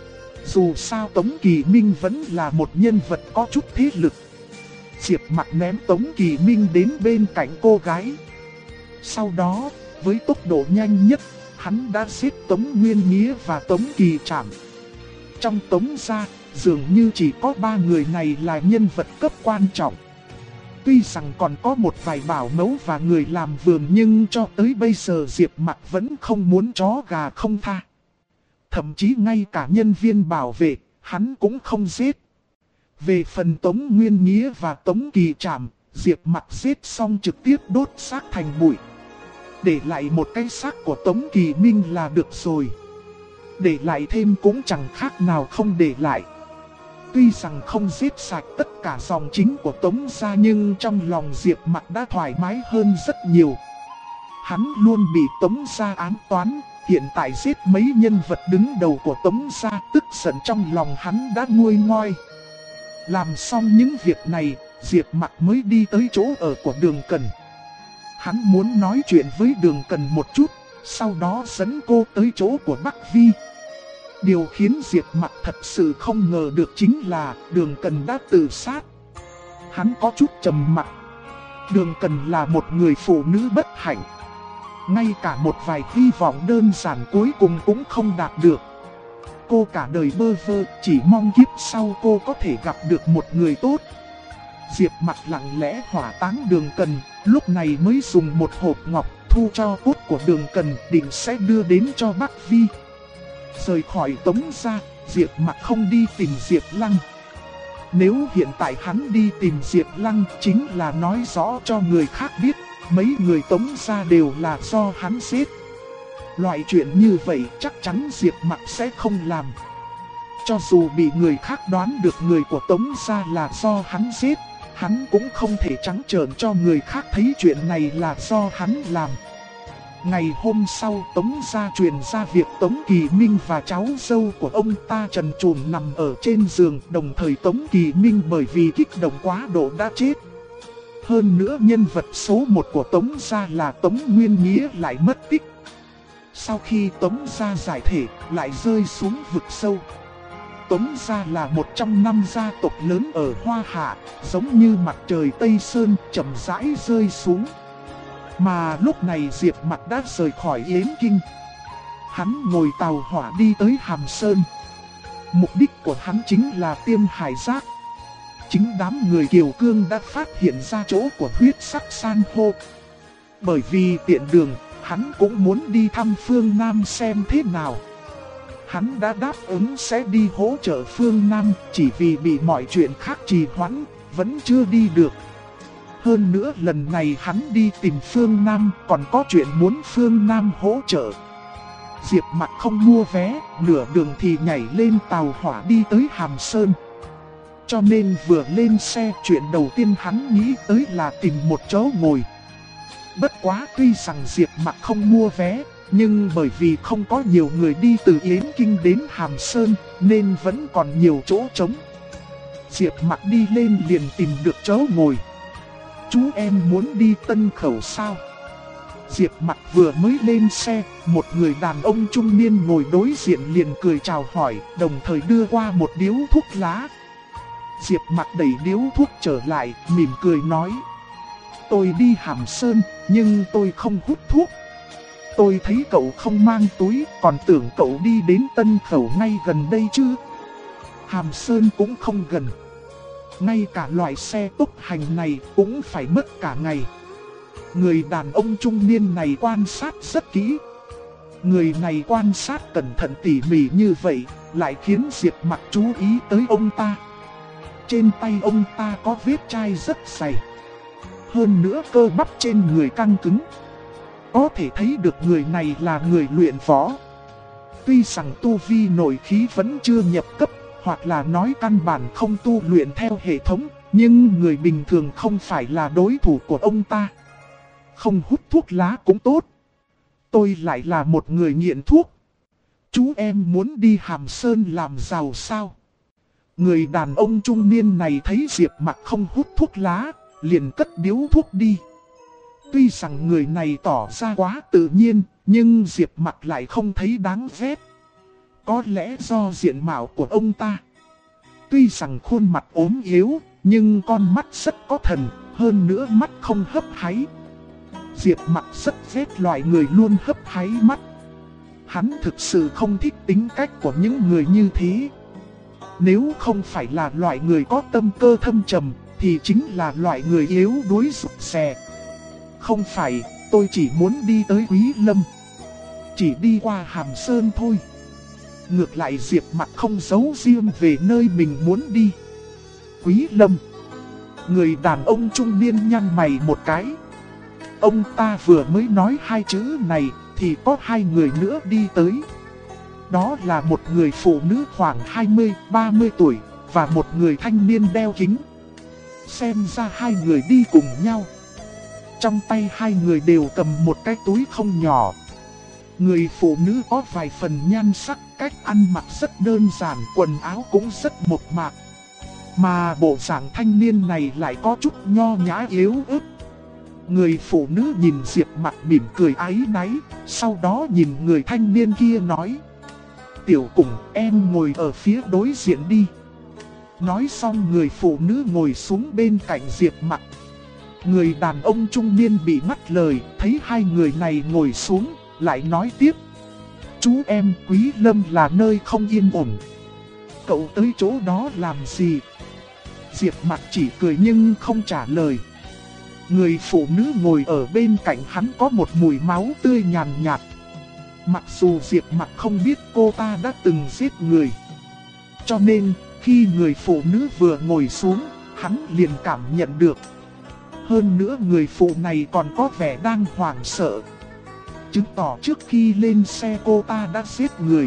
Dù sao Tống Kỳ Minh vẫn là một nhân vật có chút thế lực. Diệp Mặc ném Tống Kỳ Minh đến bên cạnh cô gái. Sau đó, với tốc độ nhanh nhất, hắn đã giết Tống Nguyên Nghĩa và Tống Kỳ Trảm. Trong Tống gia, dường như chỉ có 3 người này là nhân vật cấp quan trọng. Tuy rằng còn có một vài bảo mẫu và người làm vườn, nhưng cho tới bây giờ Diệp Mặc vẫn không muốn chó gà không tha. Thậm chí ngay cả nhân viên bảo vệ, hắn cũng không giết. Về phần Tống Nguyên Nghĩa và Tống Kỳ Trảm, Diệp Mặc giết xong trực tiếp đốt xác thành bụi. Để lại một cái xác của Tống Kỳ Minh là được rồi. Để lại thêm cũng chẳng khác nào không để lại. Tuy rằng không giết sạch tất cả dòng chính của Tống gia, nhưng trong lòng Diệp Mặc đã thoải mái hơn rất nhiều. Hắn luôn bị Tống gia ám toán, hiện tại giết mấy nhân vật đứng đầu của Tống gia, tức giận trong lòng hắn đã nguôi ngoai. Làm xong những việc này, Diệp Mặc mới đi tới chỗ ở của Đường Cần. Hắn muốn nói chuyện với Đường Cần một chút, sau đó dẫn cô tới chỗ của Bắc Vi. Điều khiến Diệp Mặc thật sự không ngờ được chính là Đường Cần đã tự sát. Hắn có chút trầm mặc. Đường Cần là một người phụ nữ bất hạnh. Ngay cả một vài hy vọng đơn giản cuối cùng cũng không đạt được. Cô cả đời bơ vơ, chỉ mong kiếp sau cô có thể gặp được một người tốt. Diệp Mặc lặng lẽ hỏa táng Đường Cần, lúc này mới dùng một hộp ngọc thu cho cốt của Đường Cần, định sẽ đưa đến cho Bắc Vi. Rời khỏi Tống gia, Diệp Mặc không đi tìm Diệp Lăng. Nếu hiện tại hắn đi tìm Diệp Lăng, chính là nói rõ cho người khác biết, mấy người Tống gia đều là do hắn giết. Loại chuyện như vậy chắc chắn Diệp Mặc sẽ không làm. Cho dù bị người khác đoán được người của Tống gia là do hắn giết, hắn cũng không thể trắng trợn cho người khác thấy chuyện này là do hắn làm. Ngày hôm sau, Tống gia truyền ra việc Tống Kỳ Minh và cháu dâu của ông ta trần truồng nằm ở trên giường, đồng thời Tống Kỳ Minh bởi vì kích động quá độ đã chết. Hơn nữa nhân vật số 1 của Tống gia là Tống Nguyên Nghĩa lại mất tích. Sau khi Tống gia giải thể, lại rơi xuống vực sâu. Tống gia là một trong 5 gia tộc lớn ở Hoa Hạ, giống như mặt trời Tây Sơn chậm rãi rơi xuống. Mà lúc này Diệp Mặc đã rời khỏi Yến Kinh. Hắn ngồi tàu hỏa đi tới Hàm Sơn. Mục đích của hắn chính là Tiêm Hải Giác. Chính đám người Kiều Cương đã phát hiện ra chỗ của huyết sắc san hô. Bởi vì tiện đường, hắn cũng muốn đi thăm phương Nam xem thế nào. Hắn đã đáp ứng sẽ đi hỗ trợ phương Nam, chỉ vì bị mọi chuyện khác trì hoãn, vẫn chưa đi được. Hơn nữa lần này hắn đi tìm phương Nam còn có chuyện muốn phương Nam hỗ trợ. Diệp Mặc không mua vé, nửa đường thì nhảy lên tàu hỏa đi tới Hàm Sơn. Cho nên vừa lên xe, chuyện đầu tiên hắn nghĩ tới là tìm một chỗ ngồi. Bất quá tuy rằng Diệp Mặc không mua vé, nhưng bởi vì không có nhiều người đi từ Yến Kinh đến Hàm Sơn, nên vẫn còn nhiều chỗ trống. Diệp Mặc đi lên liền tìm được chỗ ngồi. Chú em muốn đi Tân Khẩu sao? Diệp Mặc vừa mới lên xe, một người đàn ông trung niên ngồi đối diện liền cười chào hỏi, đồng thời đưa qua một điếu thuốc lá. Diệp Mặc đẩy điếu thuốc trở lại, mỉm cười nói. Tôi đi Hàm Sơn, nhưng tôi không hút thuốc. Tôi thấy cậu không mang túi, còn tưởng cậu đi đến Tân Khẩu ngay gần đây chứ. Hàm Sơn cũng không gần. Ngay cả loại xe tốc hành này cũng phải mất cả ngày. Người đàn ông trung niên này quan sát rất kỹ. Người này quan sát cẩn thận tỉ mỉ như vậy, lại khiến Diệp Mặc chú ý tới ông ta. Trên tay ông ta có vết chai rất dày. Hơn nữa cơ bắp trên người căng cứng. Có thể thấy được người này là người luyện võ. Tuy rằng tu vi nội khí vẫn chưa nhập cấp, hoặc là nói căn bản không tu luyện theo hệ thống, nhưng người bình thường không phải là đối thủ của ông ta. Không hút thuốc lá cũng tốt. Tôi lại là một người nghiện thuốc. Chú em muốn đi Hàm Sơn làm giàu sao? Người đàn ông trung niên này thấy Diệp Mặc không hút thuốc lá, liền cất điếu thuốc đi. Tuy rằng người này tỏ ra quá tự nhiên, nhưng Diệp Mặc lại không thấy đáng ghét. Có lẽ do diện mạo của ông ta. Tuy rằng khuôn mặt ốm yếu, nhưng con mắt rất có thần, hơn nữa mắt không hấp háy. Diệp Mặc rất ghét loại người luôn hấp háy mắt. Hắn thực sự không thích tính cách của những người như thế. Nếu không phải là loại người có tâm cơ thâm trầm, thì chính là loại người yếu đuối rụt rè. Không phải, tôi chỉ muốn đi tới Quý Lâm. Chỉ đi qua Hàm Sơn thôi. Ngược lại Diệp Mặc không giấu riêng về nơi mình muốn đi. Quý Lâm. Người đàn ông trung niên nhăn mày một cái. Ông ta vừa mới nói hai chữ này thì có hai người nữa đi tới. Đó là một người phụ nữ khoảng 20-30 tuổi và một người thanh niên đeo kính. Xem ra hai người đi cùng nhau. Trong tay hai người đều cầm một cái túi không nhỏ. Người phụ nữ có vài phần nhan sắc, cách ăn mặc rất đơn giản, quần áo cũng rất mộc mạc. Mà bộ dạng thanh niên này lại có chút nho nhã yếu ớt. Người phụ nữ nhìn Diệp Mặc mỉm cười áy náy, sau đó nhìn người thanh niên kia nói. Tiểu Củng, em ngồi ở phía đối diện đi. Nói xong người phụ nữ ngồi xuống bên cạnh Diệp Mặc. Người đàn ông trung niên bị ngắt lời, thấy hai người này ngồi xuống, lại nói tiếp. Chú em, Quý Lâm là nơi không yên ổn. Cậu tới chỗ đó làm gì? Diệp Mặc chỉ cười nhưng không trả lời. Người phụ nữ ngồi ở bên cạnh hắn có một mùi máu tươi nhàn nhạt. Mặc dù Diệp Mặc không biết cô ta đã từng giết người, cho nên khi người phụ nữ vừa ngồi xuống, hắn liền cảm nhận được. Hơn nữa người phụ này còn có vẻ đang hoảng sợ, chứng tỏ trước khi lên xe cô ta đã giết người.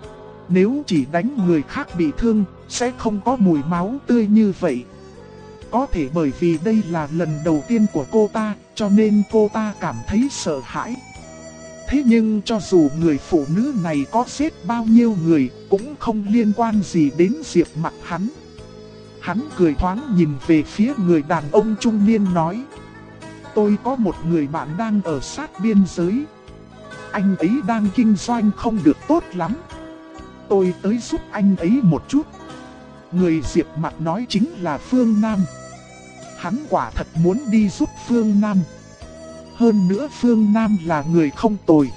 Nếu chỉ đánh người khác bị thương, sẽ không có mùi máu tươi như vậy. Có thể bởi vì đây là lần đầu tiên của cô ta, cho nên cô ta cảm thấy sợ hãi. Thế nhưng cho dù người phụ nữ này có giết bao nhiêu người, cũng không liên quan gì đến Diệp Mặc hắn. Hắn cười thoáng nhìn về phía người đàn ông trung niên nói. Tôi có một người bạn đang ở sát biên giới. Anh ấy đang kinh doanh không được tốt lắm. Tôi tới giúp anh ấy một chút. Người Diệp Mặc nói chính là Phương Nam. Hắn quả thật muốn đi giúp Phương Nam. Hơn nữa Phương Nam là người không tồi.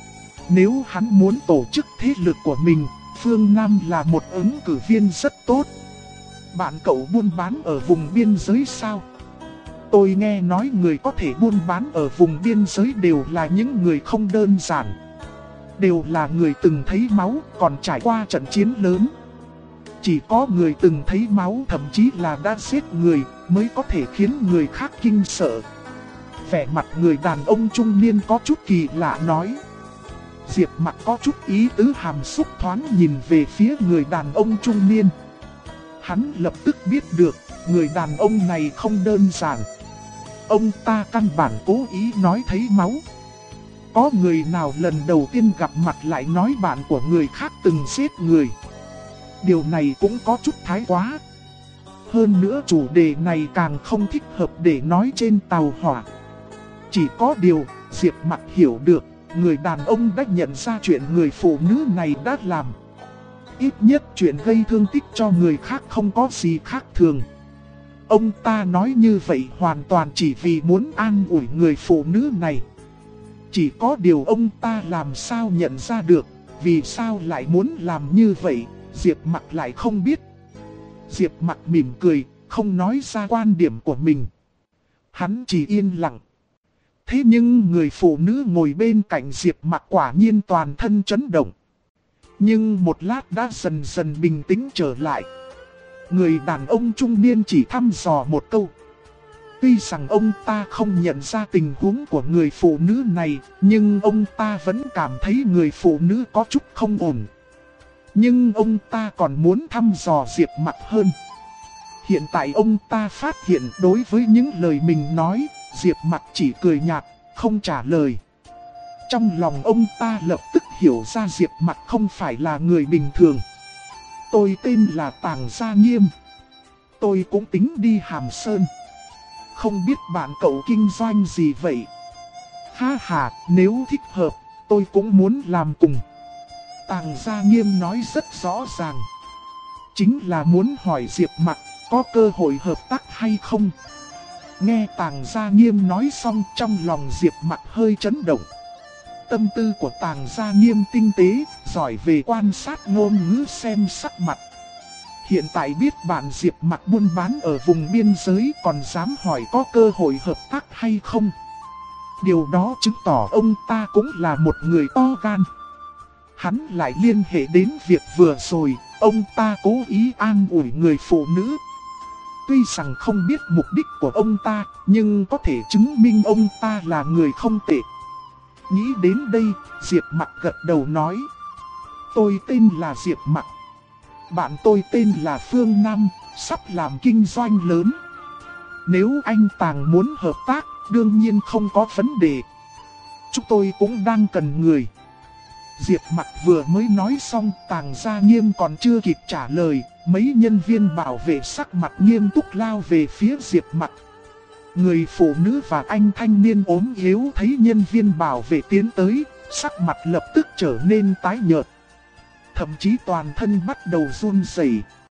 Nếu hắn muốn tổ chức thế lực của mình, Phương Nam là một ứng cử viên rất tốt. Bạn cậu buôn bán ở vùng biên giới sao? Tôi nghe nói người có thể buôn bán ở vùng biên giới đều là những người không đơn giản. Đều là người từng thấy máu, còn trải qua trận chiến lớn. Chỉ có người từng thấy máu, thậm chí là đã giết người, mới có thể khiến người khác kinh sợ. Vẻ mặt người đàn ông trung niên có chút kỳ lạ nói. Diệp Mặc có chút ý tứ hàm xúc thoáng nhìn về phía người đàn ông trung niên. Hắn lập tức biết được, người đàn ông này không đơn giản. Ông ta căn bản cố ý nói thấy máu. Có người nào lần đầu tiên gặp mặt lại nói bạn của người khác từng giết người? Điều này cũng có chút thái quá. Hơn nữa chủ đề này càng không thích hợp để nói trên tàu hỏa. Chỉ có điều, Diệp Mặc hiểu được, người đàn ông đã nhận ra chuyện người phụ nữ này đã làm. Ít nhất chuyện gây thương tích cho người khác không có gì khác thường. Ông ta nói như vậy hoàn toàn chỉ vì muốn an ủi người phụ nữ này. Chỉ có điều ông ta làm sao nhận ra được, vì sao lại muốn làm như vậy, Diệp Mặc lại không biết. Diệp Mặc mỉm cười, không nói ra quan điểm của mình. Hắn chỉ yên lặng. Thế nhưng người phụ nữ ngồi bên cạnh Diệp Mặc quả nhiên toàn thân chấn động. Nhưng một lát đã dần dần bình tĩnh trở lại. Người đàn ông trung niên chỉ thăm dò một câu. Tuy rằng ông ta không nhận ra tình huống của người phụ nữ này, nhưng ông ta vẫn cảm thấy người phụ nữ có chút không ổn. Nhưng ông ta còn muốn thăm dò Diệp Mặc hơn. Hiện tại ông ta phát hiện đối với những lời mình nói, Diệp Mặc chỉ cười nhạt, không trả lời. Trong lòng ông ta lập tức hiểu ra Diệp Mặc không phải là người bình thường. Tôi tên là Tàng Gia Nghiêm. Tôi cũng tính đi Hàm Sơn. Không biết bạn cậu kinh doanh gì vậy? Ha ha, nếu thích hợp, tôi cũng muốn làm cùng. Tàng Gia Nghiêm nói rất rõ ràng. Chính là muốn hỏi Diệp Mặc có cơ hội hợp tác hay không. Nghe Tàng Gia Nghiêm nói xong, trong lòng Diệp Mặc hơi chấn động. Tâm tư của Tàng Gia Nghiêm tinh tế, giỏi về quan sát ngôn ngữ xem sắc mặt. Hiện tại biết bạn Diệp Mặc buôn bán ở vùng biên giới, còn dám hỏi có cơ hội hợp tác hay không. Điều đó chứng tỏ ông ta cũng là một người to gan. Hắn lại liên hệ đến việc vừa rồi, ông ta cố ý an ủi người phụ nữ. Tuy rằng không biết mục đích của ông ta, nhưng có thể chứng minh ông ta là người không tệ. Nghĩ đến đây, Diệp Mặc gật đầu nói. Tôi tên là Diệp Mặc. Bạn tôi tên là Phương Nam, sắp làm kinh doanh lớn. Nếu anh Tàng muốn hợp tác, đương nhiên không có vấn đề. Chúng tôi cũng đang cần người. Diệp Mặc vừa mới nói xong, Tàng Gia Nghiêm còn chưa kịp trả lời, mấy nhân viên bảo vệ sắc mặt nghiêm túc lao về phía Diệp Mặc. Người phụ nữ và anh thanh niên ốm yếu thấy nhân viên bảo vệ tiến tới, sắc mặt lập tức trở nên tái nhợt. Thậm chí toàn thân bắt đầu run rẩy.